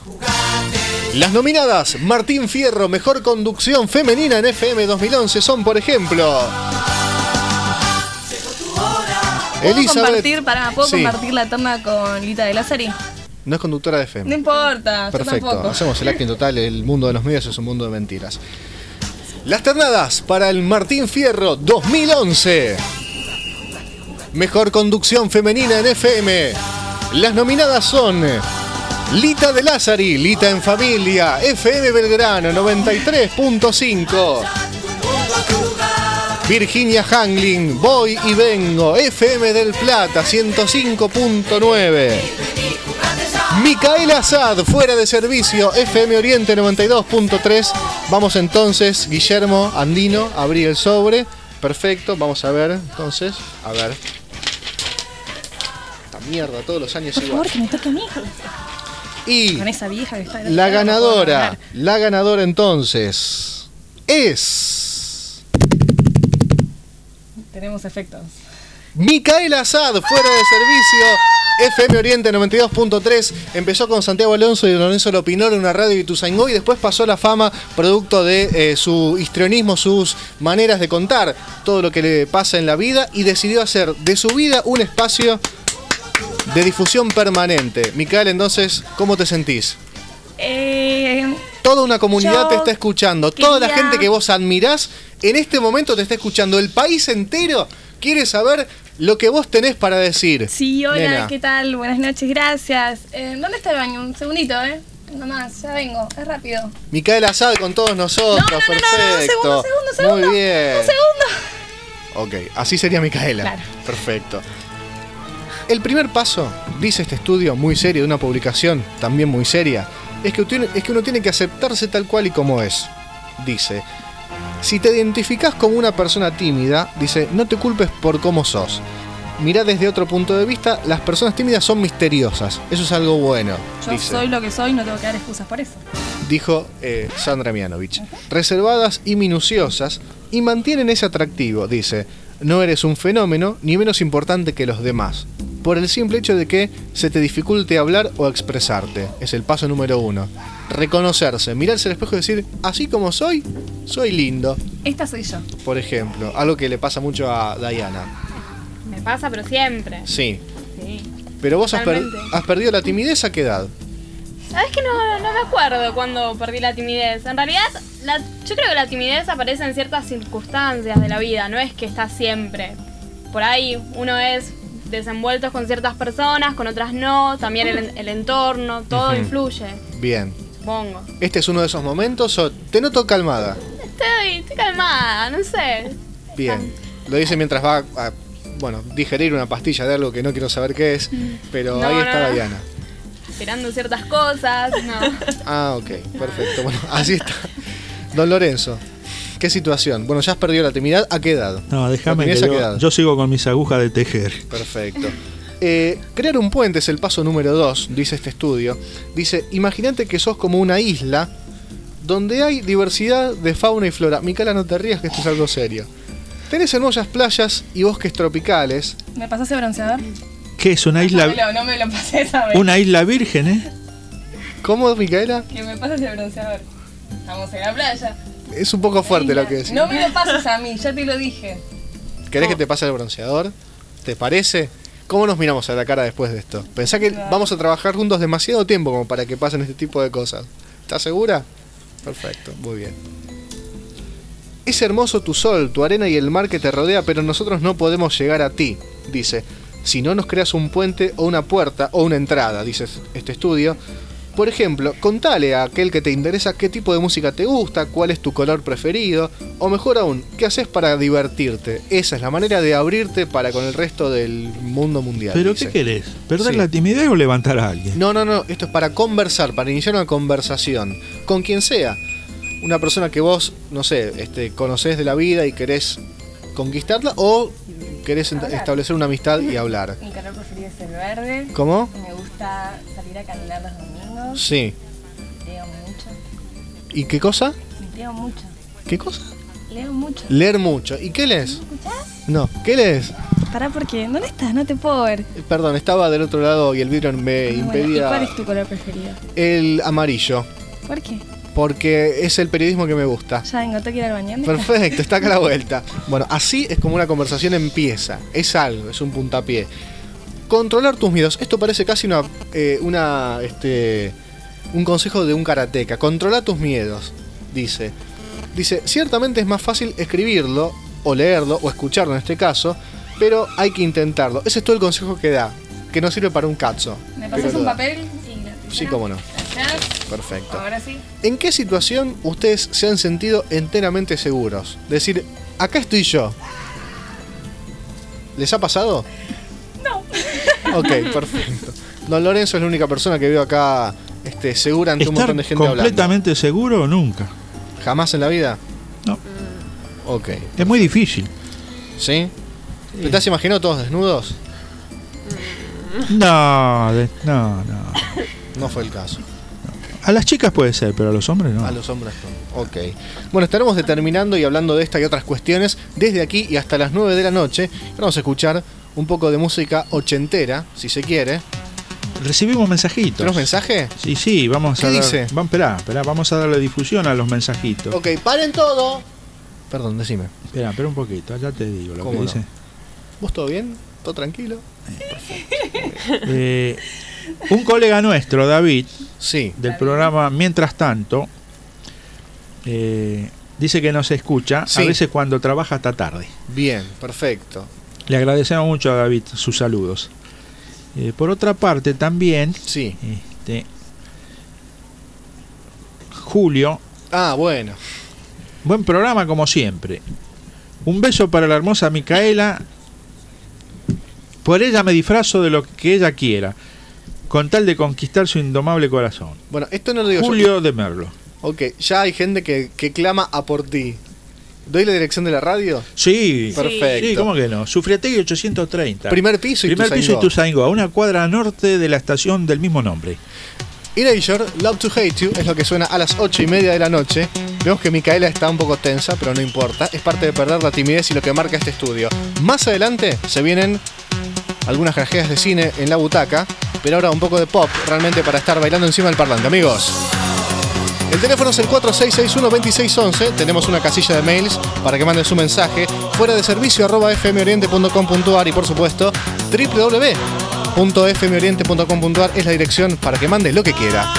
Speaker 7: Las nominadas Martín Fierro, mejor conducción femenina en FM 2011 son, por ejemplo,
Speaker 8: ¿Puedo compartir la toma con Lita de Lázari?
Speaker 7: No es conductora de FM.
Speaker 8: No importa,
Speaker 7: perfecto,
Speaker 8: yo tampoco.
Speaker 7: Hacemos el acting total, el mundo de los medios es un mundo de mentiras. Las ternadas para el Martín Fierro 2011. Mejor conducción femenina en FM. Las nominadas son Lita de Lázari, Lita en Familia, FM Belgrano 93.5. Virginia Hangling, Voy y Vengo, FM del Plata 105.9. Micaela Azad, Fuera de Servicio, FM Oriente 92.3. Vamos entonces, Guillermo Andino, abrí el sobre. Perfecto, vamos a ver entonces. A ver. mierda, todos los años
Speaker 8: Por
Speaker 7: igual.
Speaker 8: favor, que me toque a mí.
Speaker 7: Y
Speaker 8: con esa vieja que está
Speaker 7: la ganadora entonces es
Speaker 8: Tenemos efectos.
Speaker 7: Micaela Asad, fuera de servicio, FM Oriente 92.3. Empezó con Santiago Alonso y Lorenzo Lopinor en una radio de Ituzaingó y después pasó a la fama producto de su histrionismo, sus maneras de contar todo lo que le pasa en la vida y decidió hacer de su vida un espacio de difusión permanente. Micaela, entonces, ¿cómo te sentís? Toda una comunidad te está escuchando, toda la gente que vos admirás en este momento te está escuchando, el país entero quiere saber lo que vos tenés para decir.
Speaker 8: Sí, hola,
Speaker 7: nena.
Speaker 8: ¿Qué tal? Buenas noches, gracias. ¿Dónde está el baño? Un segundito, Nomás, ya vengo, es rápido.
Speaker 7: Micaela Asad con todos nosotros, perfecto.
Speaker 8: Un segundo.
Speaker 7: Muy bien.
Speaker 8: Un segundo.
Speaker 7: Ok, así sería Micaela.
Speaker 8: Claro.
Speaker 7: Perfecto. El primer paso, dice este estudio muy serio de una publicación también muy seria, es que uno tiene que aceptarse tal cual y como es. Dice, si te identificás como una persona tímida, dice, no te culpes por cómo sos. Mirá desde otro punto de vista, las personas tímidas son misteriosas. Eso es algo bueno.
Speaker 8: Yo
Speaker 7: dice.
Speaker 8: soy lo que soy, no tengo que dar excusas por eso.
Speaker 7: Dijo Sandra Mianovich. Reservadas y minuciosas y mantienen ese atractivo, dice. No eres un fenómeno ni menos importante que los demás, por el simple hecho de que se te dificulte hablar o expresarte. Es el paso número 1. Reconocerse, mirarse al espejo y decir, así como soy lindo.
Speaker 8: Esta soy yo.
Speaker 7: Por ejemplo, algo que le pasa mucho a Diana.
Speaker 11: Me pasa, pero siempre.
Speaker 7: Sí.
Speaker 11: Sí.
Speaker 7: Pero vos has
Speaker 11: Totalmente.
Speaker 7: perdido la timidez, ¿a qué edad?
Speaker 11: ¿Sabes que no me acuerdo cuando perdí la timidez? En realidad, yo creo que la timidez aparece en ciertas circunstancias de la vida, no es que está siempre. Por ahí uno es desenvuelto con ciertas personas, con otras no, también el entorno, todo influye,
Speaker 7: Bien.
Speaker 11: supongo.
Speaker 7: ¿Este es uno de esos momentos o te noto calmada?
Speaker 11: Estoy calmada, no sé.
Speaker 7: Bien. Lo dice mientras va a digerir una pastilla de algo que no quiero saber qué es, pero
Speaker 11: No,
Speaker 7: ahí está
Speaker 11: no.
Speaker 7: Diana.
Speaker 11: Esperando ciertas cosas, no.
Speaker 7: Ah, ok, perfecto. Bueno, así está. Don Lorenzo, ¿qué situación? Bueno, ya has perdido la timidez, ¿a qué edad?
Speaker 9: No, déjame
Speaker 7: ¿La
Speaker 9: que
Speaker 7: timidez a qué edad?
Speaker 9: yo sigo con mis agujas de tejer.
Speaker 7: Perfecto. Crear un puente es el paso número 2, dice este estudio. Dice, imagínate que sos como una isla donde hay diversidad de fauna y flora. Micaela, no te rías que esto es algo serio. Tenés hermosas playas y bosques tropicales.
Speaker 8: ¿Me pasás el bronceador?
Speaker 9: ¿Qué es una isla?
Speaker 8: No me lo pases a ver.
Speaker 9: Una isla virgen,
Speaker 7: ¿Cómo, Micaela?
Speaker 8: Que me pases el bronceador. Estamos en la playa.
Speaker 7: Es un poco fuerte lo que decís.
Speaker 8: No me lo pases a mí, ya te lo dije.
Speaker 7: ¿Querés que te pase el bronceador? ¿Te parece? ¿Cómo nos miramos a la cara después de esto? Pensá que vamos a trabajar juntos demasiado tiempo como para que pasen este tipo de cosas. ¿Estás segura? Perfecto, muy bien. Es hermoso tu sol, tu arena y el mar que te rodea, pero nosotros no podemos llegar a ti, dice. Si no nos creas un puente o una puerta o una entrada, dice este estudio. Por ejemplo, contale a aquel que te interesa qué tipo de música te gusta, cuál es tu color preferido, o mejor aún, qué haces para divertirte. Esa es la manera de abrirte para con el resto del mundo mundial.
Speaker 9: ¿Pero
Speaker 7: dice.
Speaker 9: qué querés? ¿Perder
Speaker 7: Sí.
Speaker 9: la timidez o levantar a alguien?
Speaker 7: No, esto es para conversar, para iniciar una conversación, con quien sea. Una persona que vos, no sé, conocés de la vida y querés conquistarla, o querés establecer una amistad y hablar.
Speaker 8: Mi color preferido es el verde.
Speaker 7: ¿Cómo?
Speaker 8: Me gusta salir a caminar los domingos.
Speaker 7: Sí.
Speaker 8: Leo mucho.
Speaker 7: ¿Y qué cosa?
Speaker 8: Leo mucho.
Speaker 7: ¿Qué cosa?
Speaker 8: Leo mucho.
Speaker 7: Leer mucho. ¿Y qué lees?
Speaker 8: ¿Escuchás?
Speaker 7: No, ¿qué lees?
Speaker 8: Pará, porque ¿dónde estás? No te puedo ver.
Speaker 7: Perdón, estaba del otro lado y el vidrio me
Speaker 8: Bueno, ¿y
Speaker 7: impedía.
Speaker 8: cuál es tu color preferido?
Speaker 7: El amarillo,
Speaker 8: ¿Por qué?
Speaker 7: porque es el periodismo que me gusta.
Speaker 8: Ya vengo, tengo que ir al baño. ¿Dónde estás?
Speaker 7: Perfecto, está acá a la vuelta. Bueno, así es como una conversación empieza. Es algo, es un puntapié. Controlar tus miedos. Esto parece casi un consejo de un karateca. Controla tus miedos, dice. Dice, ciertamente es más fácil escribirlo, o leerlo, o escucharlo en este caso, pero hay que intentarlo. Ese es todo el consejo que da, que no sirve para un cazzo.
Speaker 8: ¿Me
Speaker 7: pero
Speaker 8: pasas
Speaker 7: lo
Speaker 8: un
Speaker 7: da.
Speaker 8: papel?
Speaker 7: Sí, cómo no.
Speaker 8: Gracias.
Speaker 7: Perfecto.
Speaker 8: Ahora sí.
Speaker 7: ¿En qué situación ustedes se han sentido enteramente seguros? Decir, acá estoy yo. ¿Les ha pasado?
Speaker 8: No.
Speaker 7: Ok, perfecto. Don Lorenzo es la única persona que veo acá segura ante un
Speaker 9: ¿Estar
Speaker 7: montón de gente hablando.
Speaker 9: completamente seguro o nunca?
Speaker 7: ¿Jamás en la vida?
Speaker 9: No.
Speaker 7: Ok.
Speaker 9: Es muy difícil.
Speaker 7: ¿Sí? ¿Te has imaginado todos desnudos?
Speaker 9: No.
Speaker 7: No fue el caso.
Speaker 9: A las chicas puede ser, pero a los hombres no.
Speaker 7: A los hombres no. Ok. Bueno, estaremos determinando y hablando de esta y otras cuestiones desde aquí y hasta las 9 de la noche. Vamos a escuchar un poco de música ochentera, si se quiere.
Speaker 9: Recibimos mensajitos.
Speaker 7: ¿Tenemos mensaje?
Speaker 9: Sí, vamos a
Speaker 7: ¿Qué
Speaker 9: dar.
Speaker 7: dice?
Speaker 9: Esperá, vamos a darle difusión a los mensajitos.
Speaker 7: Ok, paren todo. Perdón, decime.
Speaker 9: Espera un poquito, ya te digo lo que
Speaker 7: ¿Cómo
Speaker 9: dice.
Speaker 7: no? ¿Vos todo bien? ¿Todo tranquilo?
Speaker 9: Un colega nuestro, David,
Speaker 7: sí,
Speaker 9: del programa Mientras Tanto, dice que nos escucha
Speaker 7: Sí.
Speaker 9: a veces cuando trabaja hasta tarde.
Speaker 7: Bien, perfecto.
Speaker 9: Le agradecemos mucho a David sus saludos. Por otra parte, también
Speaker 7: Sí.
Speaker 9: Julio.
Speaker 7: Ah, bueno.
Speaker 9: Buen programa como siempre. Un beso para la hermosa Micaela. Por ella me disfrazo de lo que ella quiera, con tal de conquistar su indomable corazón.
Speaker 7: Bueno, esto no lo digo
Speaker 9: Julio
Speaker 7: yo.
Speaker 9: de Merlo.
Speaker 7: Ok, ya hay gente que clama a por ti. ¿Doy la dirección de la radio?
Speaker 9: Sí.
Speaker 7: Perfecto.
Speaker 9: Sí, ¿cómo que no? Sufriategui 830.
Speaker 7: Primer piso y
Speaker 9: Primer piso y
Speaker 7: Ituzaingó.
Speaker 9: Ituzaingó, a una cuadra norte de la estación del mismo nombre.
Speaker 7: Erasure, Love to Hate You, es lo que suena a las 8:30 de la noche. Vemos que Micaela está un poco tensa, pero no importa. Es parte de perder la timidez y lo que marca este estudio. Más adelante se vienen algunas grajeas de cine en la butaca, pero ahora un poco de pop realmente para estar bailando encima del parlante, amigos. El teléfono es el 4661-2611. Tenemos una casilla de mails para que manden su mensaje. Fuera de servicio @fmoriente.com.ar y por supuesto www.fmoriente.com.ar es la dirección para que mande lo que quiera.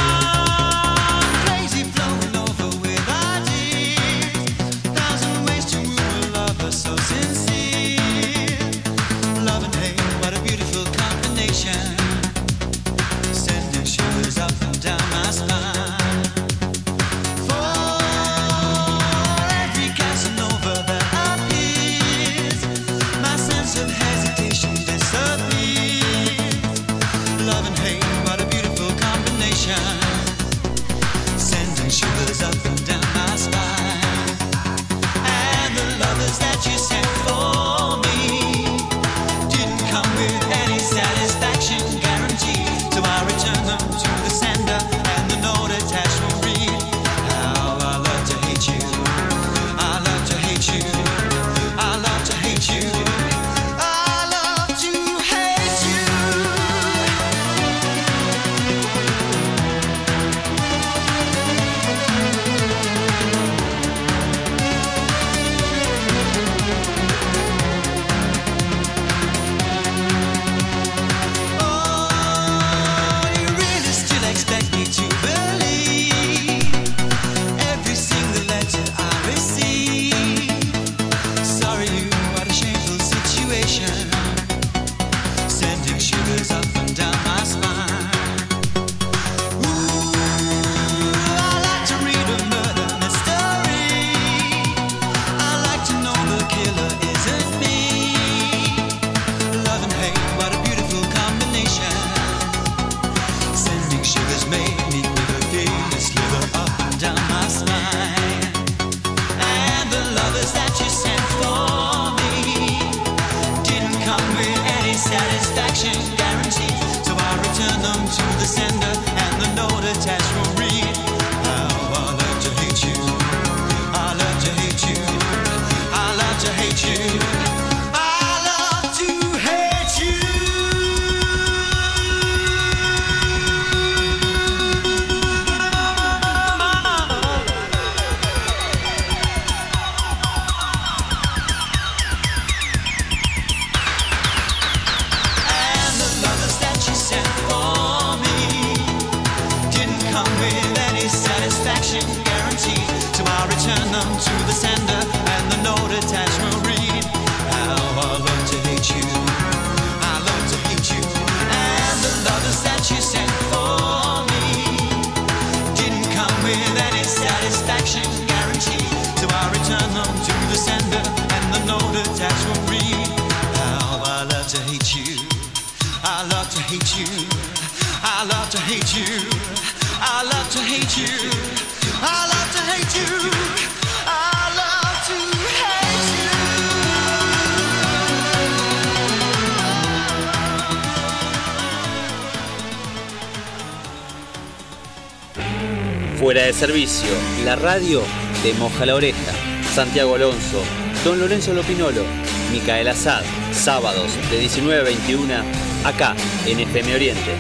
Speaker 5: Fuera de Servicio, la radio te moja la oreja. Santiago Alonso, Don Lorenzo Lopinolo, Micaela Sad, sábados de 19 a 21, acá en FM Oriente.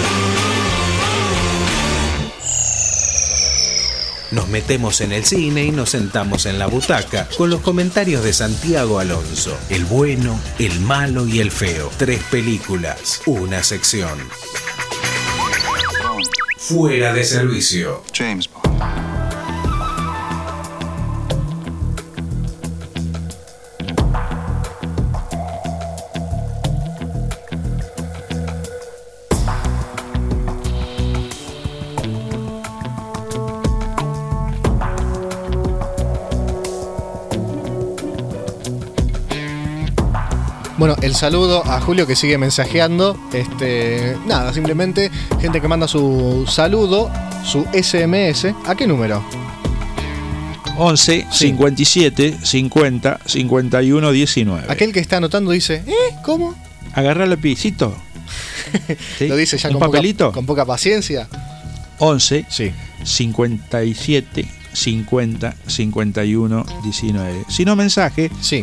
Speaker 10: Nos metemos en el cine y nos sentamos en la butaca con los comentarios de Santiago Alonso. El bueno, el malo y el feo. 3 películas, una sección. Fuera de Servicio.
Speaker 18: James Bond.
Speaker 7: Bueno, el saludo a Julio que sigue mensajeando. Nada, simplemente gente que manda su saludo, su SMS. ¿A qué número?
Speaker 9: 11 57 50 51 19.
Speaker 7: Aquel que está anotando dice, ¿cómo?
Speaker 9: Agarrar el lapicito. ¿Sí?
Speaker 7: Lo dice ya
Speaker 9: ¿Un
Speaker 7: con
Speaker 9: papelito?
Speaker 7: Con poca paciencia.
Speaker 9: 11 57 50 51 19. Si no, mensaje.
Speaker 7: Sí.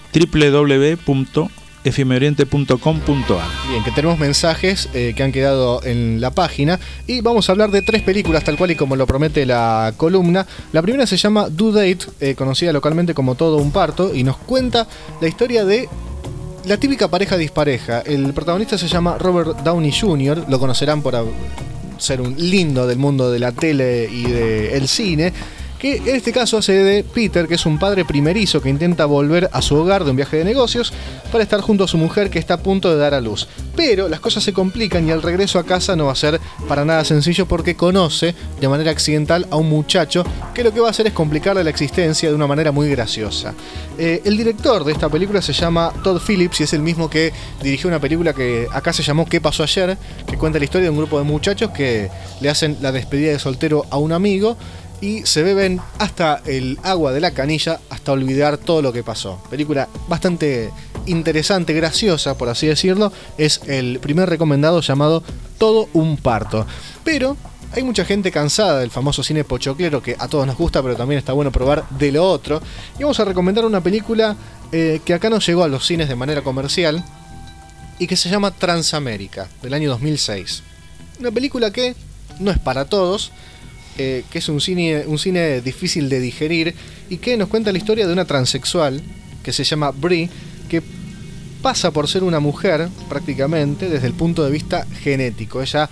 Speaker 9: www.fmoriente.com.ar.
Speaker 7: Bien, que tenemos mensajes que han quedado en la página y vamos a hablar de 3 películas tal cual y como lo promete la columna. La primera se llama Due Date, conocida localmente como Todo un Parto, y nos cuenta la historia de la típica pareja dispareja. El protagonista se llama Robert Downey Jr., lo conocerán por ser un lindo del mundo de la tele y del cine, que en este caso hace de Peter, que es un padre primerizo que intenta volver a su hogar de un viaje de negocios para estar junto a su mujer que está a punto de dar a luz. Pero las cosas se complican y el regreso a casa no va a ser para nada sencillo porque conoce de manera accidental a un muchacho que lo que va a hacer es complicarle la existencia de una manera muy graciosa. El director de esta película se llama Todd Phillips y es el mismo que dirigió una película que acá se llamó ¿Qué pasó ayer?, que cuenta la historia de un grupo de muchachos que le hacen la despedida de soltero a un amigo y se beben hasta el agua de la canilla hasta olvidar todo lo que pasó. Película bastante interesante, graciosa, por así decirlo. Es el primer recomendado, llamado Todo un Parto. Pero hay mucha gente cansada del famoso cine pochoclero que a todos nos gusta, pero también está bueno probar de lo otro. Y vamos a recomendar una película que acá no llegó a los cines de manera comercial y que se llama Transamérica, del año 2006. Una película que no es para todos, que es un cine difícil de digerir y que nos cuenta la historia de una transexual que se llama Brie, que pasa por ser una mujer prácticamente desde el punto de vista genético. Ella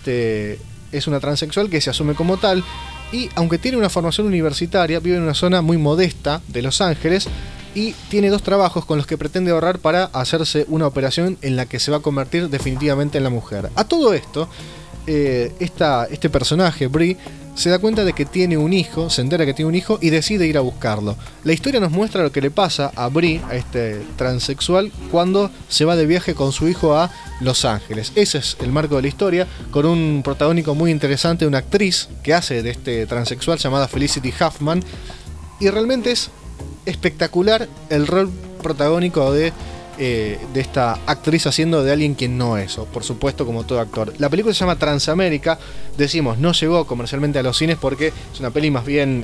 Speaker 7: es una transexual que se asume como tal y aunque tiene una formación universitaria vive en una zona muy modesta de Los Ángeles y tiene 2 trabajos con los que pretende ahorrar para hacerse una operación en la que se va a convertir definitivamente en la mujer. A todo esto, este personaje, Brie, se da cuenta de que tiene un hijo, se entera que tiene un hijo y decide ir a buscarlo. La historia nos muestra lo que le pasa a Brie, a este transexual, cuando se va de viaje con su hijo a Los Ángeles. Ese es el marco de la historia, con un protagónico muy interesante, una actriz que hace de este transexual llamada Felicity Huffman, y realmente es espectacular el rol protagónico de esta actriz haciendo de alguien quien no es, o por supuesto como todo actor. La película se llama Transamérica, decimos, no llegó comercialmente a los cines porque es una peli más bien,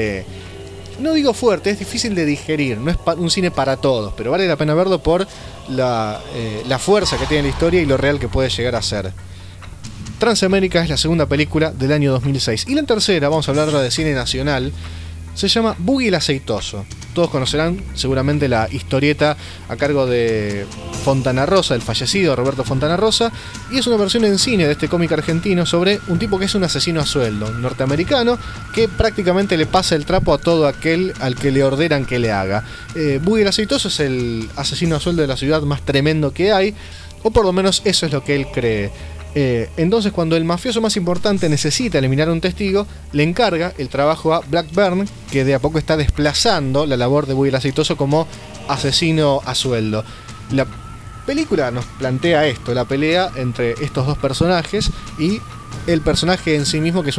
Speaker 7: no digo fuerte, es difícil de digerir, no es un cine para todos, pero vale la pena verlo por la fuerza que tiene la historia y lo real que puede llegar a ser. Transamérica es la segunda película del año 2006. Y la tercera, vamos a hablar de cine nacional, se llama Boogie el Aceitoso. Todos conocerán seguramente la historieta a cargo de Fontana Rosa, el fallecido Roberto Fontana Rosa, y es una versión en cine de este cómic argentino sobre un tipo que es un asesino a sueldo, un norteamericano que prácticamente le pasa el trapo a todo aquel al que le ordenan que le haga. Boogie el Aceitoso es el asesino a sueldo de la ciudad más tremendo que hay, o por lo menos eso es lo que él cree. Entonces, cuando el mafioso más importante necesita eliminar un testigo, le encarga el trabajo a Blackburn, que de a poco está desplazando la labor de Boogie el Aceitoso como asesino a sueldo. La película nos plantea esto, la pelea entre estos dos personajes y el personaje en sí mismo, que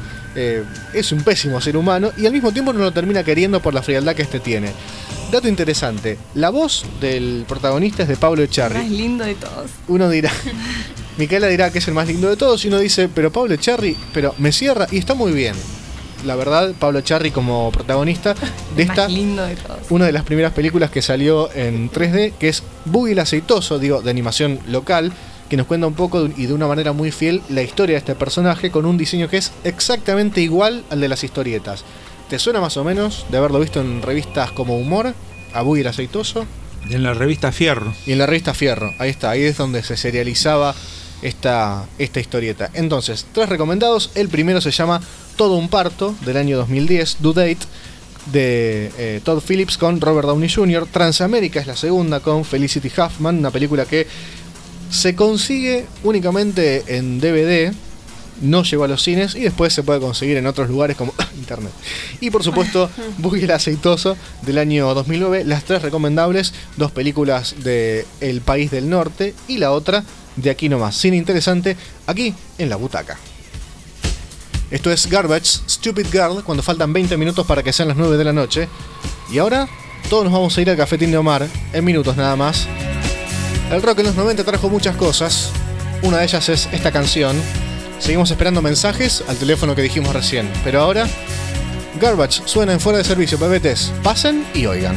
Speaker 7: es un pésimo ser humano y al mismo tiempo no lo termina queriendo por la frialdad que este tiene. Dato interesante, la voz del protagonista es de Pablo Echarri.
Speaker 8: Más lindo de todos.
Speaker 7: Uno dirá, Micaela dirá que es el más lindo de todos y uno dice, pero Pablo Echarri, pero me cierra y está muy bien. La verdad, Pablo Echarri como protagonista de esta,
Speaker 8: lindo de todos.
Speaker 7: Una de las primeras películas que salió en 3D, que es Buggy el Aceitoso, de animación local, que nos cuenta un poco y de una manera muy fiel la historia de este personaje con un diseño que es exactamente igual al de las historietas. ¿Te suena más o menos de haberlo visto en revistas como Humor, a Buggy el Aceitoso?
Speaker 9: Y en la revista Fierro.
Speaker 7: Y en la revista Fierro, ahí está, ahí es donde se serializaba esta historieta. Entonces, 3 recomendados. El primero se llama Todo un parto, del año 2010, Due Date, de Todd Phillips con Robert Downey Jr. Transamérica es la segunda, con Felicity Huffman, una película que se consigue únicamente en DVD, no llegó a los cines y después se puede conseguir en otros lugares como internet. Y por supuesto, Buggy el Aceitoso, del año 2009, las 3 recomendables, 2 películas de El País del Norte y la otra de Aquí Nomás, cine interesante, aquí en la butaca. Esto es Garbage, Stupid Girl, cuando faltan 20 minutos para que sean las 9 de la noche. Y ahora, todos nos vamos a ir al Cafetín de Omar, en minutos nada más. El rock en los 90 trajo muchas cosas, una de ellas es esta canción. Seguimos esperando mensajes al teléfono que dijimos recién, pero ahora, Garbage suena en Fuera de Servicio, bebetes, pasen y oigan.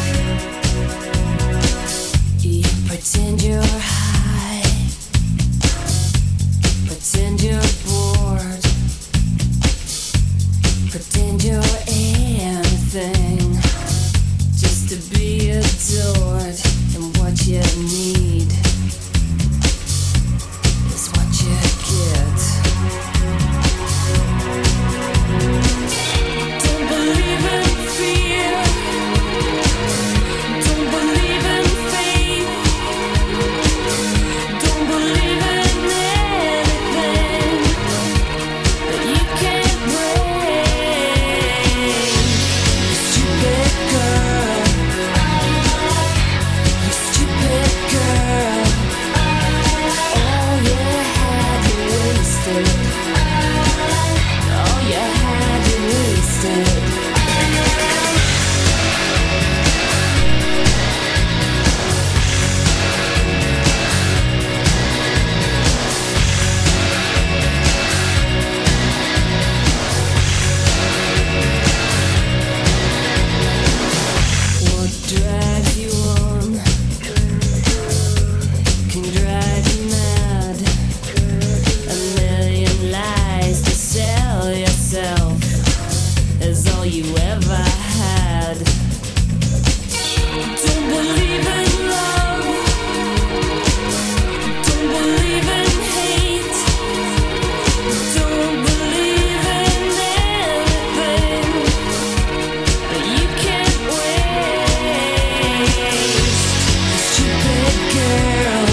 Speaker 18: Pretend you're bored. Pretend you're anything just to be adored. And what you need is what you get. Don't believe in fear. Don't believe in faith. Don't believe in anything that you can't break. You stupid girl. You stupid girl. All you had, you wasted. All you had, you wasted. What drives you on can drive you mad. A million lies to sell yourself is all you ever had. Don't believe in love. Don't believe in hate. Don't believe in anything that you can't waste. Stupid girl.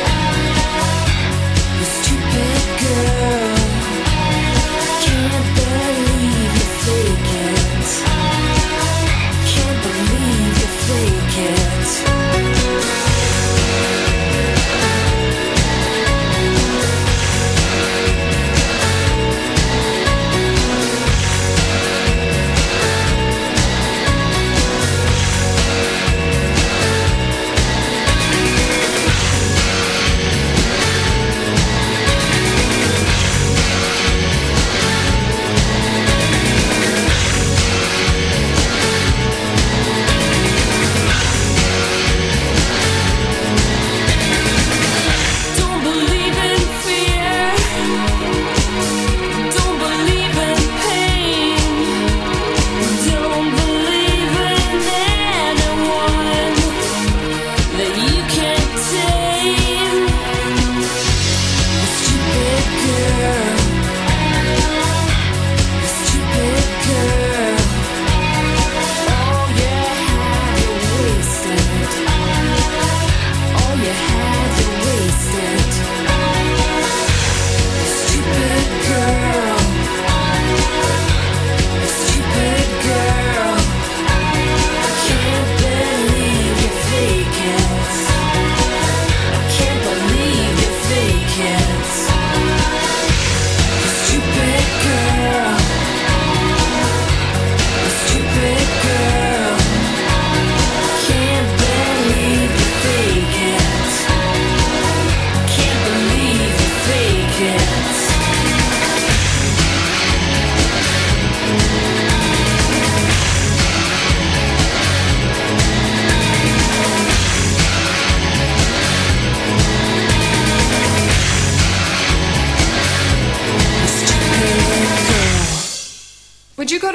Speaker 18: You stupid girl. Can't believe you fake it. Can't believe you fake it.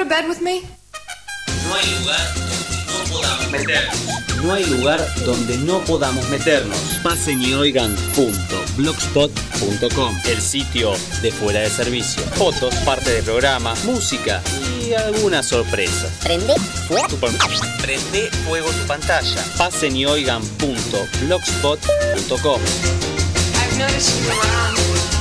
Speaker 19: bed with me?
Speaker 5: No hay lugar donde no podamos meternos. No hay lugar donde no podamos meternos. Pasen y oigan .blogspot.com, el sitio de Fuera de Servicio. Fotos, parte del programa, música y algunas sorpresas. Prende fuego tu pantalla. Pasen y oigan .blogspot.com.
Speaker 19: I've noticed you around.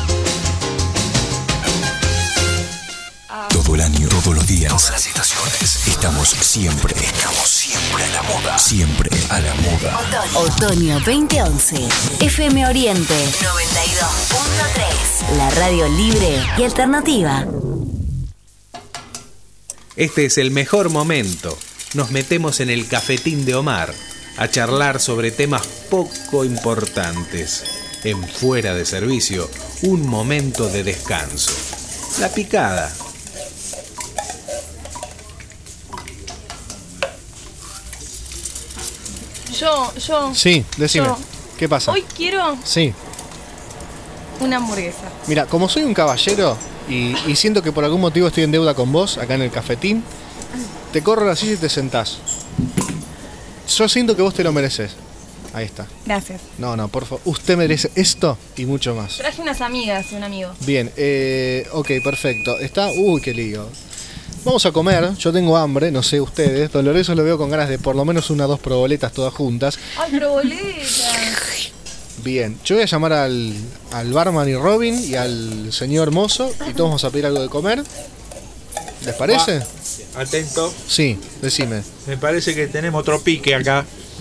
Speaker 1: Todo el año, todos los días, todas las estaciones. Estamos siempre a la moda. Siempre a la moda.
Speaker 2: Otoño 2011. FM Oriente 92.3. La radio libre y alternativa.
Speaker 10: Este es el mejor momento. Nos metemos en el cafetín de Omar a charlar sobre temas poco importantes. En Fuera de Servicio, un momento de descanso. La picada.
Speaker 8: Yo.
Speaker 7: Sí, decime.
Speaker 8: yo.
Speaker 7: ¿Qué pasa?
Speaker 8: Hoy quiero
Speaker 7: Sí.
Speaker 8: una hamburguesa.
Speaker 7: Mira, como soy un caballero y siento que por algún motivo estoy en deuda con vos, acá en el cafetín, te corro la silla y te sentás. Yo siento que vos te lo mereces. Ahí está.
Speaker 8: Gracias.
Speaker 7: No, por favor. Usted merece esto y mucho más.
Speaker 8: Traje unas amigas y un amigo.
Speaker 7: Bien, ok, perfecto. Está... Uy, qué lío. Vamos a comer, yo tengo hambre, no sé ustedes. Dolores lo veo con ganas de por lo menos 1 o 2 proboletas todas juntas.
Speaker 8: ¡Ay, proboletas!
Speaker 7: Bien, yo voy a llamar al barman y Robin y al señor mozo y todos vamos a pedir algo de comer. ¿Les parece?
Speaker 9: Atento.
Speaker 7: Sí, decime.
Speaker 9: Me parece que tenemos otro pique acá.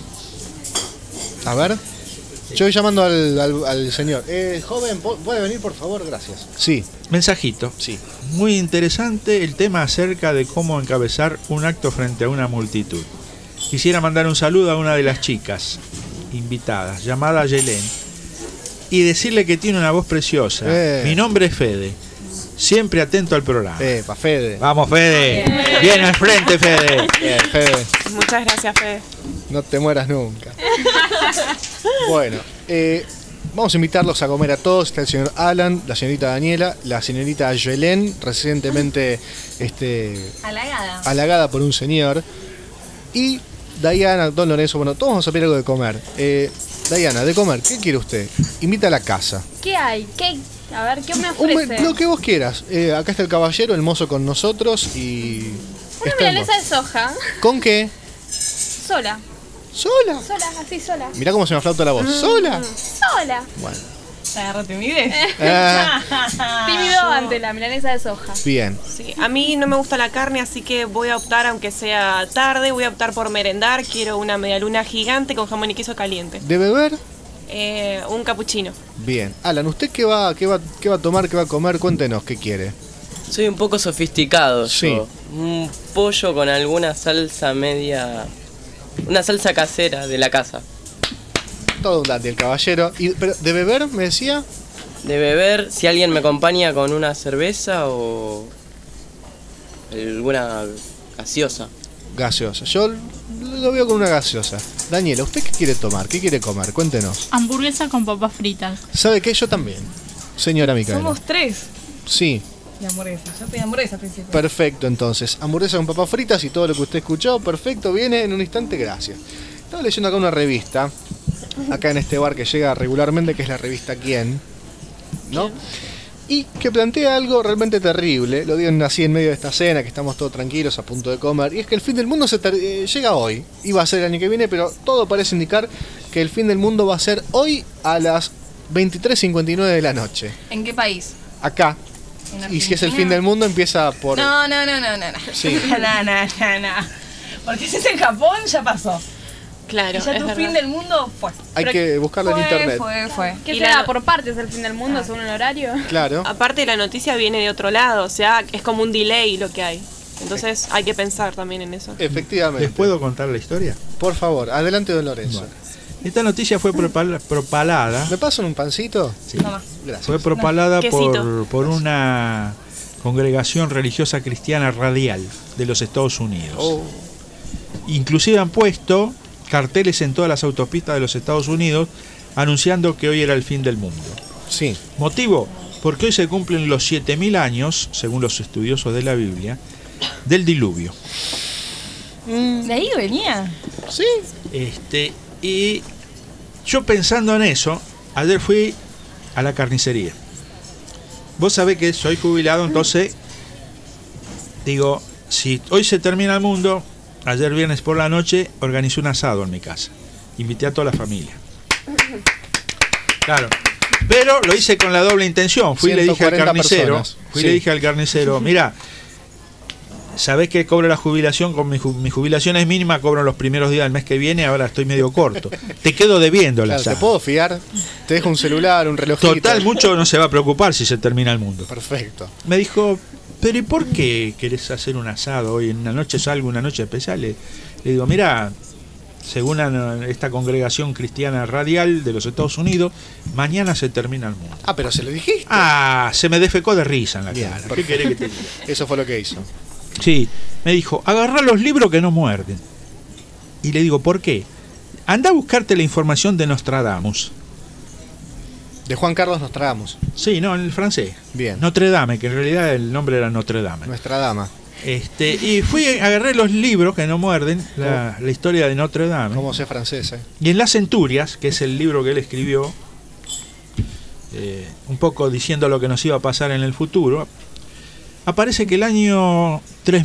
Speaker 7: A ver. Yo voy llamando al señor. Joven, ¿puede venir por favor? Gracias. Sí.
Speaker 9: Mensajito.
Speaker 7: Sí.
Speaker 9: Muy interesante el tema acerca de cómo encabezar un acto frente a una multitud. Quisiera mandar un saludo a una de las chicas invitadas, llamada Yelén, y decirle que tiene una voz preciosa. Mi nombre es Fede. Siempre atento al programa.
Speaker 7: Fede.
Speaker 9: Vamos, Fede. Bien al frente, Fede.
Speaker 7: Bien, Fede.
Speaker 12: Muchas gracias, Fede.
Speaker 7: No te mueras nunca. Bueno, vamos a invitarlos a comer a todos. Está el señor Alan, la señorita Daniela, la señorita Yelén, recientemente halagada por un señor. Y Diana, Don Lorenzo. Bueno, todos vamos a pedir algo de comer. Diana, de comer, ¿qué quiere usted? Invita a la casa.
Speaker 11: ¿Qué hay? A ver, ¿qué me ofrece?
Speaker 7: Lo que vos quieras. Acá está el caballero, el mozo con nosotros y...
Speaker 11: Una milanesa de soja.
Speaker 7: ¿Con qué?
Speaker 11: Sola.
Speaker 7: ¿Sola?
Speaker 11: Sola, así sola.
Speaker 7: Mirá cómo se me flauta la voz. ¿Sola?
Speaker 11: Sola.
Speaker 7: Bueno.
Speaker 8: Agarra timidez.
Speaker 11: Tímido ante la milanesa de soja.
Speaker 7: Bien.
Speaker 12: Sí, a mí no me gusta la carne, así que voy a optar, aunque sea tarde, voy a optar por merendar. Quiero una medialuna gigante con jamón y queso caliente.
Speaker 7: ¿De beber?
Speaker 12: Un capuchino.
Speaker 7: Bien. Alan, ¿usted qué va a tomar, qué va a comer? Cuéntenos, ¿qué quiere?
Speaker 14: Soy un poco sofisticado.
Speaker 7: Sí.
Speaker 14: Yo. Un pollo con alguna salsa media... Una salsa casera de la casa.
Speaker 7: Todo un dante, el caballero. Pero ¿de beber, me decía?
Speaker 14: De beber, si alguien me acompaña con una cerveza o alguna gaseosa.
Speaker 7: Gaseosa. Yo lo veo con una gaseosa. Daniela, ¿usted qué quiere tomar? ¿Qué quiere comer? Cuéntenos.
Speaker 17: Hamburguesa con papas fritas.
Speaker 7: ¿Sabe qué? Yo también. Señora Micaela.
Speaker 8: Somos 3.
Speaker 7: Sí.
Speaker 8: Y hamburguesa. Yo pedí hamburguesa al principio.
Speaker 7: Perfecto, entonces. Hamburguesa con papas fritas y todo lo que usted escuchó. Perfecto, viene en un instante, gracias. Estaba leyendo acá una revista, acá en este bar que llega regularmente, que es la revista Quién, ¿no? Y que plantea algo realmente terrible. Lo digo así en medio de esta cena, que estamos todos tranquilos a punto de comer. Y es que el fin del mundo llega hoy. Iba a ser el año que viene, pero todo parece indicar que el fin del mundo va a ser hoy a las 23:59 de la noche.
Speaker 8: ¿En qué país?
Speaker 7: Acá. Y si es el fin del mundo, empieza por...
Speaker 8: No.
Speaker 7: Sí.
Speaker 8: No. Porque si es en Japón, ya pasó.
Speaker 12: Claro,
Speaker 8: y ya tu fin del mundo fue.
Speaker 7: Hay que buscarlo en internet.
Speaker 8: Fue.
Speaker 11: ¿Qué será? ¿Por partes el fin del mundo según el horario?
Speaker 7: Claro.
Speaker 12: Aparte, la noticia viene de otro lado, o sea, es como un delay lo que hay. Entonces hay que pensar también en eso.
Speaker 7: Efectivamente.
Speaker 9: ¿Les puedo contar la historia?
Speaker 7: Por favor, adelante, don Lorenzo.
Speaker 9: Bueno. Esta noticia fue propalada.
Speaker 7: ¿Me pasan un pancito?
Speaker 9: Sí.
Speaker 8: No más.
Speaker 7: Gracias.
Speaker 9: Fue propalada
Speaker 12: Quesito.
Speaker 9: por una congregación religiosa cristiana radial de los Estados Unidos.
Speaker 7: Oh.
Speaker 9: Inclusive han puesto carteles en todas las autopistas de los Estados Unidos anunciando que hoy era el fin del mundo.
Speaker 7: Sí.
Speaker 9: ¿Motivo? Porque hoy se cumplen los 7000 años, según los estudiosos de la Biblia, del diluvio.
Speaker 8: ¿De ahí venía?
Speaker 7: Sí.
Speaker 9: Y yo pensando en eso, ayer fui a la carnicería. Vos sabés que soy jubilado, entonces digo, si hoy se termina el mundo, ayer viernes por la noche organizé un asado en mi casa. Invité a toda la familia. Claro. Pero lo hice con la doble intención. Fui y le dije al carnicero, mira, sabés que cobro la jubilación, con mi jubilación es mínima, cobro los primeros días del mes que viene, ahora estoy medio corto. Te quedo debiendo la
Speaker 7: ¿te puedo fiar? Te dejo un celular, un relojito.
Speaker 9: Total, mucho no se va a preocupar si se termina el mundo.
Speaker 7: Perfecto.
Speaker 9: Me dijo, pero ¿y por qué querés hacer un asado hoy? En una noche salgo, una noche especial. Le digo, mira, según esta congregación cristiana radial de los Estados Unidos, mañana se termina el mundo.
Speaker 7: Ah, pero se lo dijiste.
Speaker 9: Ah, se me defecó de risa en la cara. ¿Qué querés que te diga?
Speaker 7: Eso fue lo que hizo.
Speaker 9: Sí, me dijo, agarrá los libros que no muerden. Y le digo, ¿por qué? Anda a buscarte la información de Nostradamus.
Speaker 7: De Juan Carlos Nostradamus.
Speaker 9: Sí, no, en el francés.
Speaker 7: Bien.
Speaker 9: Notre Dame, que en realidad el nombre era Notre Dame.
Speaker 7: Nuestra dama.
Speaker 9: Y agarré los libros que no muerden, la historia de Notre Dame.
Speaker 7: ¿Cómo sé francés?
Speaker 9: Y en Las Centurias, que es el libro que él escribió, un poco diciendo lo que nos iba a pasar en el futuro, aparece que el año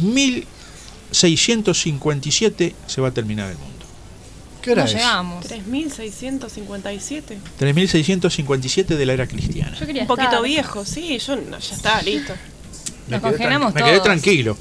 Speaker 9: 3657 se va a terminar el mundo.
Speaker 7: ¿Qué hora
Speaker 12: ¿Cómo
Speaker 7: es?
Speaker 12: llegamos? 3657.
Speaker 9: 3657 de la era cristiana.
Speaker 12: Yo quería un poquito viejo, sí, ya está, listo.
Speaker 9: Me quedé tranquilo.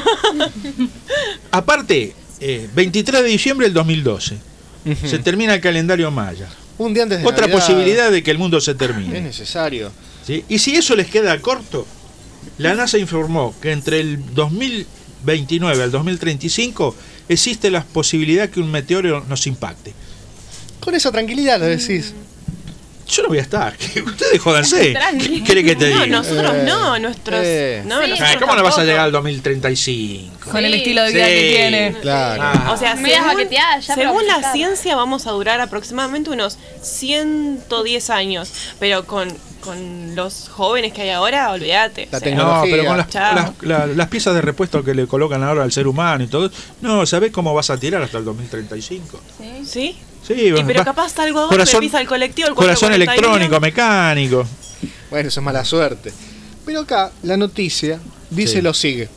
Speaker 9: Aparte, 23 de diciembre del 2012. Se termina el calendario maya.
Speaker 7: Un día antes de
Speaker 9: Otra
Speaker 7: Navidad.
Speaker 9: posibilidad de que el mundo se termine.
Speaker 7: Es necesario.
Speaker 9: ¿Sí? Y si eso les queda corto, la NASA informó que entre el 2029 al 2035 existe la posibilidad que un meteoro nos impacte.
Speaker 7: Con esa tranquilidad lo decís.
Speaker 9: Yo no voy a estar. Ustedes jódanse. ¿Qué quiere que te diga?
Speaker 12: No, nosotros no, nuestros. No,
Speaker 9: Sí.
Speaker 12: nosotros
Speaker 9: ¿Cómo no vas a
Speaker 12: tampoco.
Speaker 9: llegar al 2035?
Speaker 8: Con el estilo de vida que tiene.
Speaker 7: Claro.
Speaker 12: O sea,
Speaker 11: Medias baqueteadas ya, pero
Speaker 12: según la
Speaker 11: baqueteadas.
Speaker 12: ciencia vamos a durar aproximadamente unos 110 años, pero con los jóvenes que hay ahora, olvídate.
Speaker 7: La
Speaker 12: O sea,
Speaker 9: No, pero con
Speaker 12: Chao.
Speaker 9: las piezas de repuesto que le colocan ahora al ser humano y todo. No, ¿sabés cómo vas a tirar hasta el 2035?
Speaker 12: ¿Sí?
Speaker 9: Sí,
Speaker 12: Y pero capaz algo ahora me pisa el colectivo, el
Speaker 9: corazón
Speaker 12: 441.
Speaker 9: electrónico, mecánico.
Speaker 7: Bueno, eso es mala suerte. Pero acá la noticia dice
Speaker 9: Sí.
Speaker 7: lo siguiente.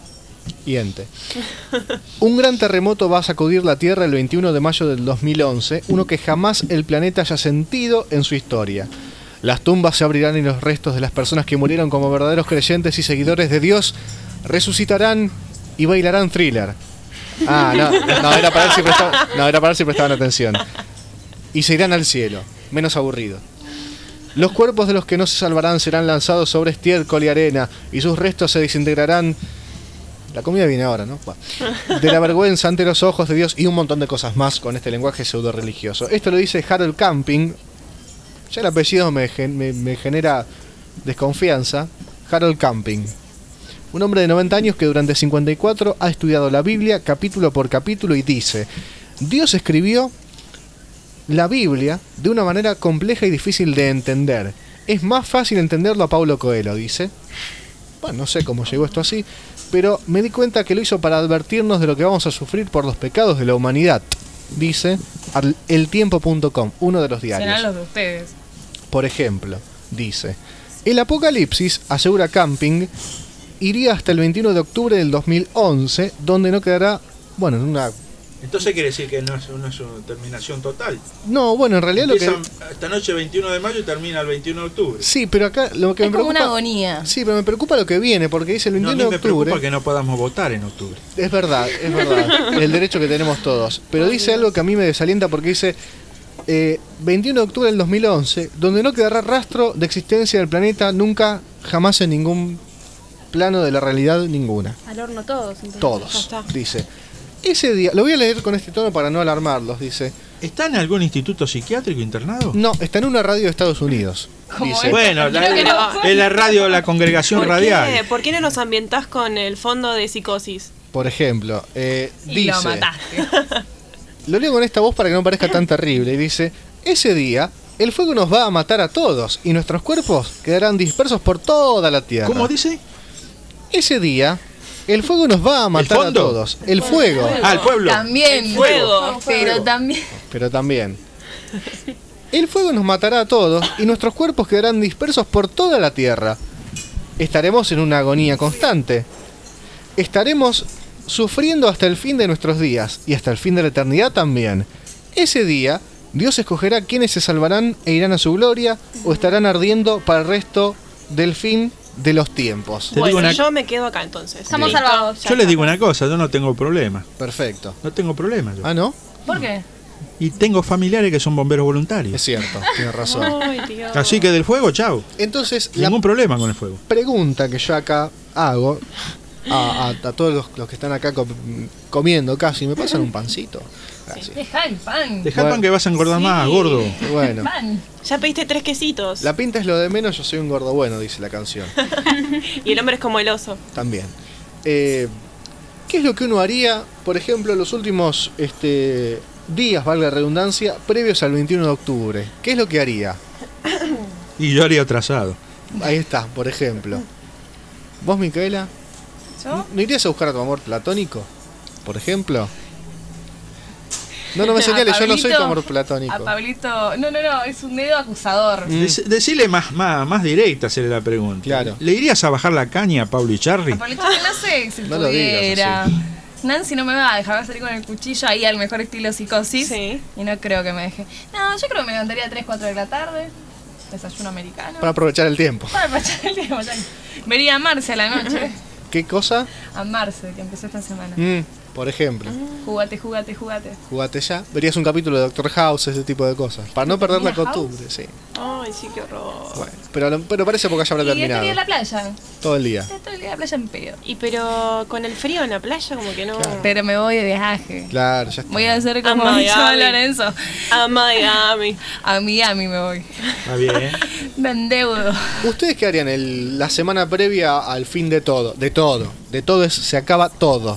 Speaker 7: Un gran terremoto va a sacudir la Tierra el 21 de mayo del 2011, uno que jamás el planeta haya sentido en su historia. Las tumbas se abrirán y los restos de las personas que murieron como verdaderos creyentes y seguidores de Dios resucitarán y bailarán Thriller. Ah, no, era para ver si prestaban atención. Y se irán al cielo, menos aburrido. Los cuerpos de los que no se salvarán serán lanzados sobre estiércol y arena, y sus restos se desintegrarán. La comida viene ahora, ¿no? De la vergüenza ante los ojos de Dios y un montón de cosas más con este lenguaje pseudo religioso. Esto lo dice Harold Camping. Ya el apellido me genera desconfianza. Harold Camping. Un hombre de 90 años que durante 54 ha estudiado la Biblia capítulo por capítulo y dice: Dios escribió la Biblia de una manera compleja y difícil de entender. Es más fácil entenderlo a Paulo Coelho, dice. Bueno, no sé cómo llegó esto así, pero me di cuenta que lo hizo para advertirnos de lo que vamos a sufrir por los pecados de la humanidad, dice eltiempo.com, uno de los diarios.
Speaker 8: Serán los de ustedes.
Speaker 7: Por ejemplo, dice: el apocalipsis, asegura Camping, iría hasta el 21 de octubre del 2011, donde no quedará, bueno, en una...
Speaker 9: Entonces quiere decir que no es una terminación total.
Speaker 7: No, bueno, en realidad lo que...
Speaker 9: Empieza esta noche 21 de mayo y termina el 21 de octubre.
Speaker 7: Sí, pero acá lo que
Speaker 8: Es
Speaker 7: me
Speaker 8: como
Speaker 7: preocupa...
Speaker 8: una agonía.
Speaker 7: Sí, pero me preocupa lo que viene, porque dice el
Speaker 9: No, a
Speaker 7: 21
Speaker 9: mí
Speaker 7: de
Speaker 9: me
Speaker 7: octubre...
Speaker 9: preocupa que no podamos votar en octubre.
Speaker 7: Es verdad, el derecho que tenemos todos. Pero dice algo que a mí me desalienta porque dice 21 de octubre del 2011, donde no quedará rastro de existencia del planeta nunca, jamás en ningún plano de la realidad ninguna.
Speaker 11: Al horno todos. Entonces.
Speaker 7: Todos,
Speaker 11: Ya está.
Speaker 7: dice. Ese día, lo voy a leer con este tono para no alarmarlos, dice.
Speaker 9: ¿Está en algún instituto psiquiátrico internado?
Speaker 7: No, está en una radio de Estados Unidos. Dice.
Speaker 9: Bueno,
Speaker 12: Creo que no.
Speaker 9: es la radio, la congregación
Speaker 12: ¿Por
Speaker 9: radial.
Speaker 12: qué? ¿Por qué no nos ambientás con el fondo de psicosis?
Speaker 7: Por ejemplo,
Speaker 8: Y
Speaker 7: dice...
Speaker 8: lo mataste.
Speaker 7: Lo leo con esta voz para que no parezca tan terrible. Dice: ese día, el fuego nos va a matar a todos y nuestros cuerpos quedarán dispersos por toda la tierra.
Speaker 9: ¿Cómo dice?
Speaker 7: Ese día, El fuego nos va a matar a
Speaker 9: fondo?
Speaker 7: todos. El fuego.
Speaker 9: Ah, el pueblo.
Speaker 8: También.
Speaker 12: El fuego.
Speaker 8: Pero también.
Speaker 7: Pero también. El fuego nos matará a todos y nuestros cuerpos quedarán dispersos por toda la tierra. Estaremos en una agonía constante. Estaremos sufriendo hasta el fin de nuestros días y hasta el fin de la eternidad también. Ese día, Dios escogerá quiénes se salvarán e irán a su gloria o estarán ardiendo para el resto del fin de los tiempos.
Speaker 9: Te digo
Speaker 12: Bueno,
Speaker 9: una-
Speaker 12: yo me quedo acá entonces.
Speaker 11: Estamos
Speaker 12: Listo,
Speaker 11: salvados.
Speaker 12: ya
Speaker 9: Yo les
Speaker 12: está.
Speaker 9: digo una cosa, yo no tengo problema.
Speaker 7: Perfecto.
Speaker 9: No tengo problema. yo.
Speaker 7: Ah, ¿no?
Speaker 8: ¿Por qué?
Speaker 9: Y tengo familiares que son bomberos voluntarios.
Speaker 7: Es cierto, tienes razón.
Speaker 12: Ay, Dios.
Speaker 9: Así que del fuego, chao.
Speaker 7: Entonces, la
Speaker 9: Ningún problema con el fuego.
Speaker 7: pregunta que yo acá hago a todos los que están acá comiendo casi, ¿me pasan un pancito? Gracias.
Speaker 8: Deja el pan.
Speaker 9: Dejá el pan que vas a engordar más, gordo.
Speaker 7: Bueno,
Speaker 8: Pan.
Speaker 12: Ya pediste 3 quesitos.
Speaker 7: la pinta es lo de menos, yo soy un gordo bueno, dice la canción.
Speaker 12: Y el hombre es como el oso.
Speaker 7: También. ¿Qué es lo que uno haría, por ejemplo, los últimos días, valga la redundancia, previos al 21 de octubre? ¿Qué es lo que haría?
Speaker 9: Y yo haría otro asado.
Speaker 7: Ahí está, por ejemplo. ¿Vos, Micaela?
Speaker 8: ¿Yo?
Speaker 7: ¿No irías a buscar a tu amor platónico? Por ejemplo. No me señales, yo no soy tu amor platónico.
Speaker 8: A Pablito. No, es un dedo acusador.
Speaker 9: Decile más directa, hacerle la pregunta.
Speaker 7: Claro.
Speaker 9: ¿Le irías a bajar la caña a Pablo y Charry?
Speaker 8: A Pablito que no sé si
Speaker 7: No lo digas
Speaker 8: pudiera.
Speaker 7: así.
Speaker 8: Nancy no me va a dejar, va a salir con el cuchillo ahí al mejor estilo Psicosis.
Speaker 12: Sí.
Speaker 8: Y no creo que me deje. No, yo creo que me levantaría a 3, 4 de la tarde. Desayuno americano.
Speaker 7: Para aprovechar el tiempo.
Speaker 8: Para aprovechar el tiempo. Ya. Vería a Marce a la noche.
Speaker 7: ¿Qué cosa?
Speaker 8: A Marce, que empezó esta semana.
Speaker 7: Por ejemplo.
Speaker 8: Jugate.
Speaker 7: Jugate ya. Verías un capítulo de Doctor House, ese tipo de cosas. Para no perder la
Speaker 8: ¿Tenía
Speaker 7: costumbre, sí.
Speaker 12: Ay, sí, qué horror.
Speaker 7: Bueno, pero parece porque ya habrá
Speaker 8: Y
Speaker 7: terminado.
Speaker 8: estaría en la playa.
Speaker 7: Todo el día.
Speaker 8: Todo el día en la playa en pedo.
Speaker 12: Y pero con el frío en la playa como que no.
Speaker 8: Pero me voy de viaje.
Speaker 7: Claro, ya está.
Speaker 8: Voy a hacer como
Speaker 12: A
Speaker 8: hizo
Speaker 12: Miami.
Speaker 8: Lorenzo.
Speaker 12: A Miami.
Speaker 8: A Miami me voy.
Speaker 9: Está bien.
Speaker 8: Me endeudo.
Speaker 7: ¿Ustedes qué harían la semana previa al fin de todo? De todo. De todo se acaba todo.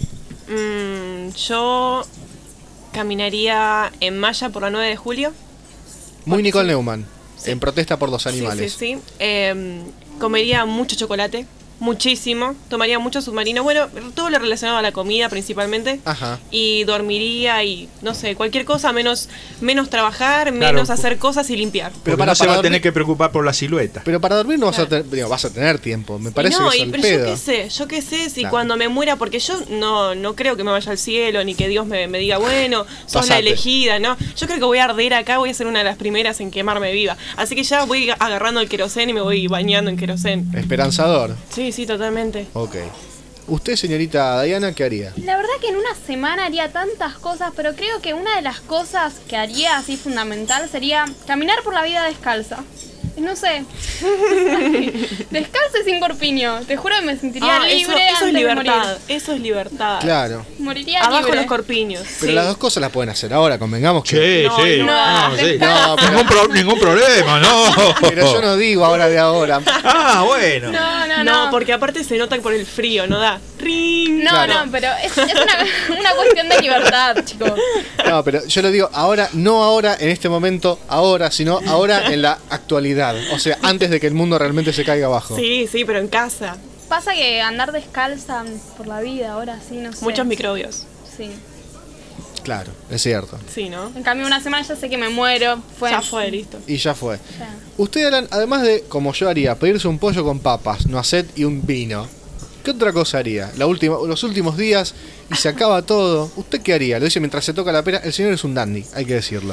Speaker 12: Yo caminaría en malla por la 9 de julio.
Speaker 7: Muy Nicole Neumann. En protesta por los animales.
Speaker 12: Sí. Comería mucho chocolate. Muchísimo. Tomaría mucho submarino. Bueno, todo lo relacionado a la comida principalmente.
Speaker 7: Ajá.
Speaker 12: Y dormiría y no sé, cualquier cosa menos trabajar,
Speaker 9: Claro,
Speaker 12: menos hacer cosas y limpiar.
Speaker 9: Pero
Speaker 7: para-
Speaker 9: no se va
Speaker 7: para
Speaker 9: a tener
Speaker 7: dormir-
Speaker 9: que preocupar por la silueta.
Speaker 7: Pero para dormir no vas a tener, vas a tener tiempo. Me parece
Speaker 12: no,
Speaker 7: que es el
Speaker 12: pero
Speaker 7: pedo.
Speaker 12: yo qué sé si
Speaker 7: Claro.
Speaker 12: cuando me muera, porque yo no creo que me vaya al cielo, ni que Dios me diga, bueno, sos la
Speaker 7: Pasate.
Speaker 12: elegida, ¿no? Yo creo que voy a arder acá, voy a ser una de las primeras en quemarme viva. Así que ya voy agarrando el querosén y me voy bañando en querosén.
Speaker 7: Esperanzador.
Speaker 12: Sí, totalmente.
Speaker 7: Ok. ¿Usted, señorita Diana, qué haría?
Speaker 11: La verdad que en una semana haría tantas cosas, pero creo que una de las cosas que haría así fundamental sería caminar por la vida descalza. No sé. Descalza y sin corpiño. Te juro que me sentiría libre
Speaker 12: eso
Speaker 11: antes
Speaker 12: es
Speaker 11: de
Speaker 12: libertad.
Speaker 11: morir.
Speaker 12: Eso es libertad.
Speaker 7: Claro.
Speaker 11: Moriría
Speaker 12: Abajo
Speaker 11: libre.
Speaker 12: los corpiños.
Speaker 7: Pero
Speaker 12: sí.
Speaker 7: las dos cosas las pueden hacer ahora, convengamos que.
Speaker 9: Sí, sí.
Speaker 11: no,
Speaker 9: sí.
Speaker 7: No, pero,
Speaker 9: Ningún problema, no.
Speaker 7: pero yo no digo ahora de ahora.
Speaker 9: Ah, bueno.
Speaker 12: No, porque aparte se nota por el frío, no da. ¡Ring!
Speaker 11: No,
Speaker 7: Claro.
Speaker 11: no, pero es una cuestión de libertad, chicos.
Speaker 7: No, pero yo lo digo ahora, no ahora en este momento, ahora, sino ahora en la actualidad. O sea, antes de que el mundo realmente se caiga abajo.
Speaker 12: Sí, pero en casa.
Speaker 11: Pasa que andar descalza por la vida ahora sí, no sé.
Speaker 12: Muchos microbios.
Speaker 11: Sí.
Speaker 7: Claro, es cierto.
Speaker 12: Sí, ¿no?
Speaker 11: En cambio, una semana ya sé que me muero.
Speaker 12: Ya fue, listo.
Speaker 7: Y ya fue.
Speaker 11: Ya.
Speaker 7: Usted, Alan, además de, como yo haría, pedirse un pollo con papas, noisette y un vino, ¿qué otra cosa haría? Los últimos días y se acaba todo. ¿Usted qué haría? Lo dice mientras se toca la pera. El señor es un dandy, hay que decirlo.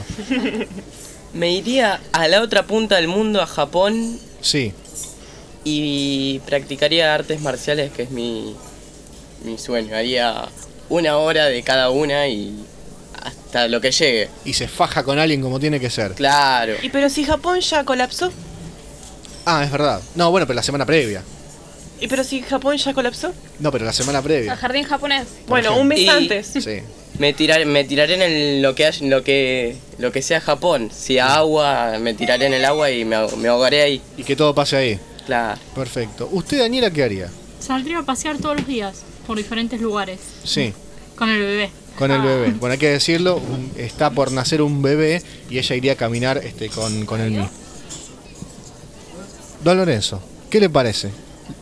Speaker 14: Me iría a la otra punta del mundo, a Japón,
Speaker 7: Sí.
Speaker 14: y practicaría artes marciales, que es mi sueño. Haría 1 hora de cada una y hasta lo que llegue.
Speaker 7: Y se faja con alguien como tiene que ser.
Speaker 14: Claro.
Speaker 12: Y pero si Japón ya colapsó.
Speaker 7: Ah, es verdad. No, bueno, pero la semana previa.
Speaker 12: Y pero si Japón ya colapsó.
Speaker 7: No, pero la semana
Speaker 11: El
Speaker 7: previa.
Speaker 11: jardín japonés.
Speaker 12: Bueno, un mes
Speaker 14: Y-
Speaker 12: antes.
Speaker 7: Sí.
Speaker 14: Me tiraré en lo que sea Japón. Si a agua, me tiraré en el agua y me ahogaré ahí.
Speaker 7: Y que todo pase ahí.
Speaker 14: Claro.
Speaker 7: Perfecto. ¿Usted, Daniela, qué haría?
Speaker 17: Saldría a pasear todos los días por diferentes lugares
Speaker 7: Sí.
Speaker 17: con el bebé.
Speaker 7: Con el bebé. Bueno, hay que decirlo, está por nacer un bebé y ella iría a caminar con el mío. Don Lorenzo, ¿qué le parece?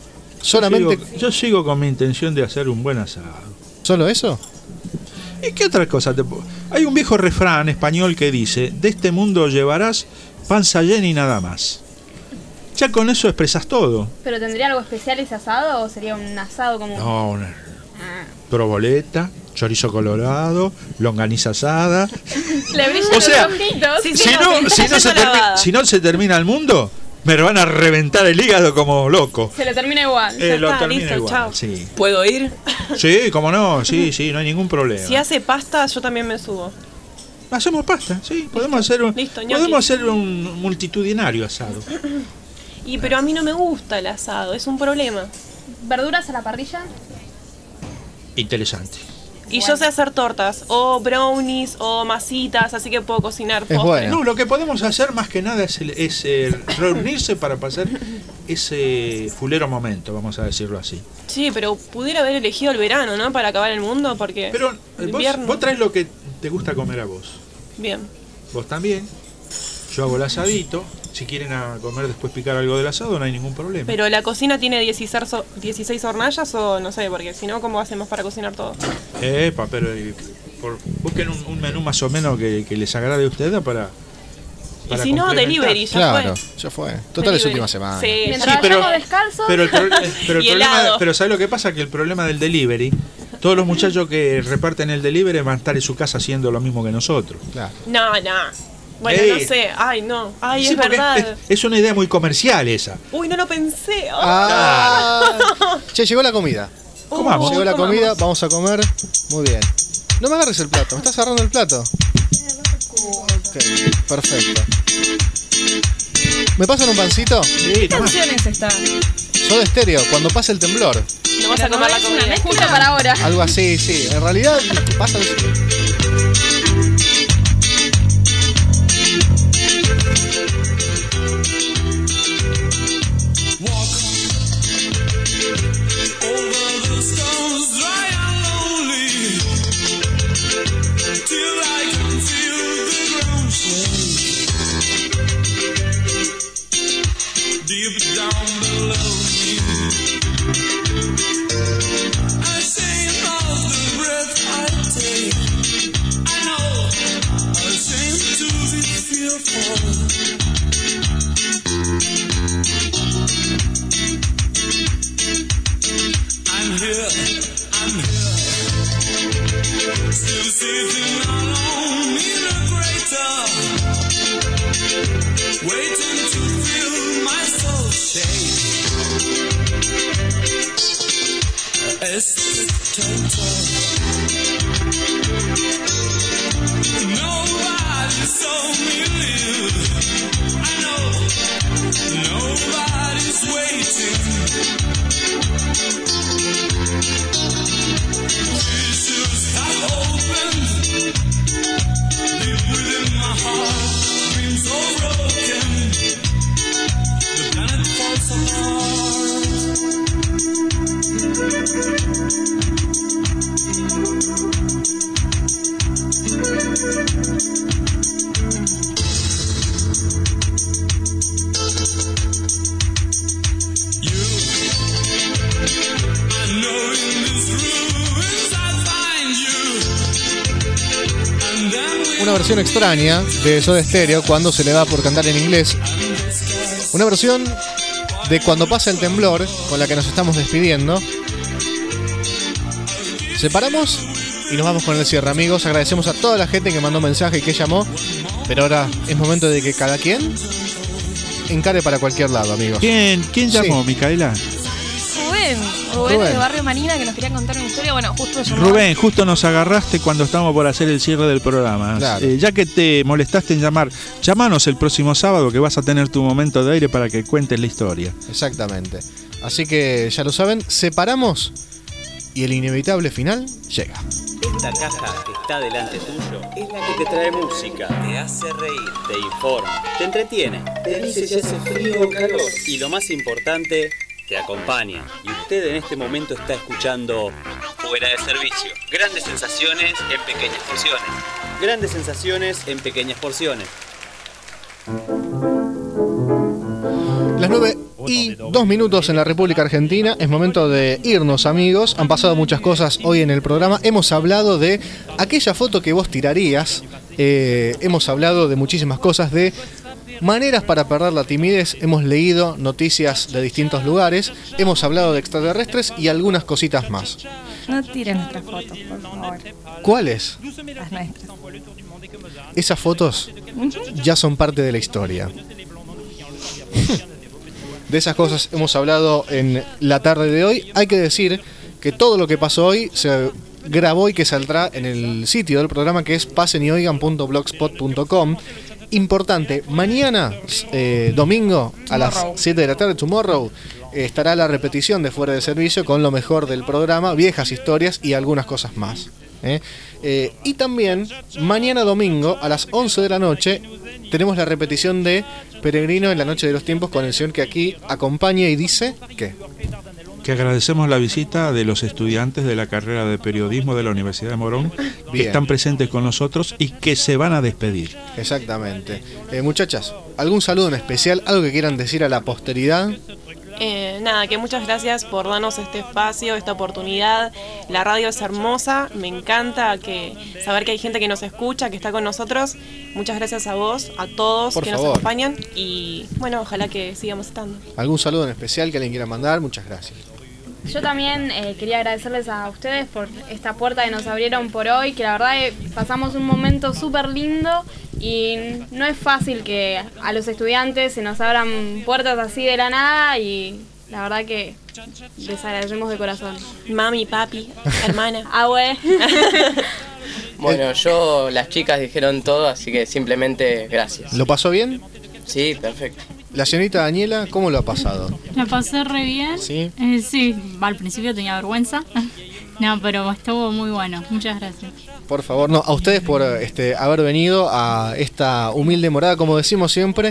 Speaker 7: Solamente.
Speaker 9: Yo sigo con mi intención de hacer un buen asado.
Speaker 7: ¿Solo eso?
Speaker 9: ¿Y qué otra cosa te puedo? Hay un viejo refrán español que dice: de este mundo llevarás panza llena y nada más. Ya con eso expresas todo.
Speaker 11: ¿Pero tendría algo especial ese asado o sería un asado como...?
Speaker 9: No, una proboleta, chorizo colorado, longaniza asada.
Speaker 11: Le brillan
Speaker 9: O sea,
Speaker 11: los ojitos.
Speaker 9: si no se termina el mundo, me van a reventar el hígado como loco.
Speaker 11: Se le termina igual.
Speaker 9: Lo termina igual, sí.
Speaker 12: ¿Puedo ir?
Speaker 9: Sí, cómo no, sí, no hay ningún problema.
Speaker 12: Si hace pasta, yo también me subo.
Speaker 9: Hacemos pasta, sí, podemos hacer un multitudinario asado.
Speaker 12: Pero a mí no me gusta el asado, es un problema.
Speaker 11: ¿Verduras a la parrilla?
Speaker 9: Interesante.
Speaker 12: Y yo sé hacer tortas, o brownies, o masitas, así que puedo cocinar postres.
Speaker 9: No, lo que podemos hacer más que nada es reunirse para pasar ese fulero momento, vamos a decirlo así.
Speaker 12: Sí, pero pudiera haber elegido el verano, ¿no? Para acabar el mundo, porque...
Speaker 9: Pero vos traes lo que te gusta comer a vos.
Speaker 12: Bien.
Speaker 9: Vos también. Yo hago el asadito. Si quieren a comer después picar algo del asado, no hay ningún problema.
Speaker 12: Pero la cocina tiene 16 hornallas o no sé, porque si no, ¿cómo hacemos para cocinar todo?
Speaker 9: Pero busquen un menú más o menos que les agrade a ustedes para
Speaker 12: y si no, delivery,
Speaker 7: ya fue. Total es última semana.
Speaker 11: Sí, mientras vayamos descalzos.
Speaker 9: Pero el problema, pero ¿sabes lo que pasa? Que el problema del delivery, todos los muchachos que reparten el delivery van a estar en su casa haciendo lo mismo que nosotros.
Speaker 7: Claro.
Speaker 12: No. Bueno, no sé. Sí, es verdad.
Speaker 9: Es una idea muy comercial esa.
Speaker 12: Uy, no lo pensé.
Speaker 7: Che, llegó la comida.
Speaker 9: Comamos.
Speaker 7: Llegó la comida, vamos a comer. Muy bien. No me agarres el plato, ¿me estás agarrando el plato? Ok, perfecto. ¿Me pasan un pancito?
Speaker 8: ¿Qué canción es esta?
Speaker 7: Soda Stereo, cuando pasa el temblor.
Speaker 12: No vas a comer la comida.
Speaker 11: Justo para ahora.
Speaker 7: Algo así, sí. En realidad pasa el...
Speaker 6: Deep down below me, I sing of the breath I take. I know I seem to be fearful. I'm here, still sitting alone in a crater, waiting to feel my soul shake. A spectator. Nobody saw me live. I know nobody's waiting. Visions have opened deep within my heart. Dreams so broken. The planet falls apart.
Speaker 7: Una versión extraña de Soda Stereo cuando se le da por cantar en inglés. Una versión de Cuando pasa el temblor, con la que nos estamos despidiendo. Separamos y nos vamos con el cierre, amigos. Agradecemos a toda la gente que mandó mensaje y que llamó. Pero ahora es momento de que cada quien encare para cualquier lado, amigos.
Speaker 9: ¿Quién llamó, Micaela?
Speaker 8: Rubén de Barrio Marina, que nos quería contar una historia. Bueno, justo llamó.
Speaker 9: Rubén, justo nos agarraste cuando estábamos por hacer el cierre del programa.
Speaker 7: Claro.
Speaker 9: Ya que te molestaste en llamar, llamanos el próximo sábado que vas a tener tu momento de aire para que cuentes la historia.
Speaker 7: Exactamente. Así que ya lo saben, separamos y el inevitable final llega.
Speaker 5: Esta caja que está delante tuyo es la que te trae música, te hace reír, te informa, te entretiene, te dice si hace frío o calor y lo más importante, te acompaña. Y usted en este momento está escuchando Fuera de Servicio. Grandes sensaciones en pequeñas porciones. Grandes sensaciones en pequeñas porciones.
Speaker 7: Las 9 y 2 minutos en la República Argentina. Es momento de irnos, amigos. Han pasado muchas cosas hoy en el programa. Hemos hablado de aquella foto que vos tirarías. Hemos hablado de muchísimas cosas, de maneras para perder la timidez. Hemos leído noticias de distintos lugares. Hemos hablado de extraterrestres y algunas cositas más.
Speaker 8: No tiren nuestras fotos, por favor.
Speaker 7: ¿Cuáles?
Speaker 8: Las nuestras.
Speaker 7: Esas fotos ya son parte de la historia. De esas cosas hemos hablado en la tarde de hoy. Hay que decir que todo lo que pasó hoy se grabó y que saldrá en el sitio del programa, que es paseñoigan.blogspot.com. Importante, mañana, domingo, a las 7 de la tarde, tomorrow, estará la repetición de Fuera de Servicio con lo mejor del programa, viejas historias y algunas cosas más. Y también, mañana domingo, a las 11 de la noche, tenemos la repetición de Peregrino en la Noche de los Tiempos con el señor que aquí acompaña y dice ¿qué?
Speaker 9: Que agradecemos la visita de los estudiantes de la carrera de periodismo de la Universidad de Morón, que están presentes con nosotros y que se van a despedir.
Speaker 7: Exactamente. Muchachas, ¿algún saludo en especial? ¿Algo que quieran decir a la posteridad?
Speaker 12: Nada, que muchas gracias por darnos este espacio, esta oportunidad. La radio es hermosa, me encanta saber que hay gente que nos escucha, que está con nosotros. Muchas gracias a vos, a todos que nos acompañan y bueno, ojalá que sigamos estando.
Speaker 7: ¿Algún saludo en especial que alguien quiera mandar? Muchas gracias.
Speaker 11: Yo también quería agradecerles a ustedes por esta puerta que nos abrieron por hoy, que la verdad pasamos un momento súper lindo y no es fácil que a los estudiantes se nos abran puertas así de la nada y la verdad que les agradecemos de corazón.
Speaker 12: Mami, papi, hermana.
Speaker 11: Abue.
Speaker 14: Bueno, las chicas dijeron todo, así que simplemente gracias.
Speaker 7: ¿Lo pasó bien?
Speaker 14: Sí, perfecto.
Speaker 7: La señorita Daniela, ¿cómo lo ha pasado?
Speaker 17: La pasé re bien.
Speaker 7: Sí.
Speaker 17: Sí, al principio tenía vergüenza. No, pero estuvo muy bueno. Muchas gracias.
Speaker 7: Por favor, no, a ustedes por haber venido a esta humilde morada, como decimos siempre.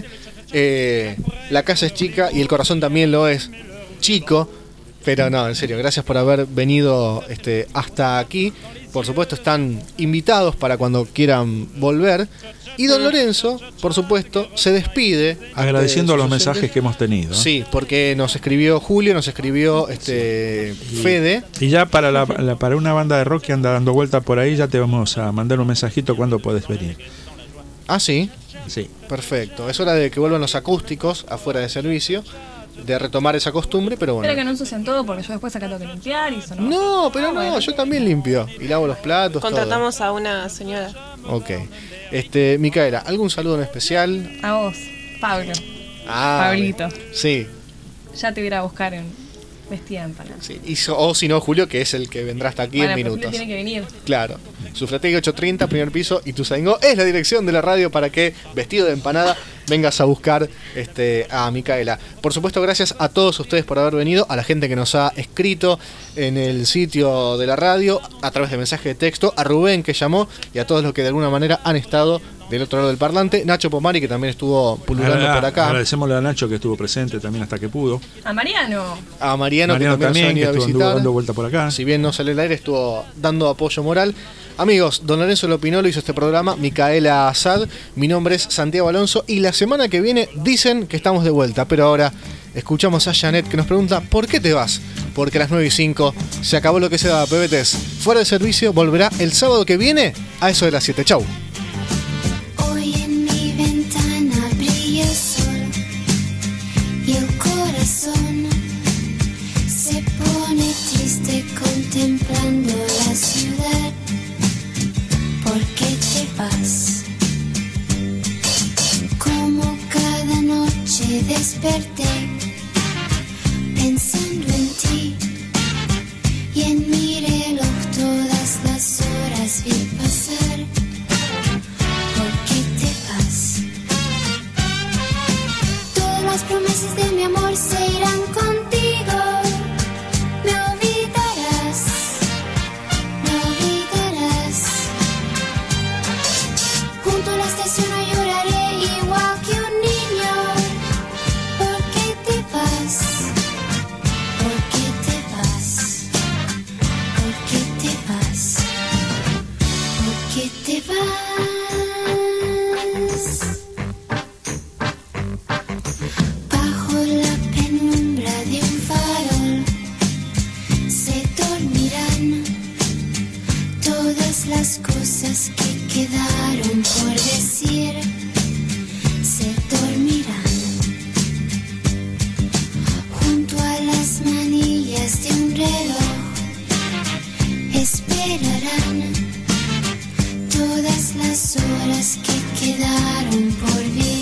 Speaker 7: La casa es chica y el corazón también lo es chico. Pero no, en serio, gracias por haber venido hasta aquí. Por supuesto, están invitados para cuando quieran volver. Y don Lorenzo, por supuesto, se despide.
Speaker 9: Agradeciendo los mensajes que hemos tenido.
Speaker 7: Sí, porque nos escribió Julio, nos escribió Fede.
Speaker 9: Y ya para una banda de rock que anda dando vuelta por ahí, ya te vamos a mandar un mensajito cuando podés venir.
Speaker 7: ¿Ah, sí?
Speaker 9: Sí.
Speaker 7: Perfecto. Es hora de que vuelvan los acústicos afuera de servicio. De retomar esa costumbre, pero bueno.
Speaker 8: Espero que no ensucien todo porque yo después acá tengo que limpiar y eso no.
Speaker 7: No, pero no, yo también limpio. Y lavo los platos.
Speaker 12: Contratamos a una señora.
Speaker 7: Ok. Micaela, ¿algún saludo en especial?
Speaker 8: A vos, Pablo. Pablito.
Speaker 7: Sí.
Speaker 8: Ya te voy a ir a buscar vestida de empanada.
Speaker 7: Sí. O si no, Julio, que es el que vendrá hasta aquí en minutos.
Speaker 8: Tiene que venir.
Speaker 7: Claro. Sufrategui 830, primer piso, Ituzaingó es la dirección de la radio para que, vestido de empanada, vengas a buscar a Micaela. Por supuesto, gracias a todos ustedes por haber venido, a la gente que nos ha escrito en el sitio de la radio, a través de mensaje de texto, a Rubén que llamó y a todos los que de alguna manera han estado del otro lado del parlante, Nacho Pomari que también estuvo pululando por acá.
Speaker 9: Agradecemosle a Nacho que estuvo presente también hasta que pudo.
Speaker 8: A Mariano.
Speaker 7: A Mariano que también
Speaker 9: que
Speaker 7: nos ha venido a visitar.
Speaker 9: Dando vuelta por acá.
Speaker 7: Si bien no sale al aire, estuvo dando apoyo moral. Amigos, don Lorenzo Lopinolo hizo este programa, Micaela Asad, mi nombre es Santiago Alonso y la semana que viene dicen que estamos de vuelta, pero ahora escuchamos a Janet que nos pregunta ¿por qué te vas? Porque a las 9:05 se acabó lo que se daba, pebetes. Fuera de servicio volverá el sábado que viene a eso de las 7. Chau.
Speaker 16: Hoy en mi ventana brilla el sol y el corazón se pone triste contemplando la ciudad. ¿Por qué te vas? Como cada noche desperté pensando en ti y en mi reloj todas las horas vi pasar. ¿Por qué te vas? Todas las promesas de mi amor se irán contigo. Me olvidarás, me olvidarás. Junto a la estación lloraré igual que un niño. ¿Por Todas las cosas que quedaron por decir se dormirán junto a las manillas de un reloj. Esperarán todas las horas que quedaron por vivir.